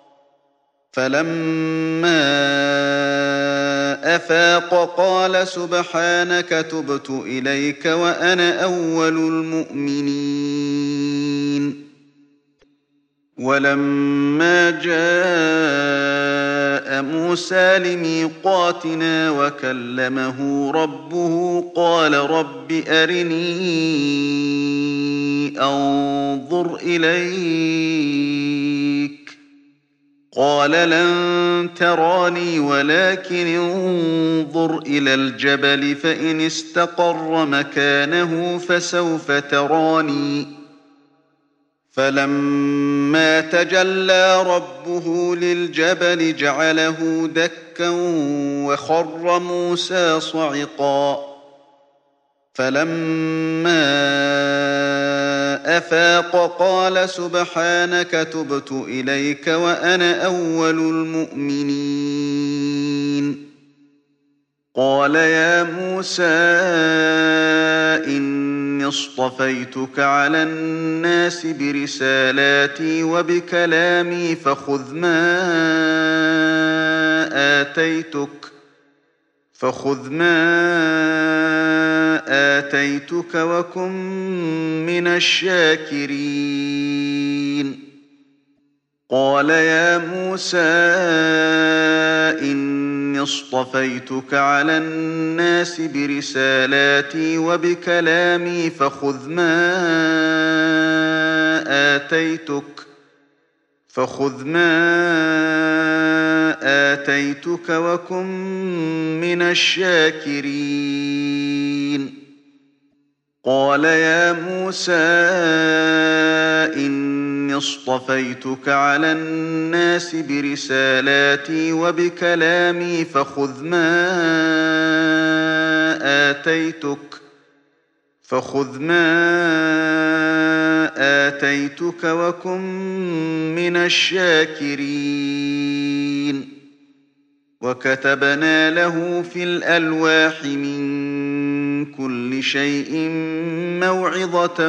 فلما أفاق قال سبحانك تبت إليك وأنا أول المؤمنين. ولما جاء موسى لميقاتنا وكلمه ربه قال رب أرني أنظر إليك قال لن تراني ولكن انظر إلى الجبل فإن استقر مكانه فسوف تراني. فلما تجلى ربه للجبل جعله دكا وخر موسى صعقا. فلما أفاق قال سبحانك تبت إليك وأنا أول المؤمنين. قال يا موسى إني اصطفيتك على الناس برسالاتي وبكلامي فخذ ما آتيتك وكن من الشاكرين. قال يا موسى إني اصطفيتك على الناس برسالاتي وبكلامي فخذ ما آتيتك وكن من الشاكرين. قال يا موسى إني اصطفيتك على الناس برسالاتي وبكلامي فخذ ما آتيتك وكن من الشاكرين. وكتبنا له في الألواح من كل شيء موعظة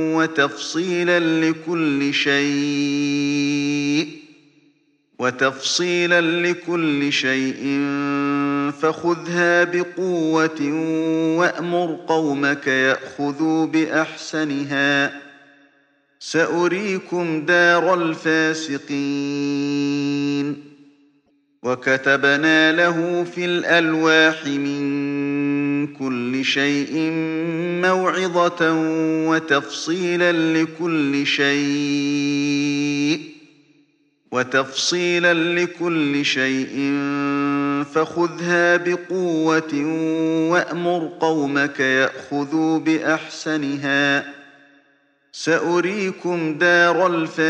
وتفصيلا لكل شيء فخذها بقوة وأمر قومك يأخذوا بأحسنها سأريكم دار الفاسقين. وكتبنا له في الألواح من كل شيء موعظة وتفصيلا لكل شيء فخذها بقوة وأمر قومك يأخذوا بأحسنها سأريكم دار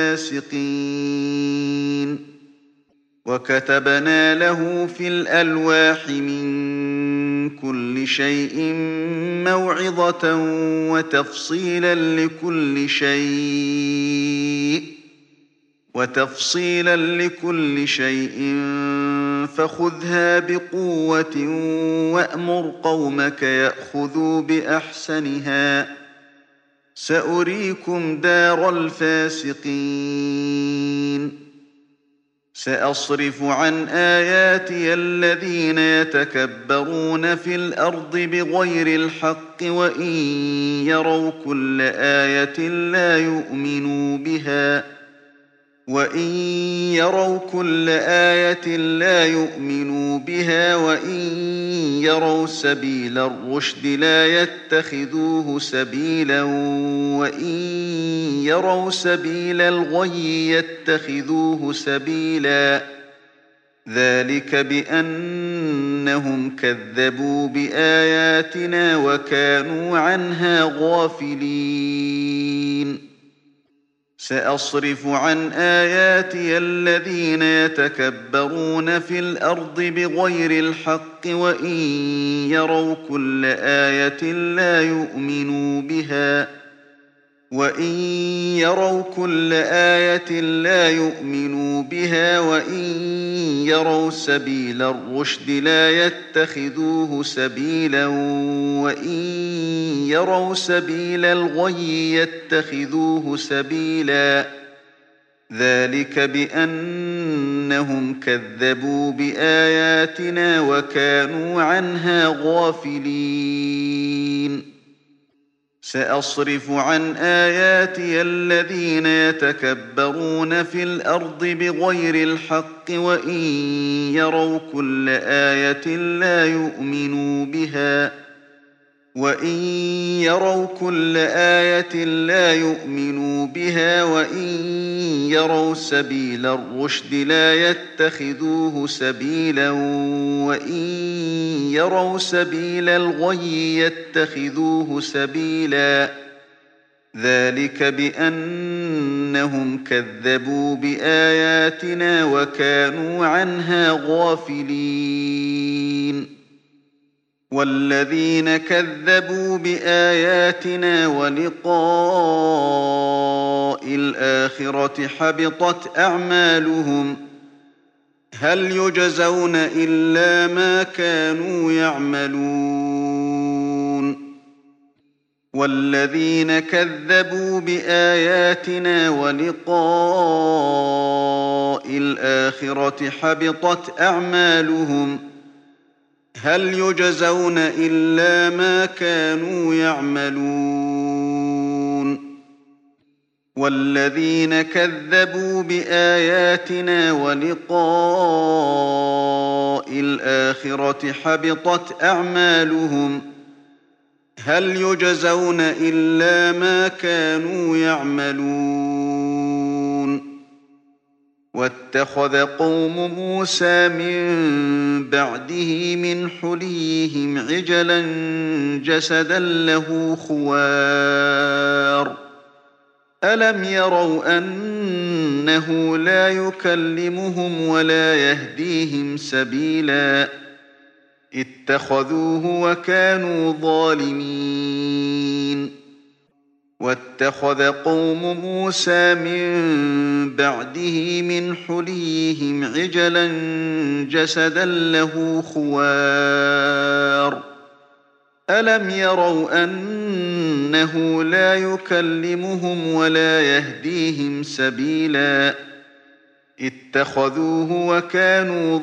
الفاسقين. وكتبنا له في الألواح من كل شيء موعظة وتفصيلا لكل شيء فخذها بقوة وأمر قومك يأخذوا بأحسنها سأريكم دار الفاسقين. سأصرف عن آياتي الذين يتكبرون في الأرض بغير الحق وإن يروا كل آية لا يؤمنوا بها وإن يروا سبيل الرشد لا يتخذوه سبيلا وإن يروا سبيل الغي يتخذوه سبيلا ذلك بأنهم كذبوا بآياتنا وكانوا عنها غافلين. سأصرف عن آياتي الذين يتكبرون في الأرض بغير الحق وإن يروا كل آية لا يؤمنوا بها وإن يروا سبيل الرشد لا يتخذوه سبيلا وإن يروا سبيل الغي يتخذوه سبيلا ذلك بأن أنهم كذبوا بآياتنا وكانوا عنها غافلين سأصرف عن آياتي الذين يتكبرون في الأرض بغير الحق وإن يروا كل آية لا يؤمنوا بها وإن يروا سبيل الرشد لا يتخذوه سبيلا وإن يروا سبيل الغي يتخذوه سبيلا ذلك بأنهم كذبوا بآياتنا وكانوا عنها غافلين والذين كذبوا بآياتنا ولقاء الآخرة حبطت أعمالهم هل يجزون إلا ما كانوا يعملون والذين كذبوا بآياتنا ولقاء الآخرة حبطت أعمالهم هل يجزون إلا ما كانوا يعملون والذين كذبوا بآياتنا ولقاء الآخرة حبطت أعمالهم هل يجزون إلا ما كانوا يعملون واتخذ قوم موسى من بعده من حليهم عجلا جسدا له خوار ألم يروا أنه لا يكلمهم ولا يهديهم سبيلا اتخذوه وكانوا ظالمين واتخذ قوم موسى من بعده من حليهم عجلا جسدا له خوار ألم يروا أنه لا يكلمهم ولا يهديهم سبيلا اتخذوه وكانوا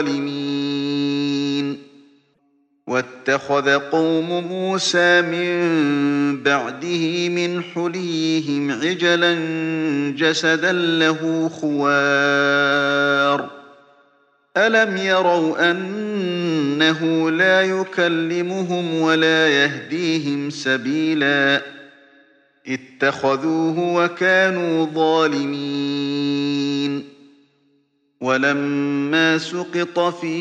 ظالمين واتخذ قوم موسى من بعده من حليهم عجلا جسدا له خوار ألم يروا أنه لا يكلمهم ولا يهديهم سبيلا اتخذوه وكانوا ظالمين ولما سقط في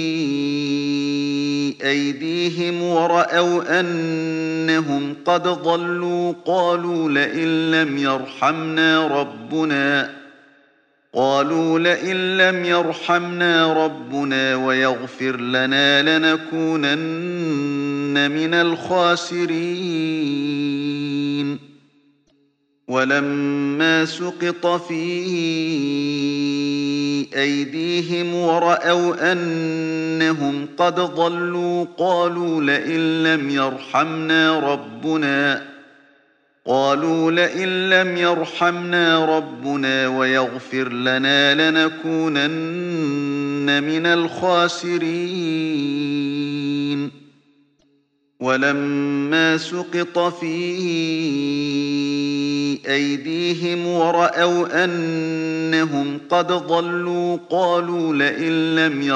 أيديهم ورأوا أنهم قد ضلوا قالوا لئن لم يرحمنا ربنا ويغفر لنا لنكونن من الخاسرين ولما سقط في أيديهم ورأوا أنهم قد ضلوا قالوا لئن لم يرحمنا ربنا ويغفر لنا لنكونن من الخاسرين ولما سقط في أيديهم ورأوا أنهم قد ضلوا قالوا لئن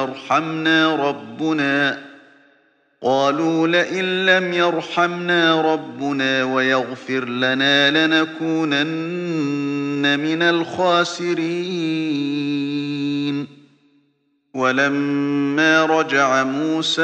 لم يرحمنا ربنا ويغفر لنا لنكونن من الخاسرين ولما رجع موسى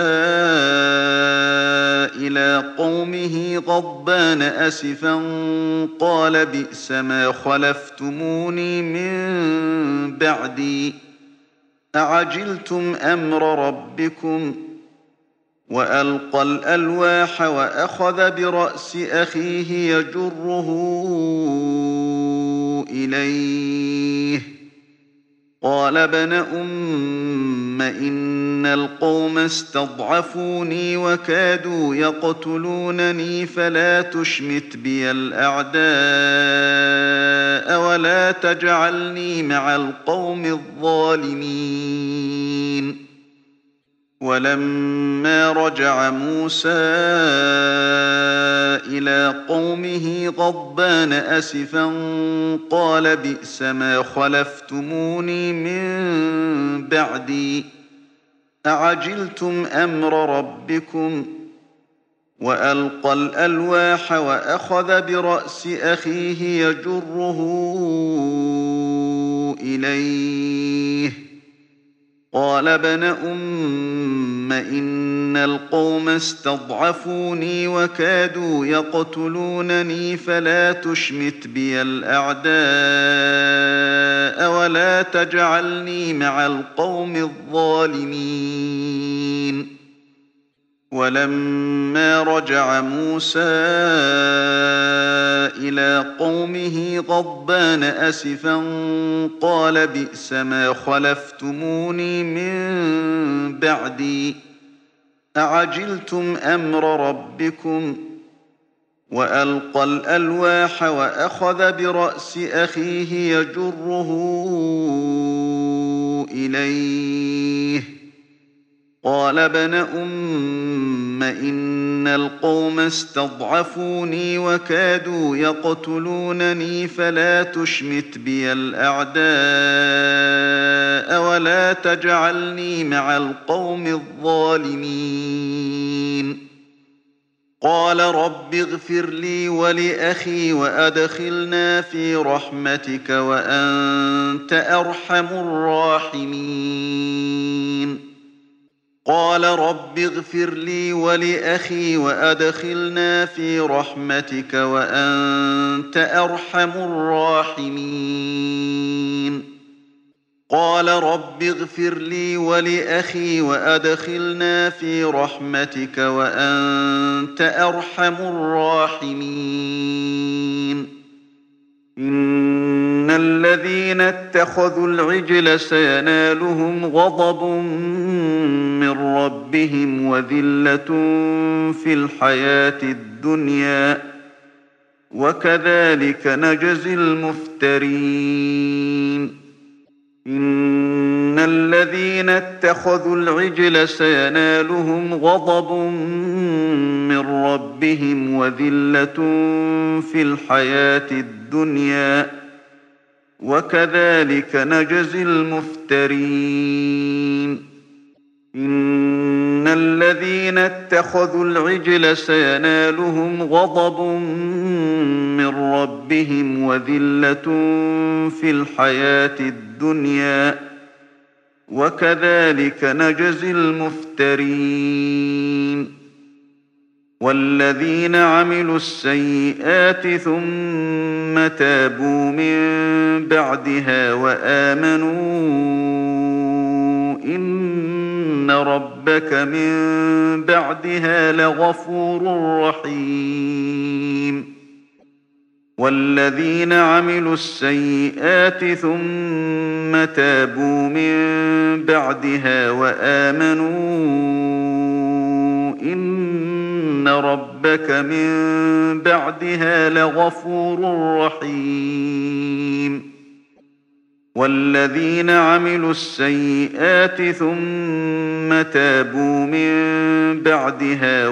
إلى قومه غضبان أسفا قال بئس ما خلفتموني من بعدي أعجلتم أمر ربكم وألقى الألواح وأخذ برأس أخيه يجره إليه قال ابن إن القوم استضعفوني وكادوا يقتلونني فلا تشمت بي الأعداء ولا تجعلني مع القوم الظالمين. ولما رجع موسى إلى قومه غضبان أسفا قال بئس ما خلفتموني من بعدي أعجلتم أمر ربكم. وألقى الألواح وأخذ برأس أخيه يجره إليه قال ابن إن القوم استضعفوني وكادوا يقتلونني فلا تشمت بي الأعداء ولا تجعلني مع القوم الظالمين. ولما رجع موسى إلى قومه غضبان أسفا قال بئس ما خلفتموني من بعدي أعجلتم أمر ربكم. وألقى الألواح وأخذ برأس أخيه يجره إليه قال ابن إن القوم استضعفوني وكادوا يقتلونني فلا تشمت بي الأعداء ولا تجعلني مع القوم الظالمين. قال رب اغفر لي ولأخي وأدخلنا في رحمتك وأنت أرحم الراحمين. قال رب اغفر لي ولأخي وأدخلنا في رحمتك وأنت أرحم الراحمين. قال رب اغفر لي ولأخي وأدخلنا في رحمتك وأنت أرحم الراحمين. إن الذين اتخذوا العجل سينالهم غضب من ربهم وذلة في الحياة الدنيا وكذلك نجزي المفترين. إن الذين اتخذوا العجل سينالهم غضب من ربهم وذلة في الحياة الدنيا وكذلك نجزي المفترين. إن الذين اتخذوا العجل سينالهم غضب من ربهم وذلة في الحياة الدنيا وكذلك نجزي المفترين. والذين عملوا السيئات ثم تابوا من بعدها وآمنوا إن ربك من بعدها لغفور رحيم. والذين عملوا السيئات ثم تابوا من بعدها وآمنوا إن ربك من بعدها لغفور رحيم. والذين عملوا السيئات ثم تابوا من بعدها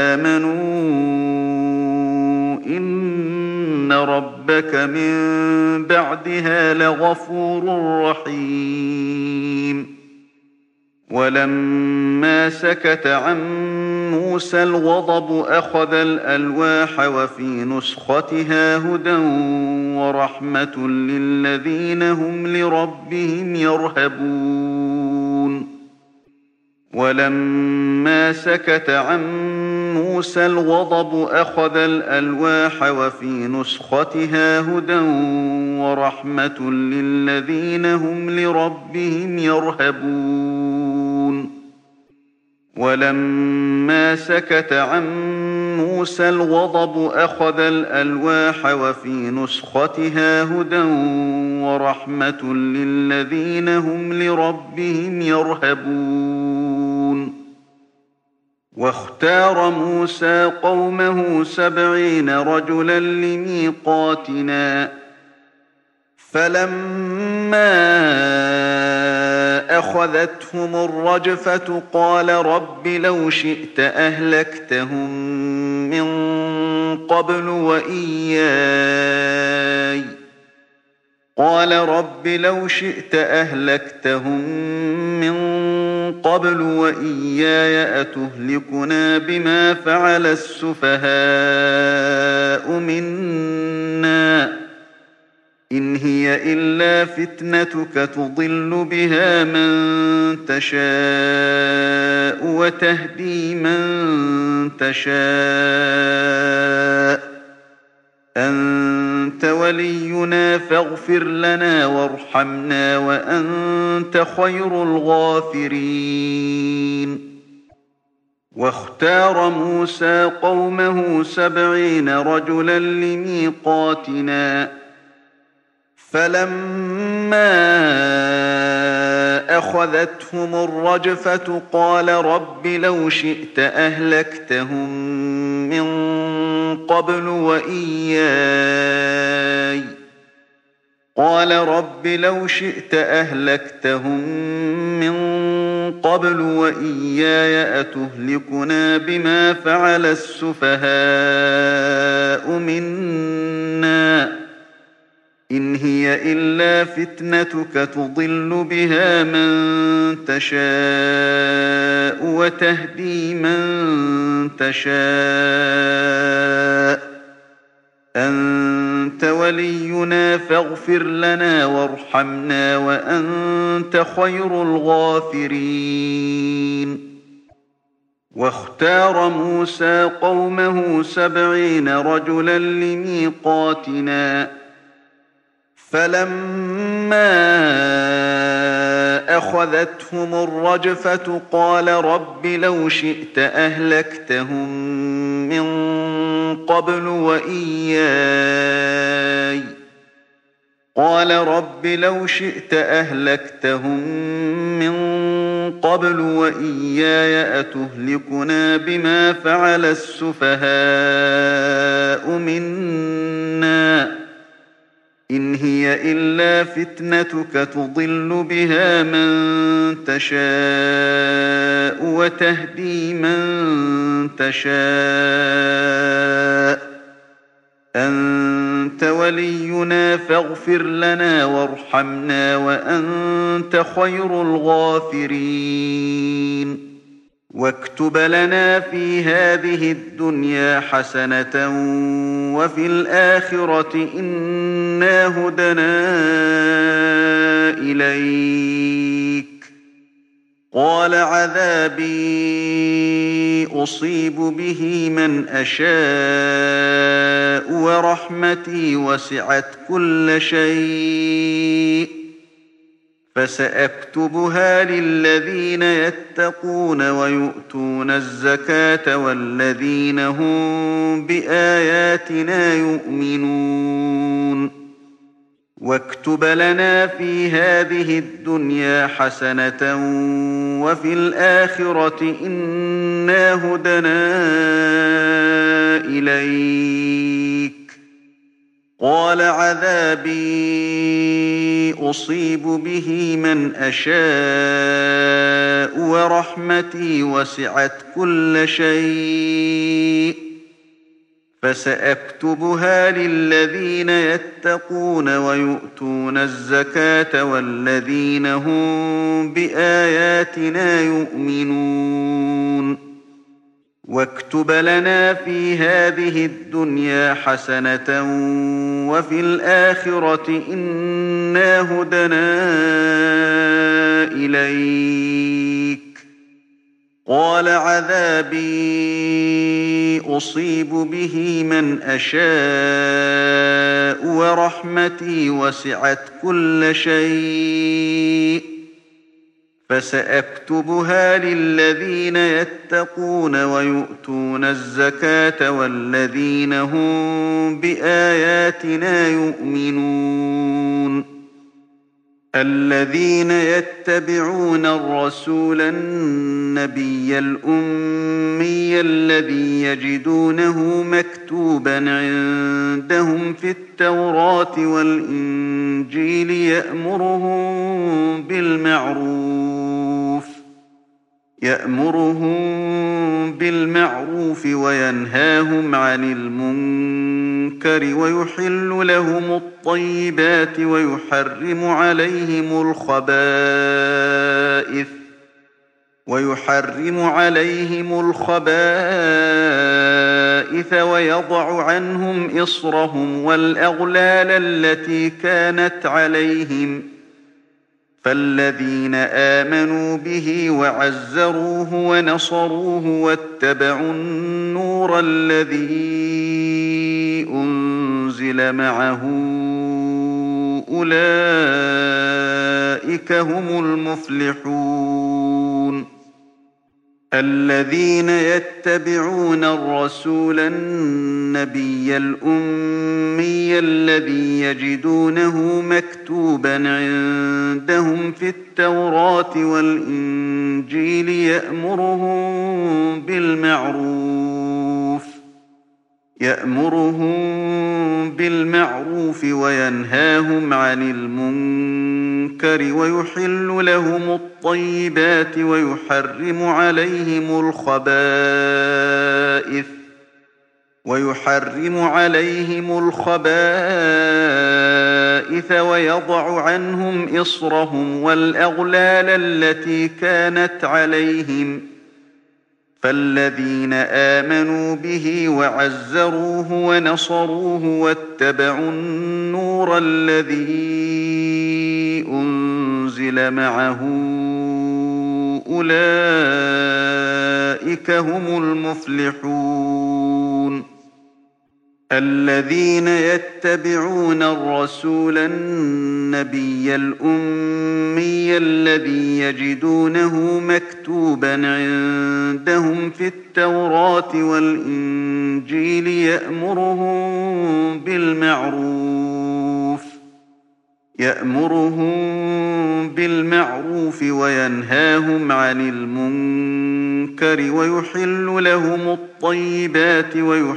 وآمنوا إن ربك من بعدها لغفور رحيم. ولما سكت عن موسى الغضب أخذ الألواح وفي نسختها هدى ورحمة للذين هم لربهم يرهبون. ولما سكت عن موسى الغضب أخذ الألواح وفي نسختها هدى ورحمة للذين هم لربهم يرهبون. ولما سكت عن موسى الغضب أخذ الألواح وفي نسختها هدى ورحمة للذين هم لربهم يرهبون واختار موسى قومه 70 رجلا لميقاتنا فلما أخذتهم الرجفة قال رب لو شئت أهلكتهم من قبل وإياي أتهلكنا بما فعل السفهاء منا إن هي إلا فتنتك تضل بها من تشاء وتهدي من تشاء أنت ولينا فاغفر لنا وارحمنا وأنت خير الغافرين واختار موسى قومه 70 رجلا لميقاتنا فلما أخذتهم الرجفة قال رب لو شئت أهلكتهم من قبل وإياي أتهلكنا بما فعل السفهاء منا إن هي إلا فتنتك تضل بها من تشاء وتهدي من تشاء أنت ولينا فاغفر لنا وارحمنا وأنت خير الغافرين واختار موسى قومه 70 رجلا لميقاتنا فلما أخذتهم الرجفة قال رب لو شئت أهلكتهم من قبل وإياي أتهلكنا بما فعل السفهاء منا إن هي إلا فتنتك تضل بها من تشاء وتهدي من تشاء أنت ولينا فاغفر لنا وارحمنا وأنت خير الغافرين واكتب لنا في هذه الدنيا حسنة وفي الآخرة إنا هدنا إليك قال عذابي أصيب به من أشاء ورحمتي وسعت كل شيء فسأكتبها للذين يتقون ويؤتون الزكاة والذين هم بآياتنا يؤمنون واكتب لنا في هذه الدنيا حسنة وفي الآخرة إنا هدنا إليك قال عذابي أصيب به من أشاء ورحمتي وسعت كل شيء فسأكتبها للذين يتقون ويؤتون الزكاة والذين هم بآياتنا يؤمنون واكتب لنا في هذه الدنيا حسنة وفي الآخرة إنا هدنا إليك قال عذابي أصيب به من أشاء ورحمتي وسعت كل شيء فسأكتبها للذين يتقون ويؤتون الزكاة والذين هم بآياتنا يؤمنون الذين يتبعون الرسول النبي الأمي الذي يجدونه مكتوبا عندهم في التوراة والإنجيل يأمرهم بالمعروف وينهاهم عن المنكر ويحرم عليهم الخبائث ويضع عنهم إصرهم والأغلال التي كانت عليهم فالذين آمنوا به وعزروه ونصروه واتبعوا النور الذي أنزل معه أولئك هم المفلحون الذين يتبعون الرسول النبي الأمي الذي يجدونه مكتوبا عندهم في التوراة والإنجيل يأمرهم بالمعروف وينهاهم عن المنكر ويحل لهم الطيبات ويحرم عليهم الخبائث ويضع عنهم إصرهم والأغلال التي كانت عليهم فالذين آمنوا به وعزروه ونصروه واتبعوا النور الذي أنزل معه أولئك هم المفلحون الذين يتبعون الرسول النبي الأمي الذي يجدونه مكتوبا عندهم في التوراة والإنجيل يأمرهم بالمعروف وينهاهم عن المنكر ويحل لهم الطيبات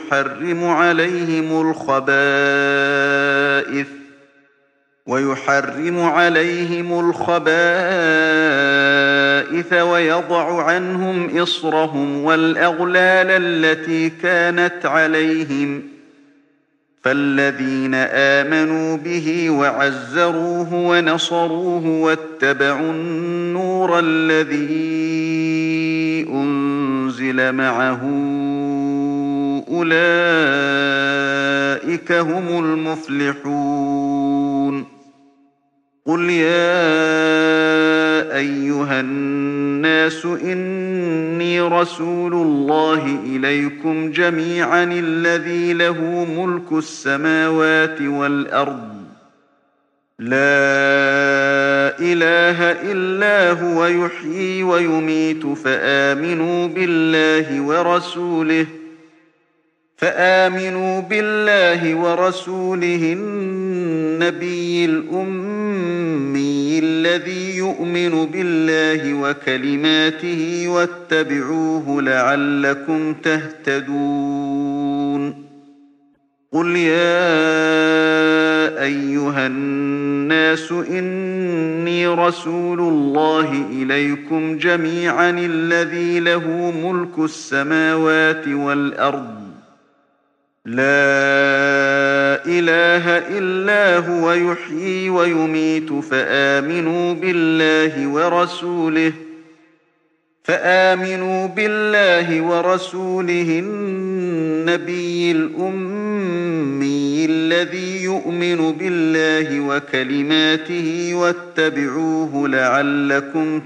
ويحرم عليهم الخبائث ويضع عنهم إصرهم والأغلال التي كانت عليهم فالذين آمنوا به وعزروه ونصروه واتبعوا النور الذي أنزل معه أولئك هم المفلحون قل يا أيها الناس إني رسول الله إليكم جميعا الذي له ملك السماوات والأرض لا إله إلا هو يحيي ويميت فآمنوا بالله ورسوله النبي الأمي الذي يؤمن بالله وكلماته واتبعوه لعلكم تهتدون قل يا أيها الناس إني رسول الله إليكم جميعا الذي له ملك السماوات والأرض لا إله إلا هو يحيي ويميت فآمنوا بالله ورسوله النبي الأمي الذي يؤمن بالله وكلماته واتبعوه لعلكم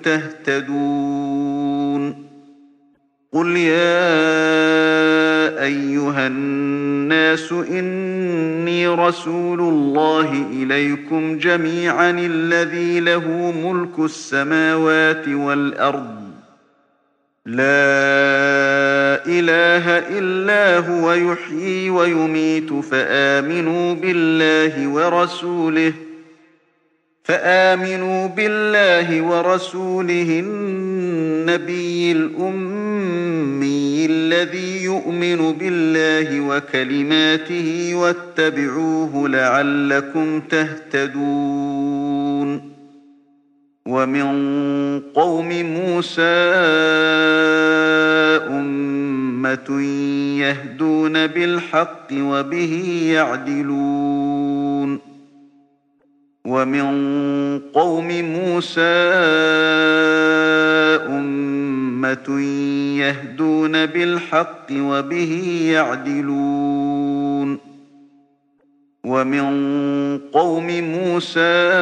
تهتدون قل يا أيها الناس إني رسول الله إليكم جميعا الذي له ملك السماوات والأرض لا إله إلا هو يحيي ويميت فآمنوا بالله ورسوله النبي الأمي الذي يؤمن بالله وكلماته واتبعوه لعلكم تهتدون ومن قوم موسى أمة يهدون بالحق وبه يعدلون ومن قوم موسى أمة يهدون بالحق وبه يعدلون ومن قوم موسى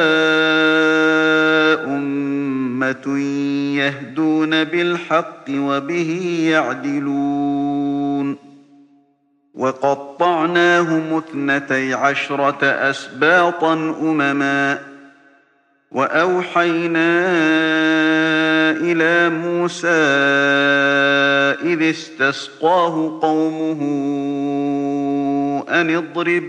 أمة يهدون بالحق وبه يعدلون وقطعناهم 12 أسباطا أمما وأوحينا إلى موسى إذ استسقاه قومه أن اضرب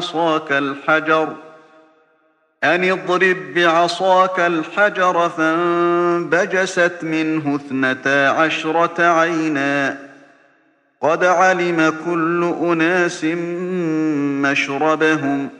بعصاك الحجر فانبجست منه 12 عينا قد علم كل أناس مشربهم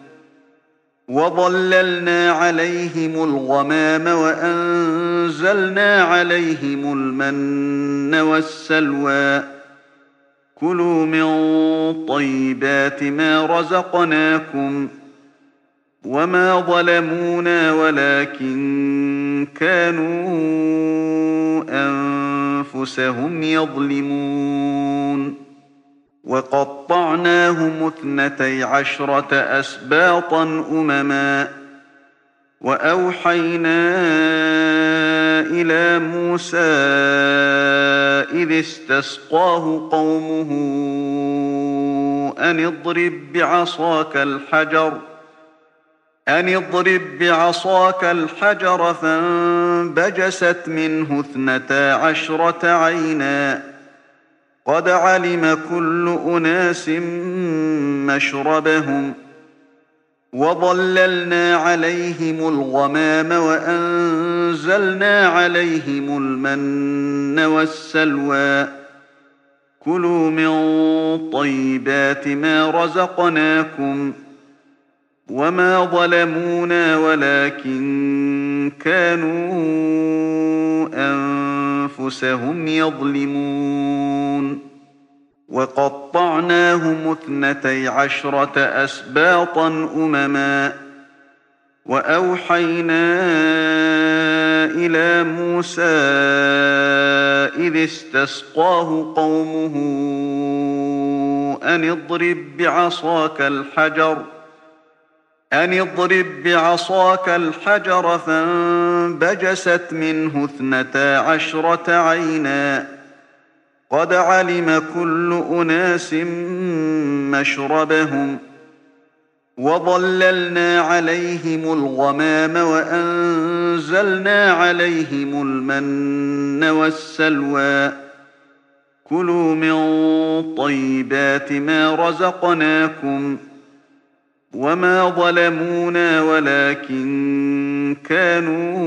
وظللنا عليهم الغمام وأنزلنا عليهم المن والسلوى كلوا من طيبات ما رزقناكم وما ظلمونا ولكن كانوا أنفسهم يظلمون وقطعناهم 12 أسباطا أمما وأوحينا إلى موسى إذ استسقاه قومه أن اضرب بعصاك الحجر فانبجست منه 12 عينا قد علم كل أناس مشربهم وظللنا عليهم الغمام وأنزلنا عليهم المن والسلوى كلوا من طيبات ما رزقناكم وما ظلمونا ولكن كانوا أنفسهم يظلمون وقطعناهم 12 أسباطا أمما وأوحينا إلى موسى إذ استسقاه قومه أن اضرب بعصاك الحجر فانبجست منه 12 عينا قد علم كل أناس مشربهم وظللنا عليهم الغمام وأنزلنا عليهم المن والسلوى كلوا من طيبات ما رزقناكم وما ظلمونا ولكن كانوا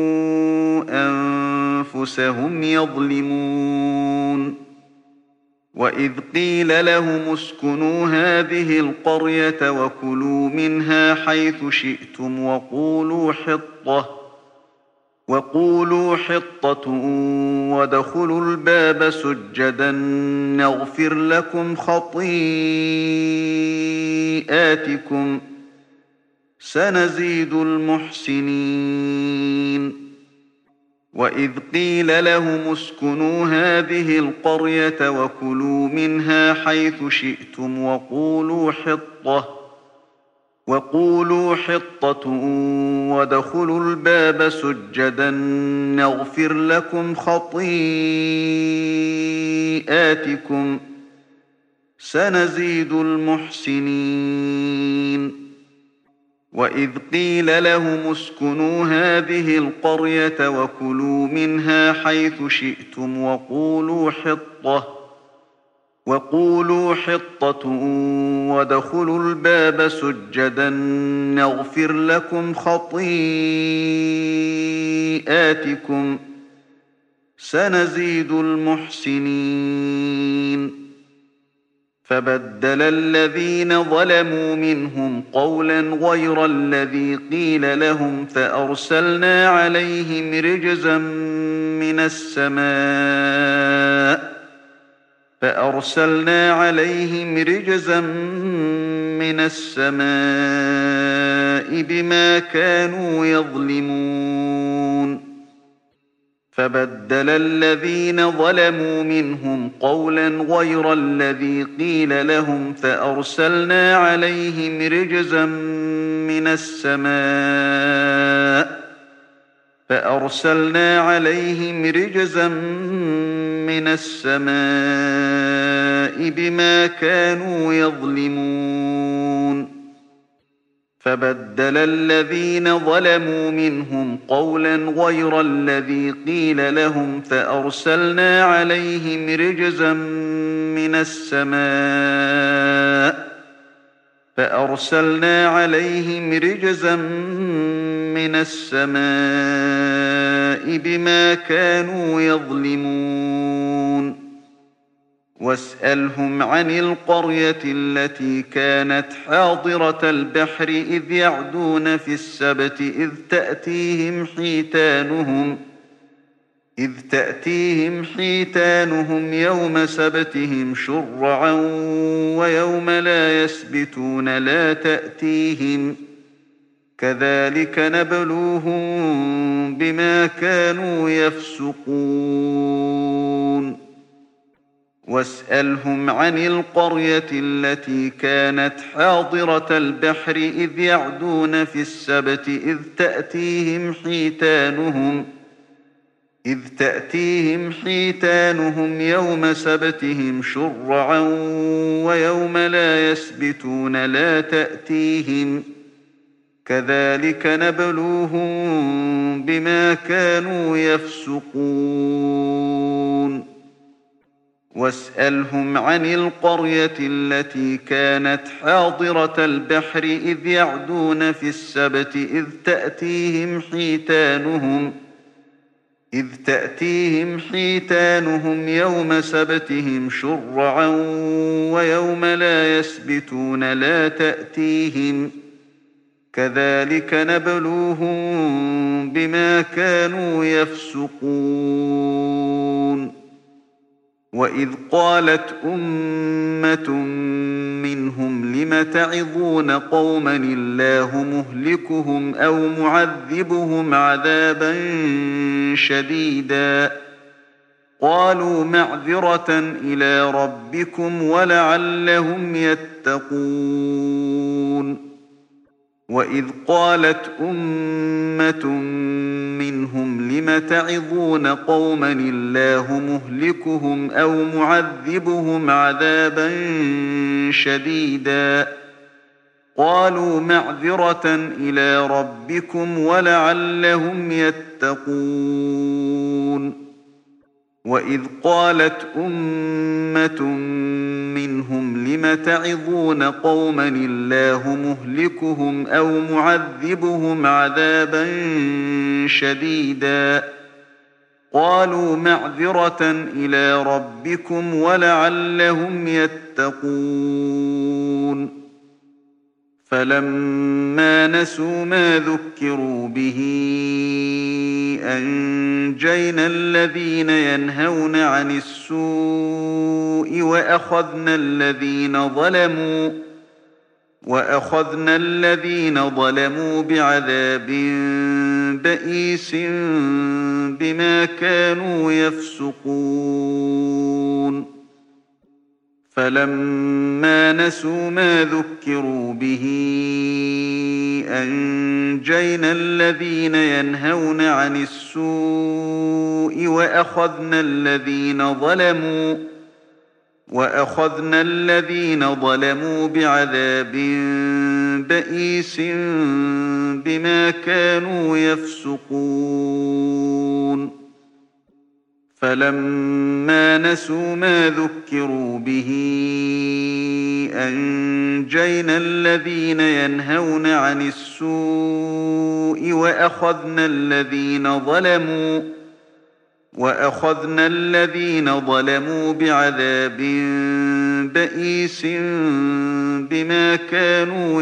أنفسهم يظلمون وإذ قيل لهم اسكنوا هذه القرية وكلوا منها حيث شئتم وقولوا حطة وادخلوا الباب سجدا نغفر لكم خطيئاتكم سنزيد المحسنين وإذ قيل لهم اسكنوا هذه القرية وكلوا منها حيث شئتم وقولوا حطة وادخلوا الباب سجدا نغفر لكم خطيئاتكم سنزيد المحسنين وإذ قيل لهم اسكنوا هذه القرية وكلوا منها حيث شئتم وقولوا حطة وادخلوا الباب سجدا نغفر لكم خطيئاتكم سنزيد المحسنين فبدل الذين ظلموا منهم قولا غير الذي قيل لهم فأرسلنا عليهم رجزا من السماء بما كانوا يظلمون فبدل الذين ظلموا منهم قولا غير الذي قيل لهم فأرسلنا عليهم رجزا من السماء بما كانوا يظلمون فبدل الذين ظلموا منهم قولا غير الذي قيل لهم فأرسلنا عليهم رجزا من السماء بما كانوا يظلمون واسألهم عن القرية التي كانت حاضرة البحر إذ يعدون في السبت إذ تأتيهم حيتانهم يوم سبتهم شرعا ويوم لا يسبتون لا تأتيهم كذلك نبلوهم بما كانوا يفسقون واسألهم عن القرية التي كانت حاضرة البحر إذ يعدون في السبت إذ تأتيهم حيتانهم يوم سبتهم شرعا ويوم لا يسبتون لا تأتيهم كذلك نبلوهم بما كانوا يفسقون واسألهم عن القرية التي كانت حاضرة البحر إذ يعدون في السبت إذ تأتيهم حيتانهم يوم سبتهم شرعا ويوم لا يسبتون لا تأتيهم كذلك نبلوهم بما كانوا يفسقون وإذ قالت أمة منهم لم تعظون قوما الله مهلكهم أو معذبهم عذابا شديدا قالوا معذرة إلى ربكم ولعلهم يتقون وإذ قالت أمة منهم لم تعظون قوما الله مهلكهم أو معذبهم عذابا شديدا قالوا معذرة إلى ربكم ولعلهم يتقون وإذ قالت أمة منهم لم تعظون قوما الله مهلكهم أو معذبهم عذابا شديدا قالوا معذرة إلى ربكم ولعلهم يتقون فلما نسوا ما ذكروا به أنجينا الذين ينهون عن السوء وأخذنا الذين ظلموا بعذاب بئيس بما كانوا يفسقون فلما نسوا ما ذكروا به أنجينا الذين ينهون عن السوء وأخذنا الذين ظلموا بعذاب بئيس بما كانوا يفسقون فلما نسوا ما ذكروا به أنجينا الذين ينهون عن السوء وأخذنا الذين ظلموا بعذاب بئيس بما كانوا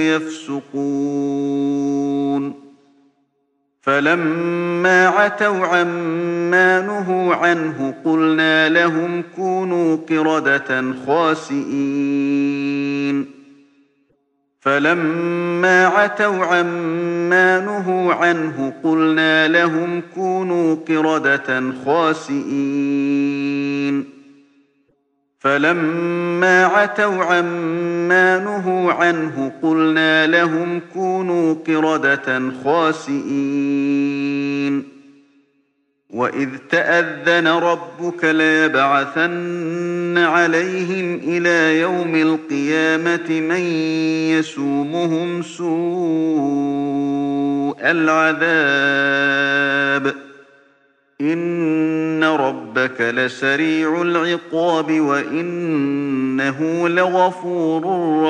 يفسقون فلما عتوا عما نهوا عنه قلنا لهم كونوا قردة خاسئين فلما عتوا عما نهوا عنه قلنا لهم كونوا قردة خاسئين فلما عتوا عما نهوا عنه قلنا لهم كونوا قردة خاسئين وإذ تأذن ربك ليبعثن عليهم إلى يوم القيامة من يسومهم سوء العذاب إن ربك لسريع العقاب وإنه لغفور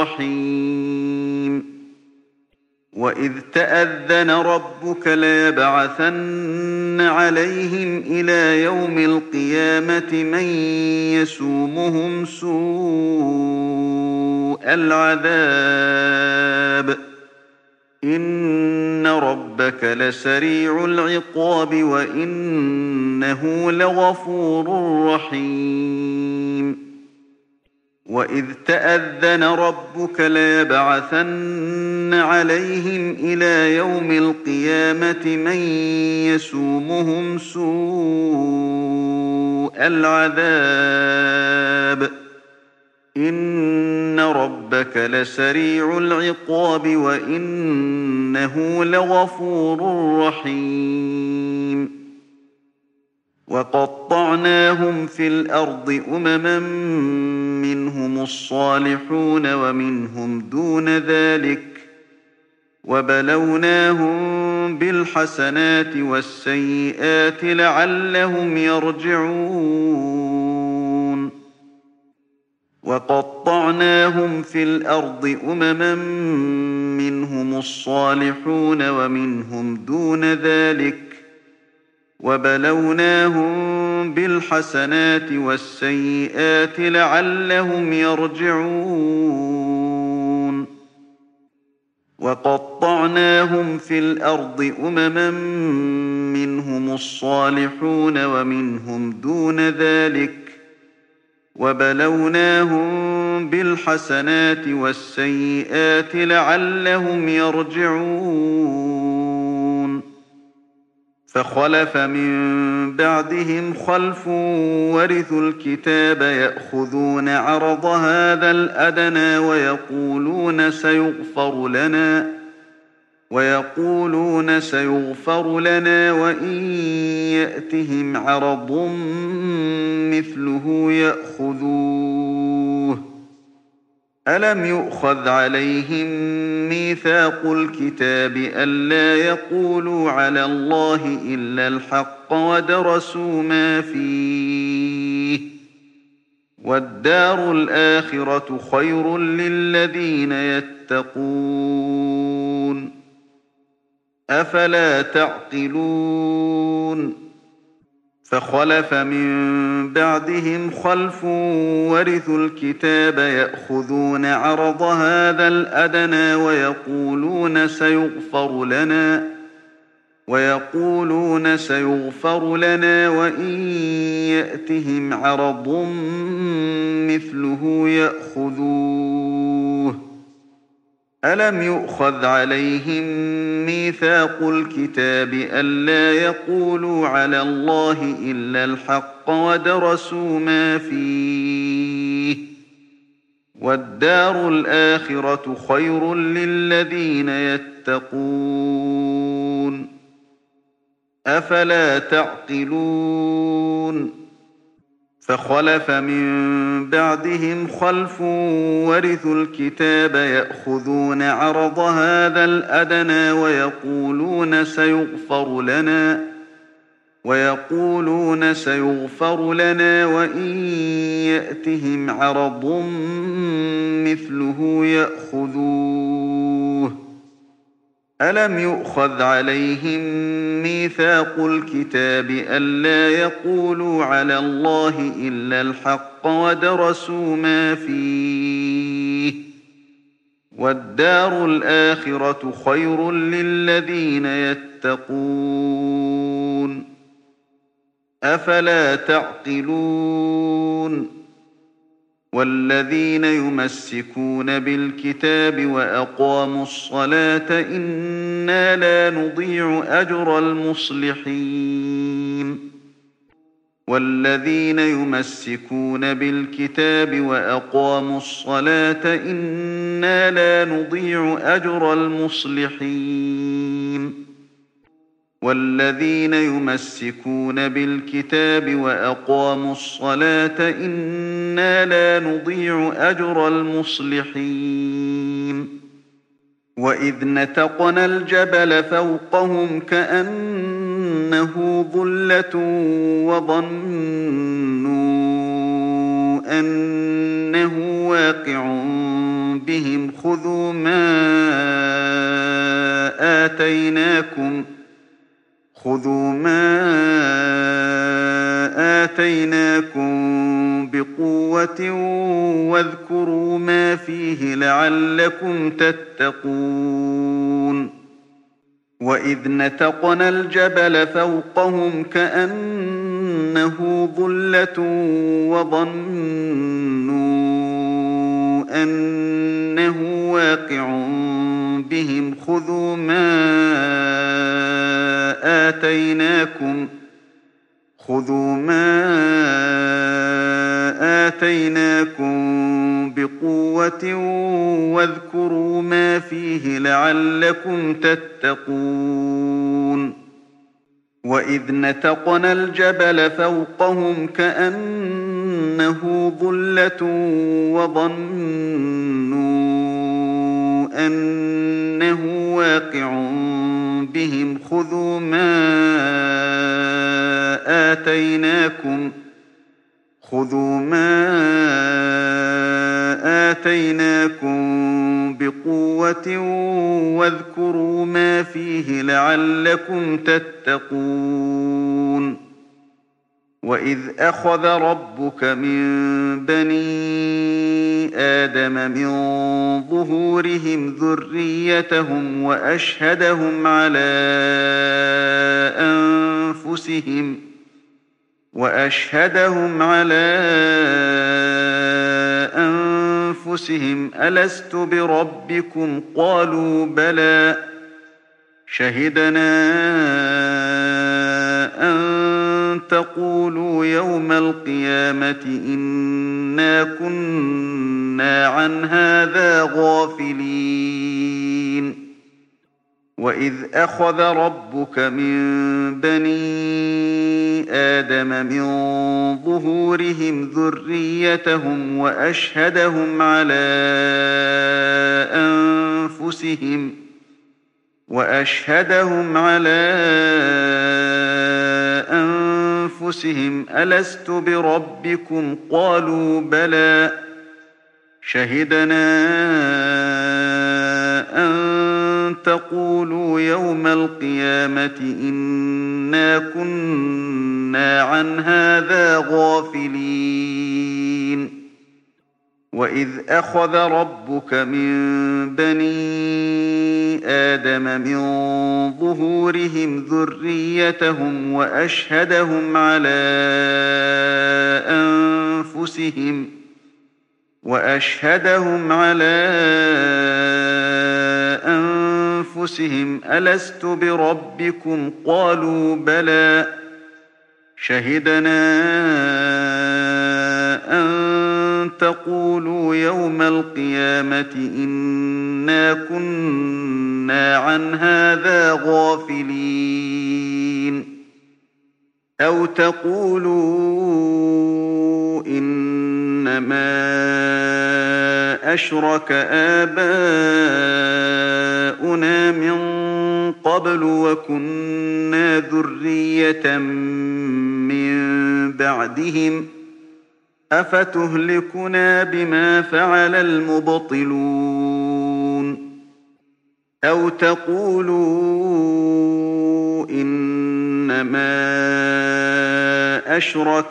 رحيم وإذ تأذن ربك ليبعثن عليهم إلى يوم القيامة من يسومهم سوء العذاب إن ربك لسريع العقاب وإنه لغفور رحيم وإذ تأذن ربك ليبعثن عليهم إلى يوم القيامة من يسومهم سوء العذاب إن ربك لسريع العقاب وإنه لغفور رحيم وقطعناهم في الأرض أمما منهم الصالحون ومنهم دون ذلك وبلوناهم بالحسنات والسيئات لعلهم يرجعون وقطعناهم في الأرض أمما منهم الصالحون ومنهم دون ذلك وبلوناهم بالحسنات والسيئات لعلهم يرجعون وقطعناهم في الأرض أمما منهم الصالحون ومنهم دون ذلك وبلوناهم بالحسنات والسيئات لعلهم يرجعون فخلف من بعدهم خلف ورثوا الكتاب يأخذون عرض هذا الأدنى ويقولون سيغفر لنا وإن يأتهم عرض مثله يأخذوه ألم يؤخذ عليهم ميثاق الكتاب ألا يقولوا على الله إلا الحق ودرسوا ما فيه والدار الآخرة خير للذين يتقون أفلا تعقلون فخلف من بعدهم خلف ورثوا الكتاب يأخذون عرض هذا الأدنى ويقولون سيغفر لنا وإن يأتهم عرض مثله يأخذوه ألم يؤخذ عليهم ميثاق الكتاب ألا يقولوا على الله إلا الحق ودرسوا ما فيه والدار الآخرة خير للذين يتقون أفلا تعقلون فخلف من بعدهم خلف ورثوا الكتاب يأخذون عرض هذا الأدنى ويقولون سيغفر لنا وإن يأتهم عرض مثله يأخذوه. ألم يؤخذ عليهم ميثاق الكتاب ألا يقولوا على الله إلا الحق ودرسوا ما فيه والدار الآخرة خير للذين يتقون أفلا تعقلون. والذين يمسكون بالكتاب وأقاموا الصلاة إنا لا نضيع أجر المصلحين. والذين يمسكون بالكتاب وأقاموا الصلاة إنا لا نضيع أجر المصلحين. والذين يمسكون بالكتاب وأقاموا الصلاة إنا لا نضيع أجر المصلحين. وإذ نتقنا الجبل فوقهم كأنه ظلة وظنوا أنه واقع بهم خذوا ما آتيناكم بقوة واذكروا ما فيه لعلكم تتقون. وإذ نتقنا الجبل فوقهم كأنه ظلة وظنوا أنه واقع بهم خذوا ما آتيناكم بقوة واذكروا ما فيه لعلكم تتقون. وإذ نتقنا الجبل فوقهم كأنه ظلة وظنوا أنه واقع بهم خذوا ما آتيناكم بقوة واذكروا ما فيه لعلكم تتقون. وإذ أخذ ربك من بني آدم من ظهورهم ذريتهم وأشهدهم على أنفسهم ألست بربكم قالوا بلى شهدنا أن تقولوا يوم القيامة إنا كنا عن هذا غافلين. وإذ أخذ ربك من بني آدم من ظهورهم ذريتهم وأشهدهم على أنفسهم ألست بربكم قالوا بلى شهدنا أن تقولوا يوم القيامة إنا كنا عن هذا غافلين. وإذ أخذ ربك من بني آدم من ظهورهم ذريتهم وأشهدهم على أنفسهم ألست بربكم قالوا بلى شهدنا أن تقولوا يوم القيامة إنا كنا عن هذا غافلين. أو تقولوا إنما أشرك آباؤنا من قبل وكنا ذرية من بعدهم أفتهلكنا بما فعل المبطلون أو تقولوا إنما أشرك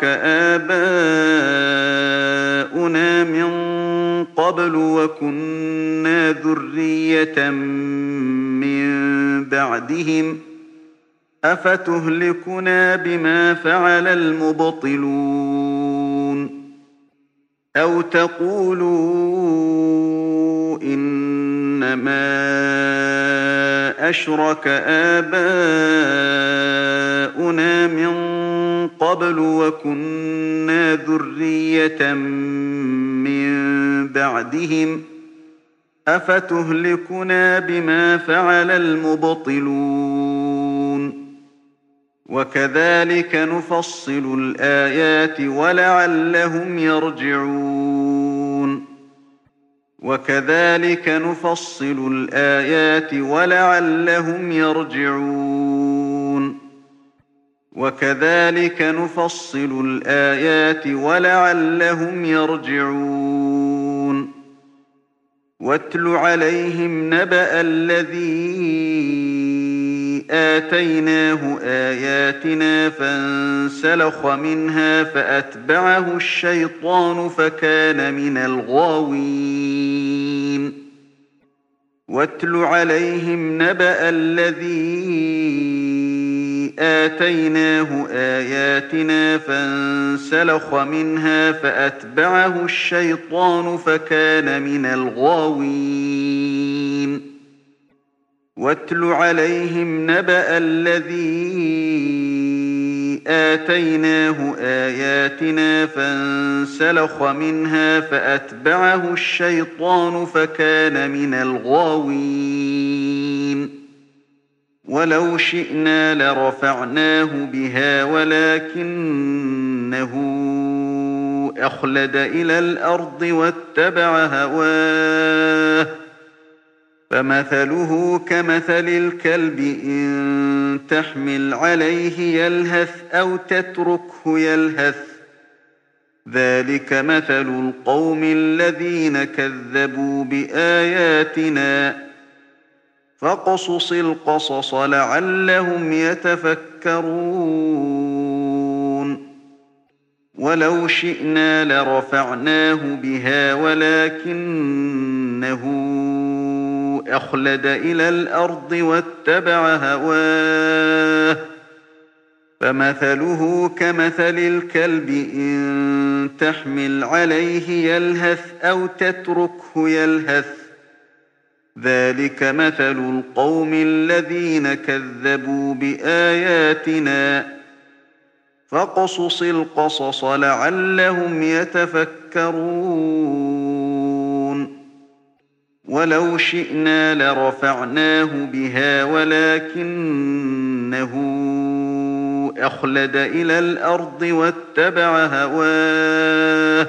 آباؤنا من قبل وكنا ذرية من بعدهم أفتهلكنا بما فعل المبطلون أو تقولوا إنما أشرك آباؤنا من قبل وكنا ذرية من بعدهم أفتهلكنا بما فعل المبطلون وكذلك نفصل الآيات ولعلهم يرجعون وكذلك نفصل الآيات ولعلهم يرجعون وكذلك نفصل الآيات ولعلهم يرجعون واتل عليهم نبأ الذي آتيناه آياتنا فانسلخ منها فأتبعه الشيطان فكان من الغاوين واتل عليهم نبأ الذي آتيناه آياتنا فانسلخ منها فأتبعه الشيطان فكان من الغاوين واتل عليهم نبأ الذي آتيناه آياتنا فانسلخ منها فأتبعه الشيطان فكان من الغاوين ولو شئنا لرفعناه بها ولكنه أخلد إلى الأرض واتبع هواه فمثله كمثل الكلب إن تحمل عليه يلهث أو تتركه يلهث ذلك مثل القوم الذين كذبوا بآياتنا فاقصص القصص لعلهم يتفكرون ولو شئنا لرفعناه بها ولكنه أخلد إلى الأرض واتبع هواه فمثله كمثل الكلب إن تحمل عليه يلهث أو تتركه يلهث ذلك مثل القوم الذين كذبوا بآياتنا فاقصص القصص لعلهم يتفكرون ولو شئنا لرفعناه بها ولكنه أخلد إلى الأرض واتبع هواه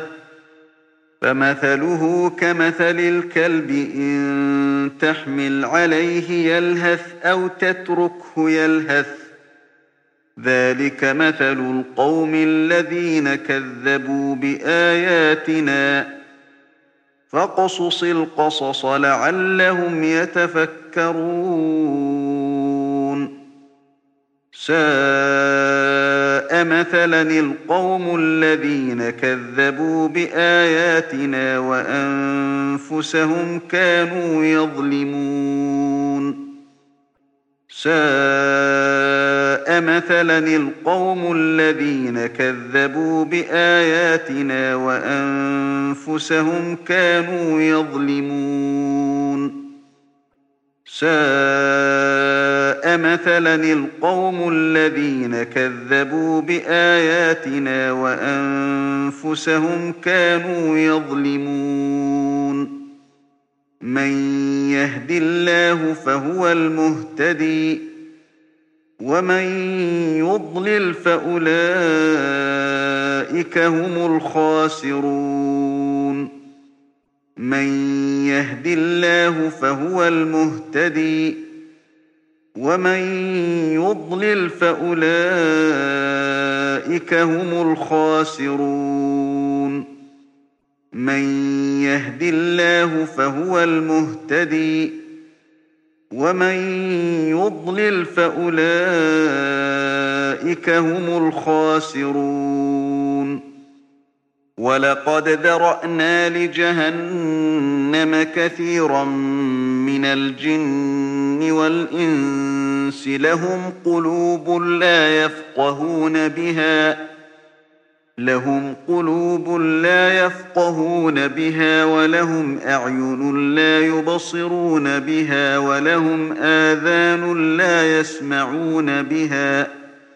فمثله كمثل الكلب إن تحمل عليه يلهث أو تتركه يلهث ذلك مثل القوم الذين كذبوا بآياتنا فاقصص القصص لعلهم يتفكرون ساء مثلا القوم الذين كذبوا بآياتنا وأنفسهم كانوا يظلمون ساء مثلا القوم الذين كذبوا بآياتنا وأنفسهم كانوا يظلمون ساء مثلا القوم الذين كذبوا بآياتنا وأنفسهم كانوا يظلمون من يهد الله فهو المهتدي ومن يضلل فأولئك هم الخاسرون من يهد الله فهو المهتدي ومن يضلل فأولئك هم الخاسرون من يهد الله فهو المهتدي ومن يضلل فأولئك هم الخاسرون ولقد ذرأنا لجهنم كثيرا من الجن والإنس لهم قلوب لا يفقهون بها ولهم أعين لا يبصرون بها ولهم آذان لا يسمعون بها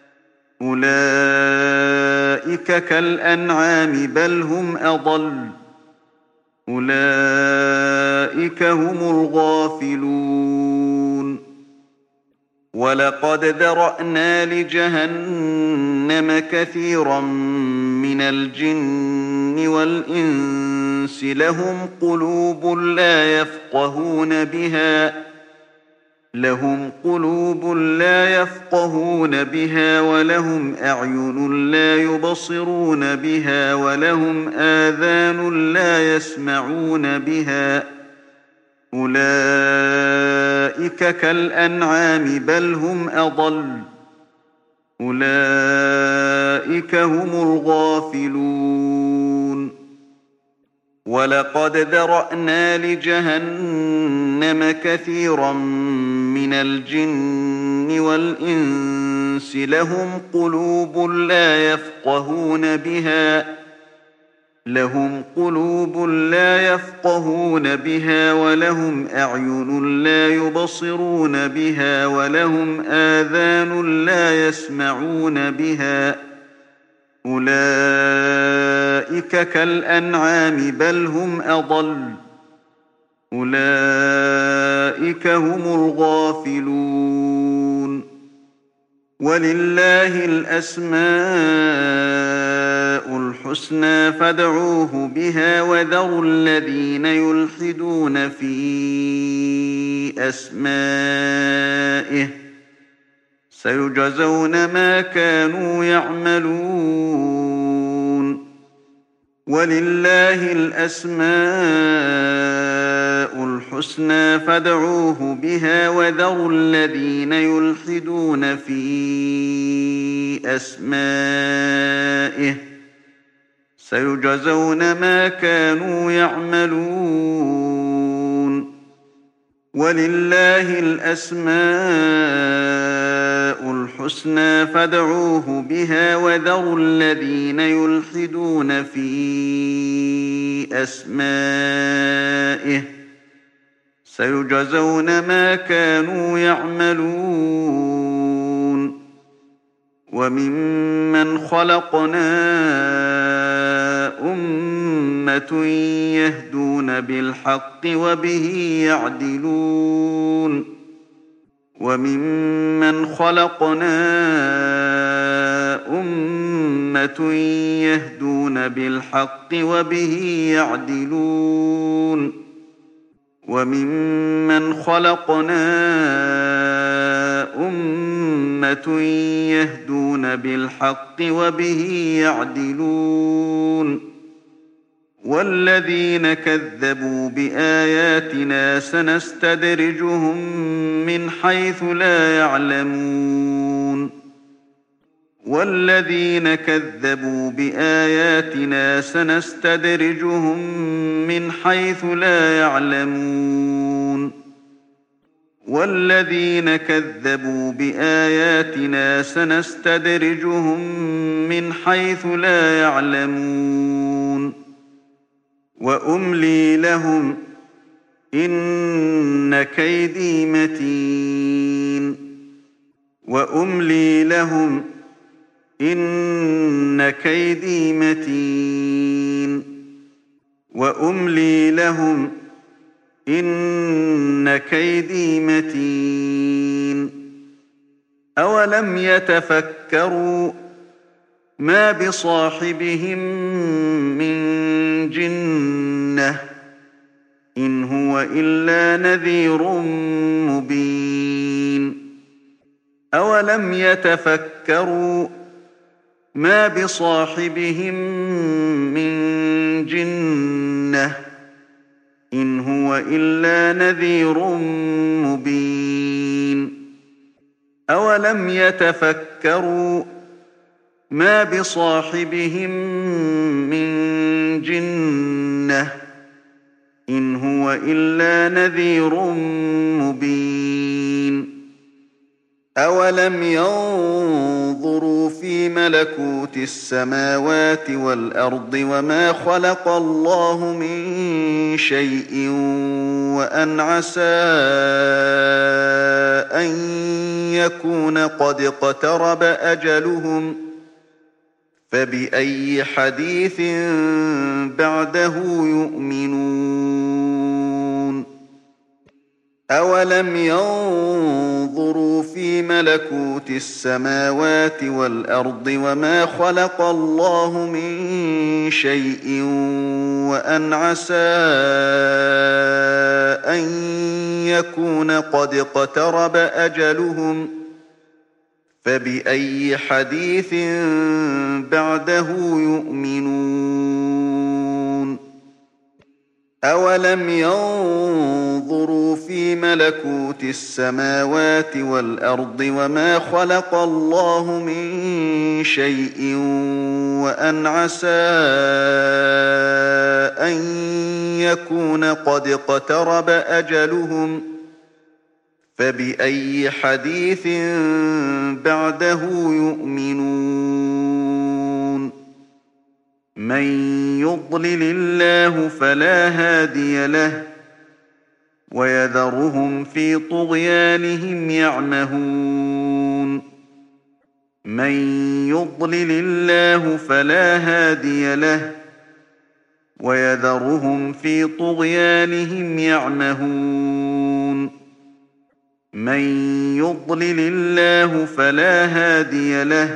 أولئك كالأنعام بل هم أضل أولئك هم الغافلون ولقد ذرأنا لجهنم كثيرا من الجن والإنس لهم قلوب لا يفقهون بها ولهم أعين لا يبصرون بها ولهم آذان لا يسمعون بها أولئك كالأنعام بل هم أضل أولئك هم الغافلون ولقد ذرأنا لجهنم كثيرا من الجن والإنس لهم قلوب لا يفقهون بها ولهم أعين لا يبصرون بها ولهم آذان لا يسمعون بها أولئك كالأنعام بل هم أضل أولئك هم الغافلون ولله الأسماء الحسنى فادعوه بها وذروا الذين يلحدون في أسمائه سيجزون ما كانوا يعملون ولله الأسماء الحسنى فادعوه بها وذروا الذين يلحدون في أسمائه سيجزون ما كانوا يعملون ولله الأسماء الحسنى فادعوه بها وذروا الذين يلحدون في أسمائه سيجزون ما كانوا يعملون وممن خلقنا أمة يهدون بالحق وبه يعدلون وممن خلقنا أمة يهدون بالحق وبه يعدلون وممن خلقنا أمة يهدون بالحق وبه يعدلون والذين كذبوا بآياتنا سنستدرجهم من حيث لا يعلمون والذين كذبوا بآياتنا سنستدرجهم من حيث لا يعلمون والذين كذبوا بآياتنا سنستدرجهم من حيث لا يعلمون وأملي لهم إن كيدي متين وأملي لهم إن كيدي متين وأملي لهم إن كيدي متين أولم يتفكروا ما بصاحبهم من جنة إن هو إلا نذير مبين أولم يتفكروا ما بصاحبهم من جنة إن هو إلا نذير مبين أولم يتفكروا ما بصاحبهم من جنة إن هو إلا نذير مبين أولم ينظروا في ملكوت السماوات والأرض وما خلق الله من شيء وأن عسى أن يكون قد اقترب أجلهم فبأي حديث بعده يؤمنون أولم ينظروا في ملكوت السماوات والأرض وما خلق الله من شيء وأن عسى أن يكون قد اقترب أجلهم فبأي حديث بعده يؤمنون أولم ينظروا في ملكوت السماوات والأرض وما خلق الله من شيء وأن عسى أن يكون قد اقترب أجلهم فبأي حديث بعده يؤمنون من يضلل الله فلا هادي له ويذرهم في طغيانهم يعمهون من يضلل الله فلا هادي له ويذرهم في طغيانهم يعمهون من يضلل الله فلا هادي له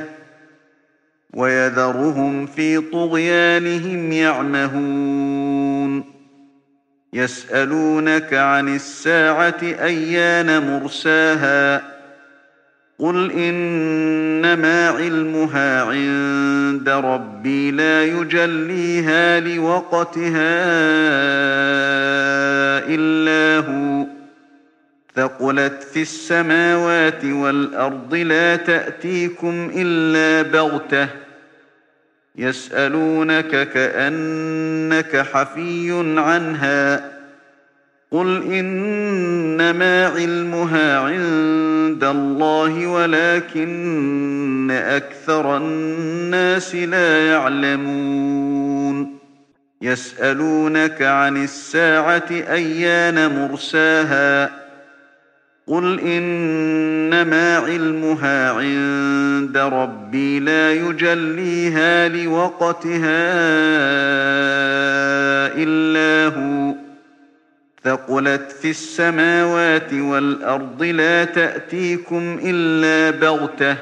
ويذرهم في طغيانهم يعمهون يسألونك عن الساعة أيان مرساها قل إنما علمها عند ربي لا يجليها لوقتها إلا هو ثقلت في السماوات والأرض لا تأتيكم إلا بغتة يسألونك كأنك حفي عنها قل إنما علمها عند الله ولكن أكثر الناس لا يعلمون يسألونك عن الساعة أيان مرساها قل إنما علمها عند ربي لا يجليها لوقتها إلا هو ثقلت في السماوات والأرض لا تأتيكم إلا بغتة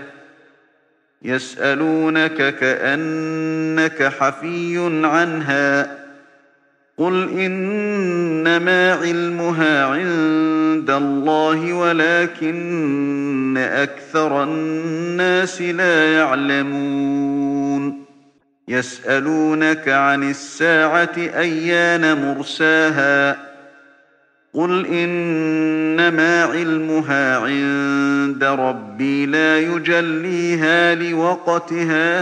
يسألونك كأنك حفي عنها قل إنما علمها عند الله ولكن أكثر الناس لا يعلمون يسألونك عن الساعة أيان مرساها قل إنما علمها عند ربي لا يجليها لوقتها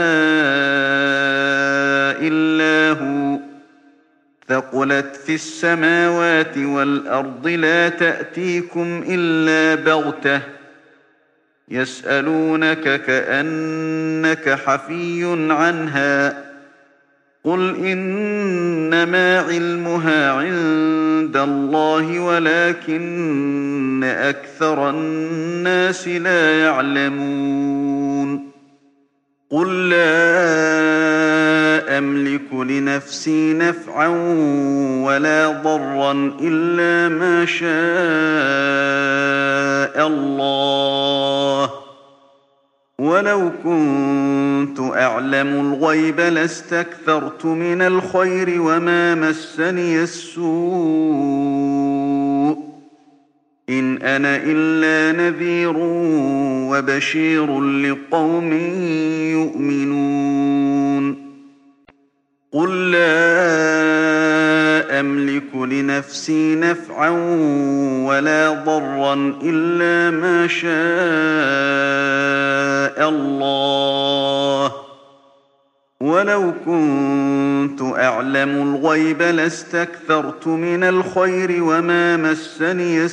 إلا هو ثقلت في السماوات والأرض لا تأتيكم إلا بغتة يسألونك كأنك حفي عنها قل إنما علمها عند الله ولكن أكثر الناس لا يعلمون قل لا أملك لنفسي نفعا ولا ضرا إلا ما شاء الله ولو كنت أعلم الغيب لاستكثرت من الخير وما مسني السوء إن أنا إلا نذير وبشير لقوم يؤمنون قل لا أملك لنفسي نفعا ولا ضرا إلا ما شاء الله ولو كنت أعلم الغيب لاستكثرت من الخير وما مسني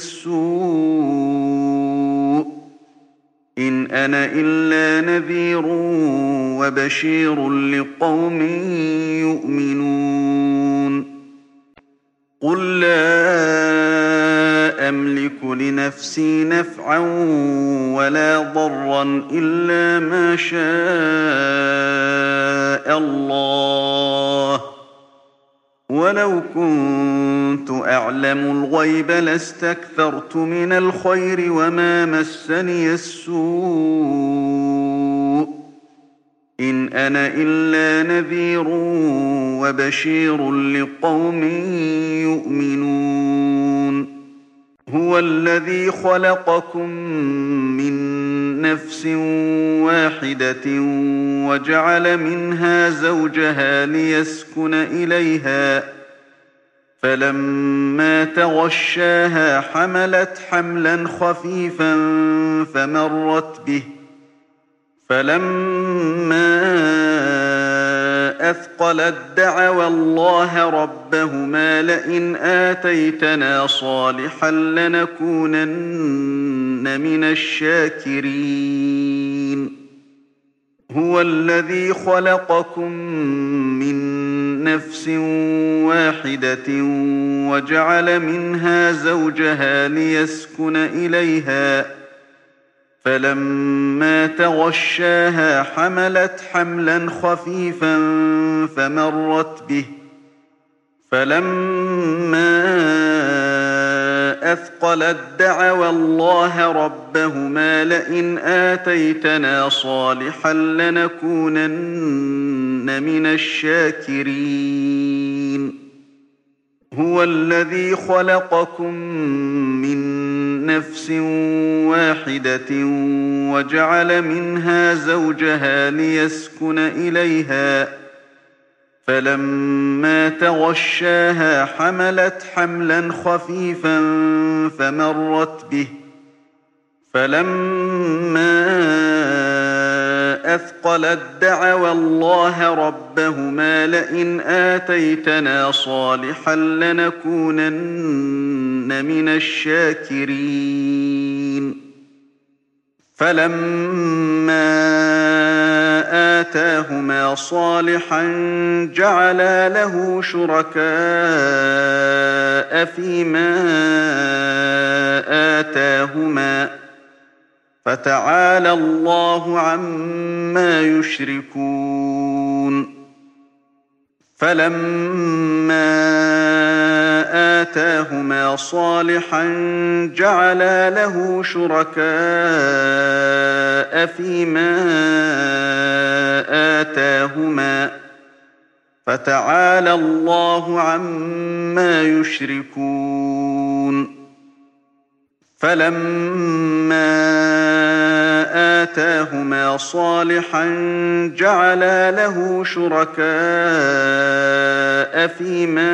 السوء إن أنا إلا نذير وبشير لقوم يؤمنون قل لا أملك لنفسي نفعا ولا ضرا إلا ما شاء الله ولو كنت أعلم الغيب لاستكثرت من الخير وما مسني السوء إن أنا إلا نذير وبشير لقوم يؤمنون هو الذي خلقكم من نفس واحدة وجعل منها زوجها ليسكن إليها فلما تغشاها حملت حملا خفيفا فمرت به فلما أثقلت دعوا الله ربهما لئن آتيتنا صالحا لنكونن من الشاكرين هو الذي خلقكم من نفس واحدة وجعل منها زوجها ليسكن إليها فلما تغشاها حملت حملا خفيفا فمرت به فلما أثقلت دعوا الله ربهما لئن آتيتنا صالحا لنكونن من الشاكرين هو الذي خلقكم من نفس واحدة وجعل منها زوجها ليسكن إليها فلما تغشاها حملت حملا خفيفا فمرت به فلما أثقلت دعوا الله ربهما لئن آتيتنا صالحا لنكونن من الشاكرين فلما آتاهما صالحا جعلا له شركاء فيما آتاهما فتعالى الله عما يشركون فلما آتاهما صالحا جعلا له شركاء فيما آتاهما فتعالى الله عما يشركون فلما آتاهما صالحا جعلا له شركاء فيما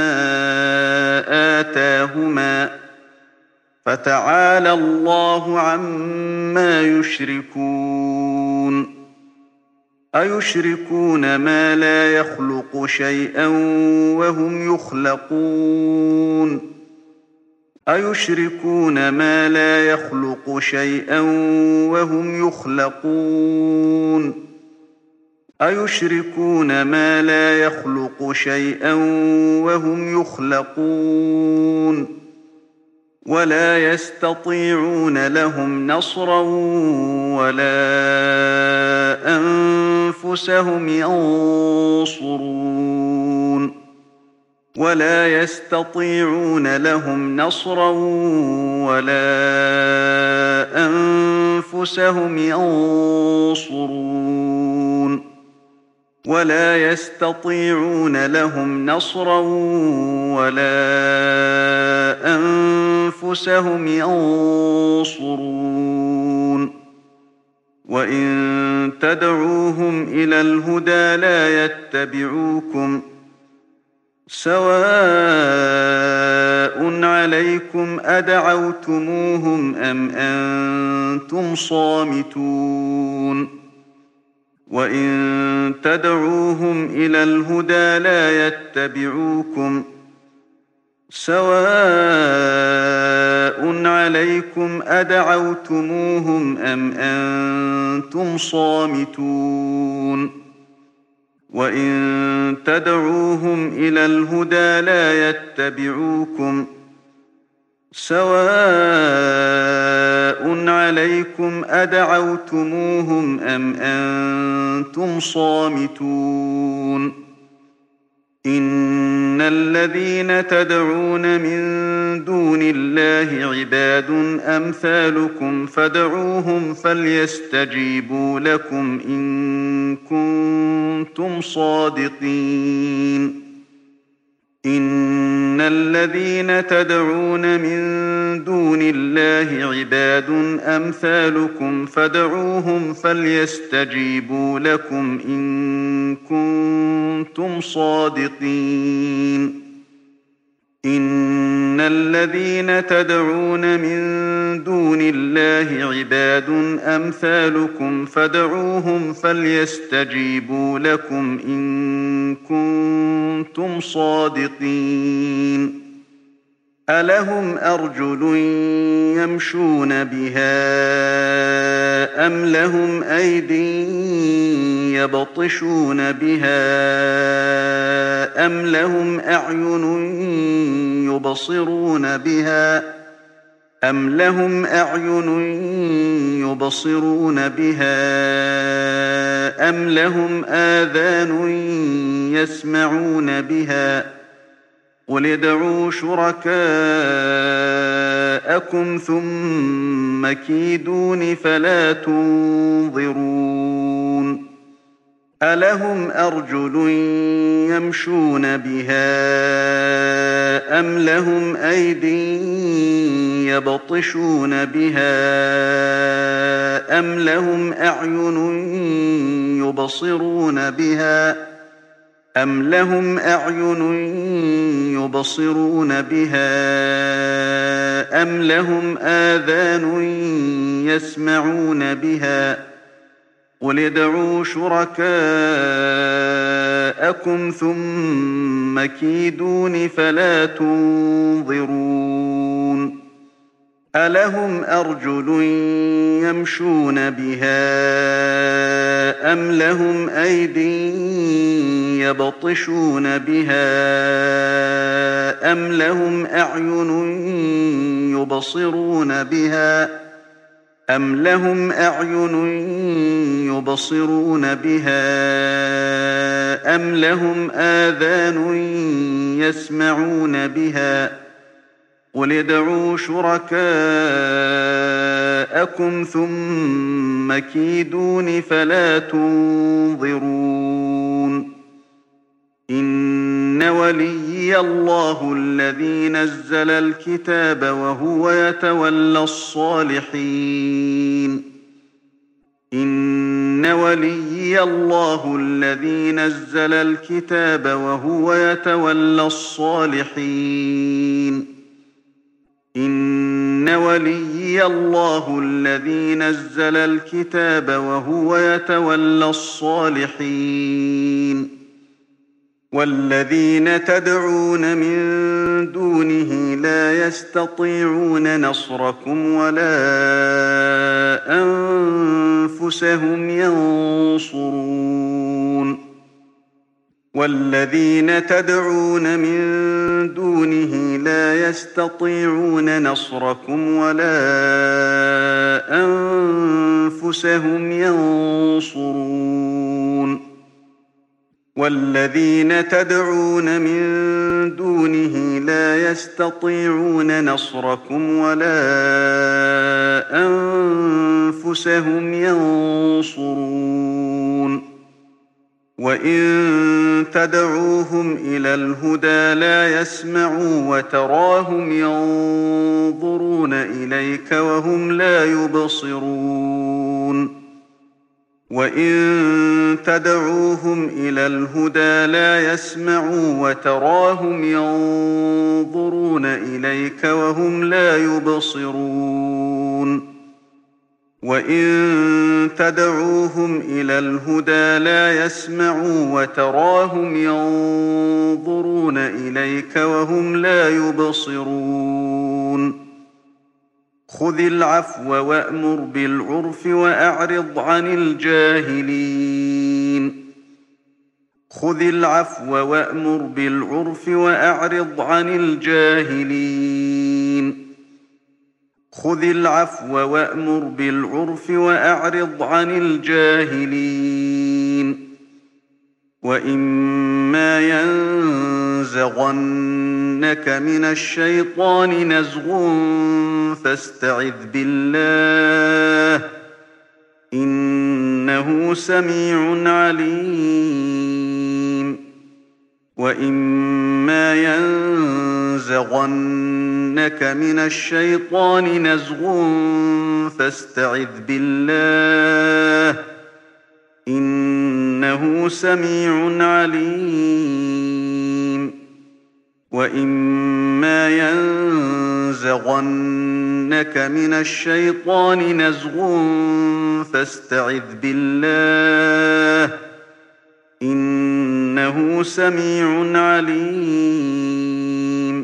آتاهما فتعالى الله عما يشركون أيشركون ما لا يخلق شيئا وهم يخلقون أيشركون ما لا يخلق شيئا وهم يخلقون أيشركون ما لا يخلق شيئا وهم يخلقون ولا يستطيعون لهم نصرا ولا أنفسهم ينصرون ولا يستطيعون لهم نصرا ولا أنفسهم ينصرون ولا يستطيعون لهم نصرا ولا أنفسهم ينصرون وإن تدعوهم إلى الهدى لا يتبعوكم سواء عليكم أدعوتموهم أم أنتم صامتون وإن تدعوهم إلى الهدى لا يتبعوكم سواء عليكم أدعوتموهم أم أنتم صامتون وإن تدعوهم إلى الهدى لا يتبعوكم سواء عليكم أدعوتموهم أم أنتم صامتون إن الذين تدعون من دون الله عباد أمثالكم فادعوهم فليستجيبوا لكم إن كنتم صادقين إن الذين تدعون من دون الله عباد أمثالكم فادعوهم فليستجيبوا لكم إن كنتم صادقين إن الذين تدعون من دون الله عباد أمثالكم فادعوهم فليستجيبوا لكم إن كنتم صادقين ألهم أرجل يمشون بها أم لهم أيدي يبطشون بها أم لهم أعين يبصرون بها أم لهم أعين يبصرون بها أم لهم آذان يسمعون بها قل ادعوا شركاءكم ثم كيدون فلا تنظرون ألهم أرجل يمشون بها أم لهم أيدي يبطشون بها أم لهم أعين يبصرون بها أم لهم أعين يبصرون بها أم لهم آذان يسمعون بها قل ادعوا شركاءكم ثم كيدون فلا تنظرون ألهم أرجل يمشون بها أم لهم أيدي يبطشون بها أم لهم أعين يبصرون بها أم لهم أعين يبصرون بها أم لهم آذان يسمعون بها قل ادعوا شركاءكم ثم كيدون فلا تنظرون إن وليي الله الذي نزل الكتاب وهو يتولى الصالحين إن وليي الله الذي نزل الكتاب وهو يتولى الصالحين إن وليي الله الذي نزل الكتاب وهو يتولى الصالحين والذين تدعون من دونه لا يستطيعون نصركم ولا أنفسهم ينصرون والذين تدعون من دونه لا يستطيعون نصركم ولا أنفسهم ينصرون والذين تدعون من دونه لا يستطيعون نصركم ولا أنفسهم ينصرون وإن تدعوهم إلى الهدى لا يسمعوا وتراهم ينظرون إليك وهم لا يبصرون وإن تدعوهم إلى الهدى لا يسمعوا وتراهم ينظرون إليك وهم لا يبصرون وإن تدعوهم إلى الهدى لا يسمعوا وتراهم ينظرون إليك وهم لا يبصرون خذ العفو وأمر بالعرف وأعرض عن الجاهلين خذ العفو وأمر بالعرف وأعرض عن الجاهلين خذ العفو وأمر بالعرف وأعرض عن الجاهلين وإما ينزغنك من الشيطان نزغ فاستعذ بالله إنه سميع عليم وإما ينزغنك من الشيطان نزغ فاستعذ بالله إنه سميع عليم وإما ينزغنك من الشيطان نزغ فاستعذ بالله إنه سميع عليم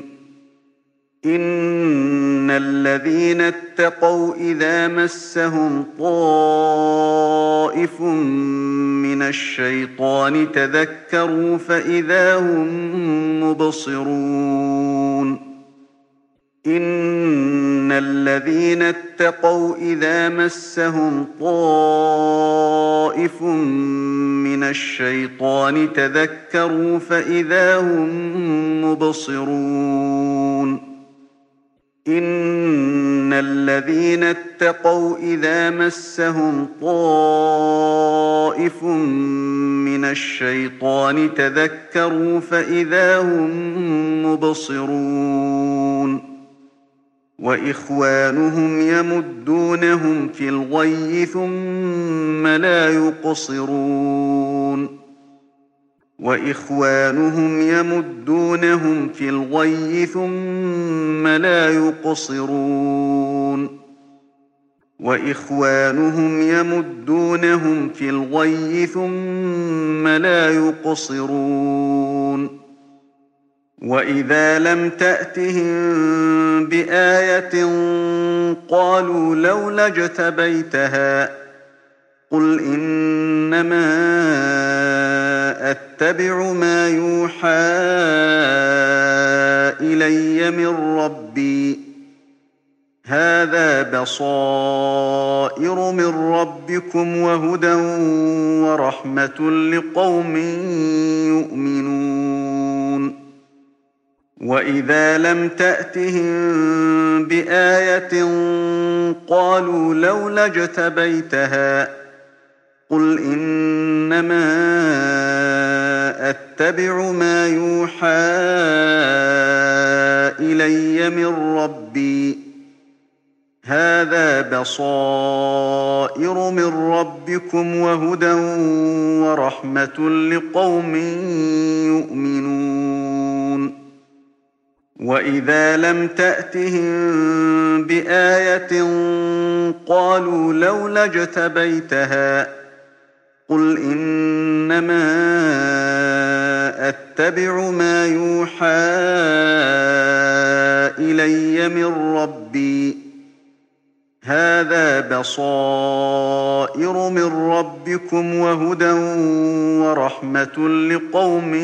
إن الذين اتقوا إذا مسهم طائف من الشيطان تذكروا فإذا هم مبصرون إن الذين اتقوا إذا مسهم طائف من الشيطان تذكروا فإذا هم مبصرون إن الذين اتقوا إذا مسهم طائف من الشيطان تذكروا فإذا هم مبصرون وإخوانهم يمدونهم في الغي ثم لا يقصرون وإخوانهم يمدونهم في الغي ثم لا يقصرون وإخوانهم يمدونهم في الغي ثم لا يقصرون وإذا لم تأتهم بآية قالوا لولا اجتبيتها قل إنما أتبع ما يوحى إلي من ربي هذا بصائر من ربكم وهدى ورحمة لقوم يؤمنون وإذا لم تأتهم بآية قالوا لولا اجتبيتها قل إنما أتبع ما يوحى إلي من ربي هذا بصائر من ربكم وهدى ورحمة لقوم يؤمنون وإذا لم تأتهم بآية قالوا لولا اجتبيتها قل إنما أتبع ما يوحى إلي من ربي هذا بصائر من ربكم وهدى ورحمة لقوم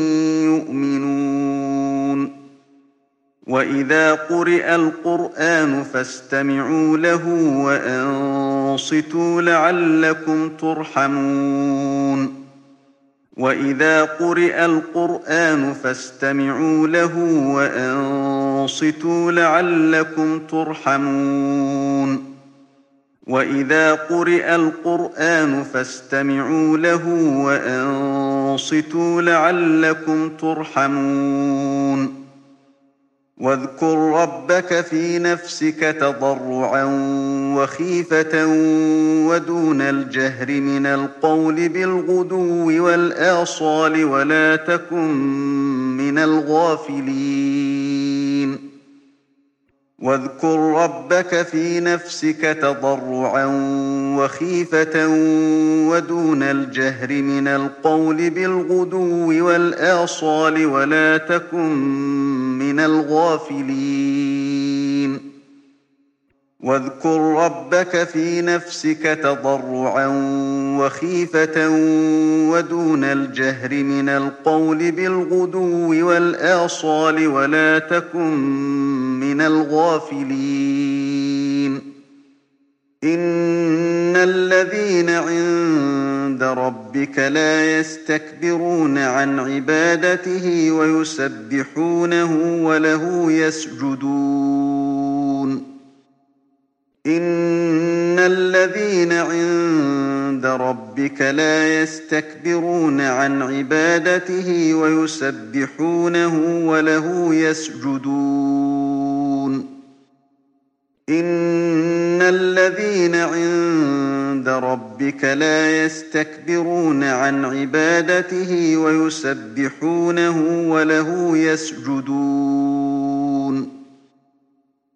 يؤمنون وإذا قرئ القرآن فاستمعوا له وأنصتوا لعلكم ترحمون وإذا قرئ القرآن فاستمعوا له وأنصتوا لعلكم ترحمون وإذا قرئ القرآن فاستمعوا له وأنصتوا لعلكم ترحمون واذكر ربك في نفسك تضرعا وخيفة ودون الجهر من القول بالغدو والآصال ولا تكن من الغافلين واذكر ربك في نفسك تضرعا وخيفة ودون الجهر من القول بالغدو والآصال ولا تكن من الغافلين واذكر ربك في نفسك تضرعا وخيفة ودون الجهر من القول بالغدو والآصال ولا تكن من الغافلين إن الذين عند ربك لا يستكبرون عن عبادته ويسبحونه وله يسجدون إن الذين عند ربك لا يستكبرون عن عبادته ويسبحونه وله يسجدون إن الذين عند ربك لا يستكبرون عن عبادته ويسبحونه وله يسجدون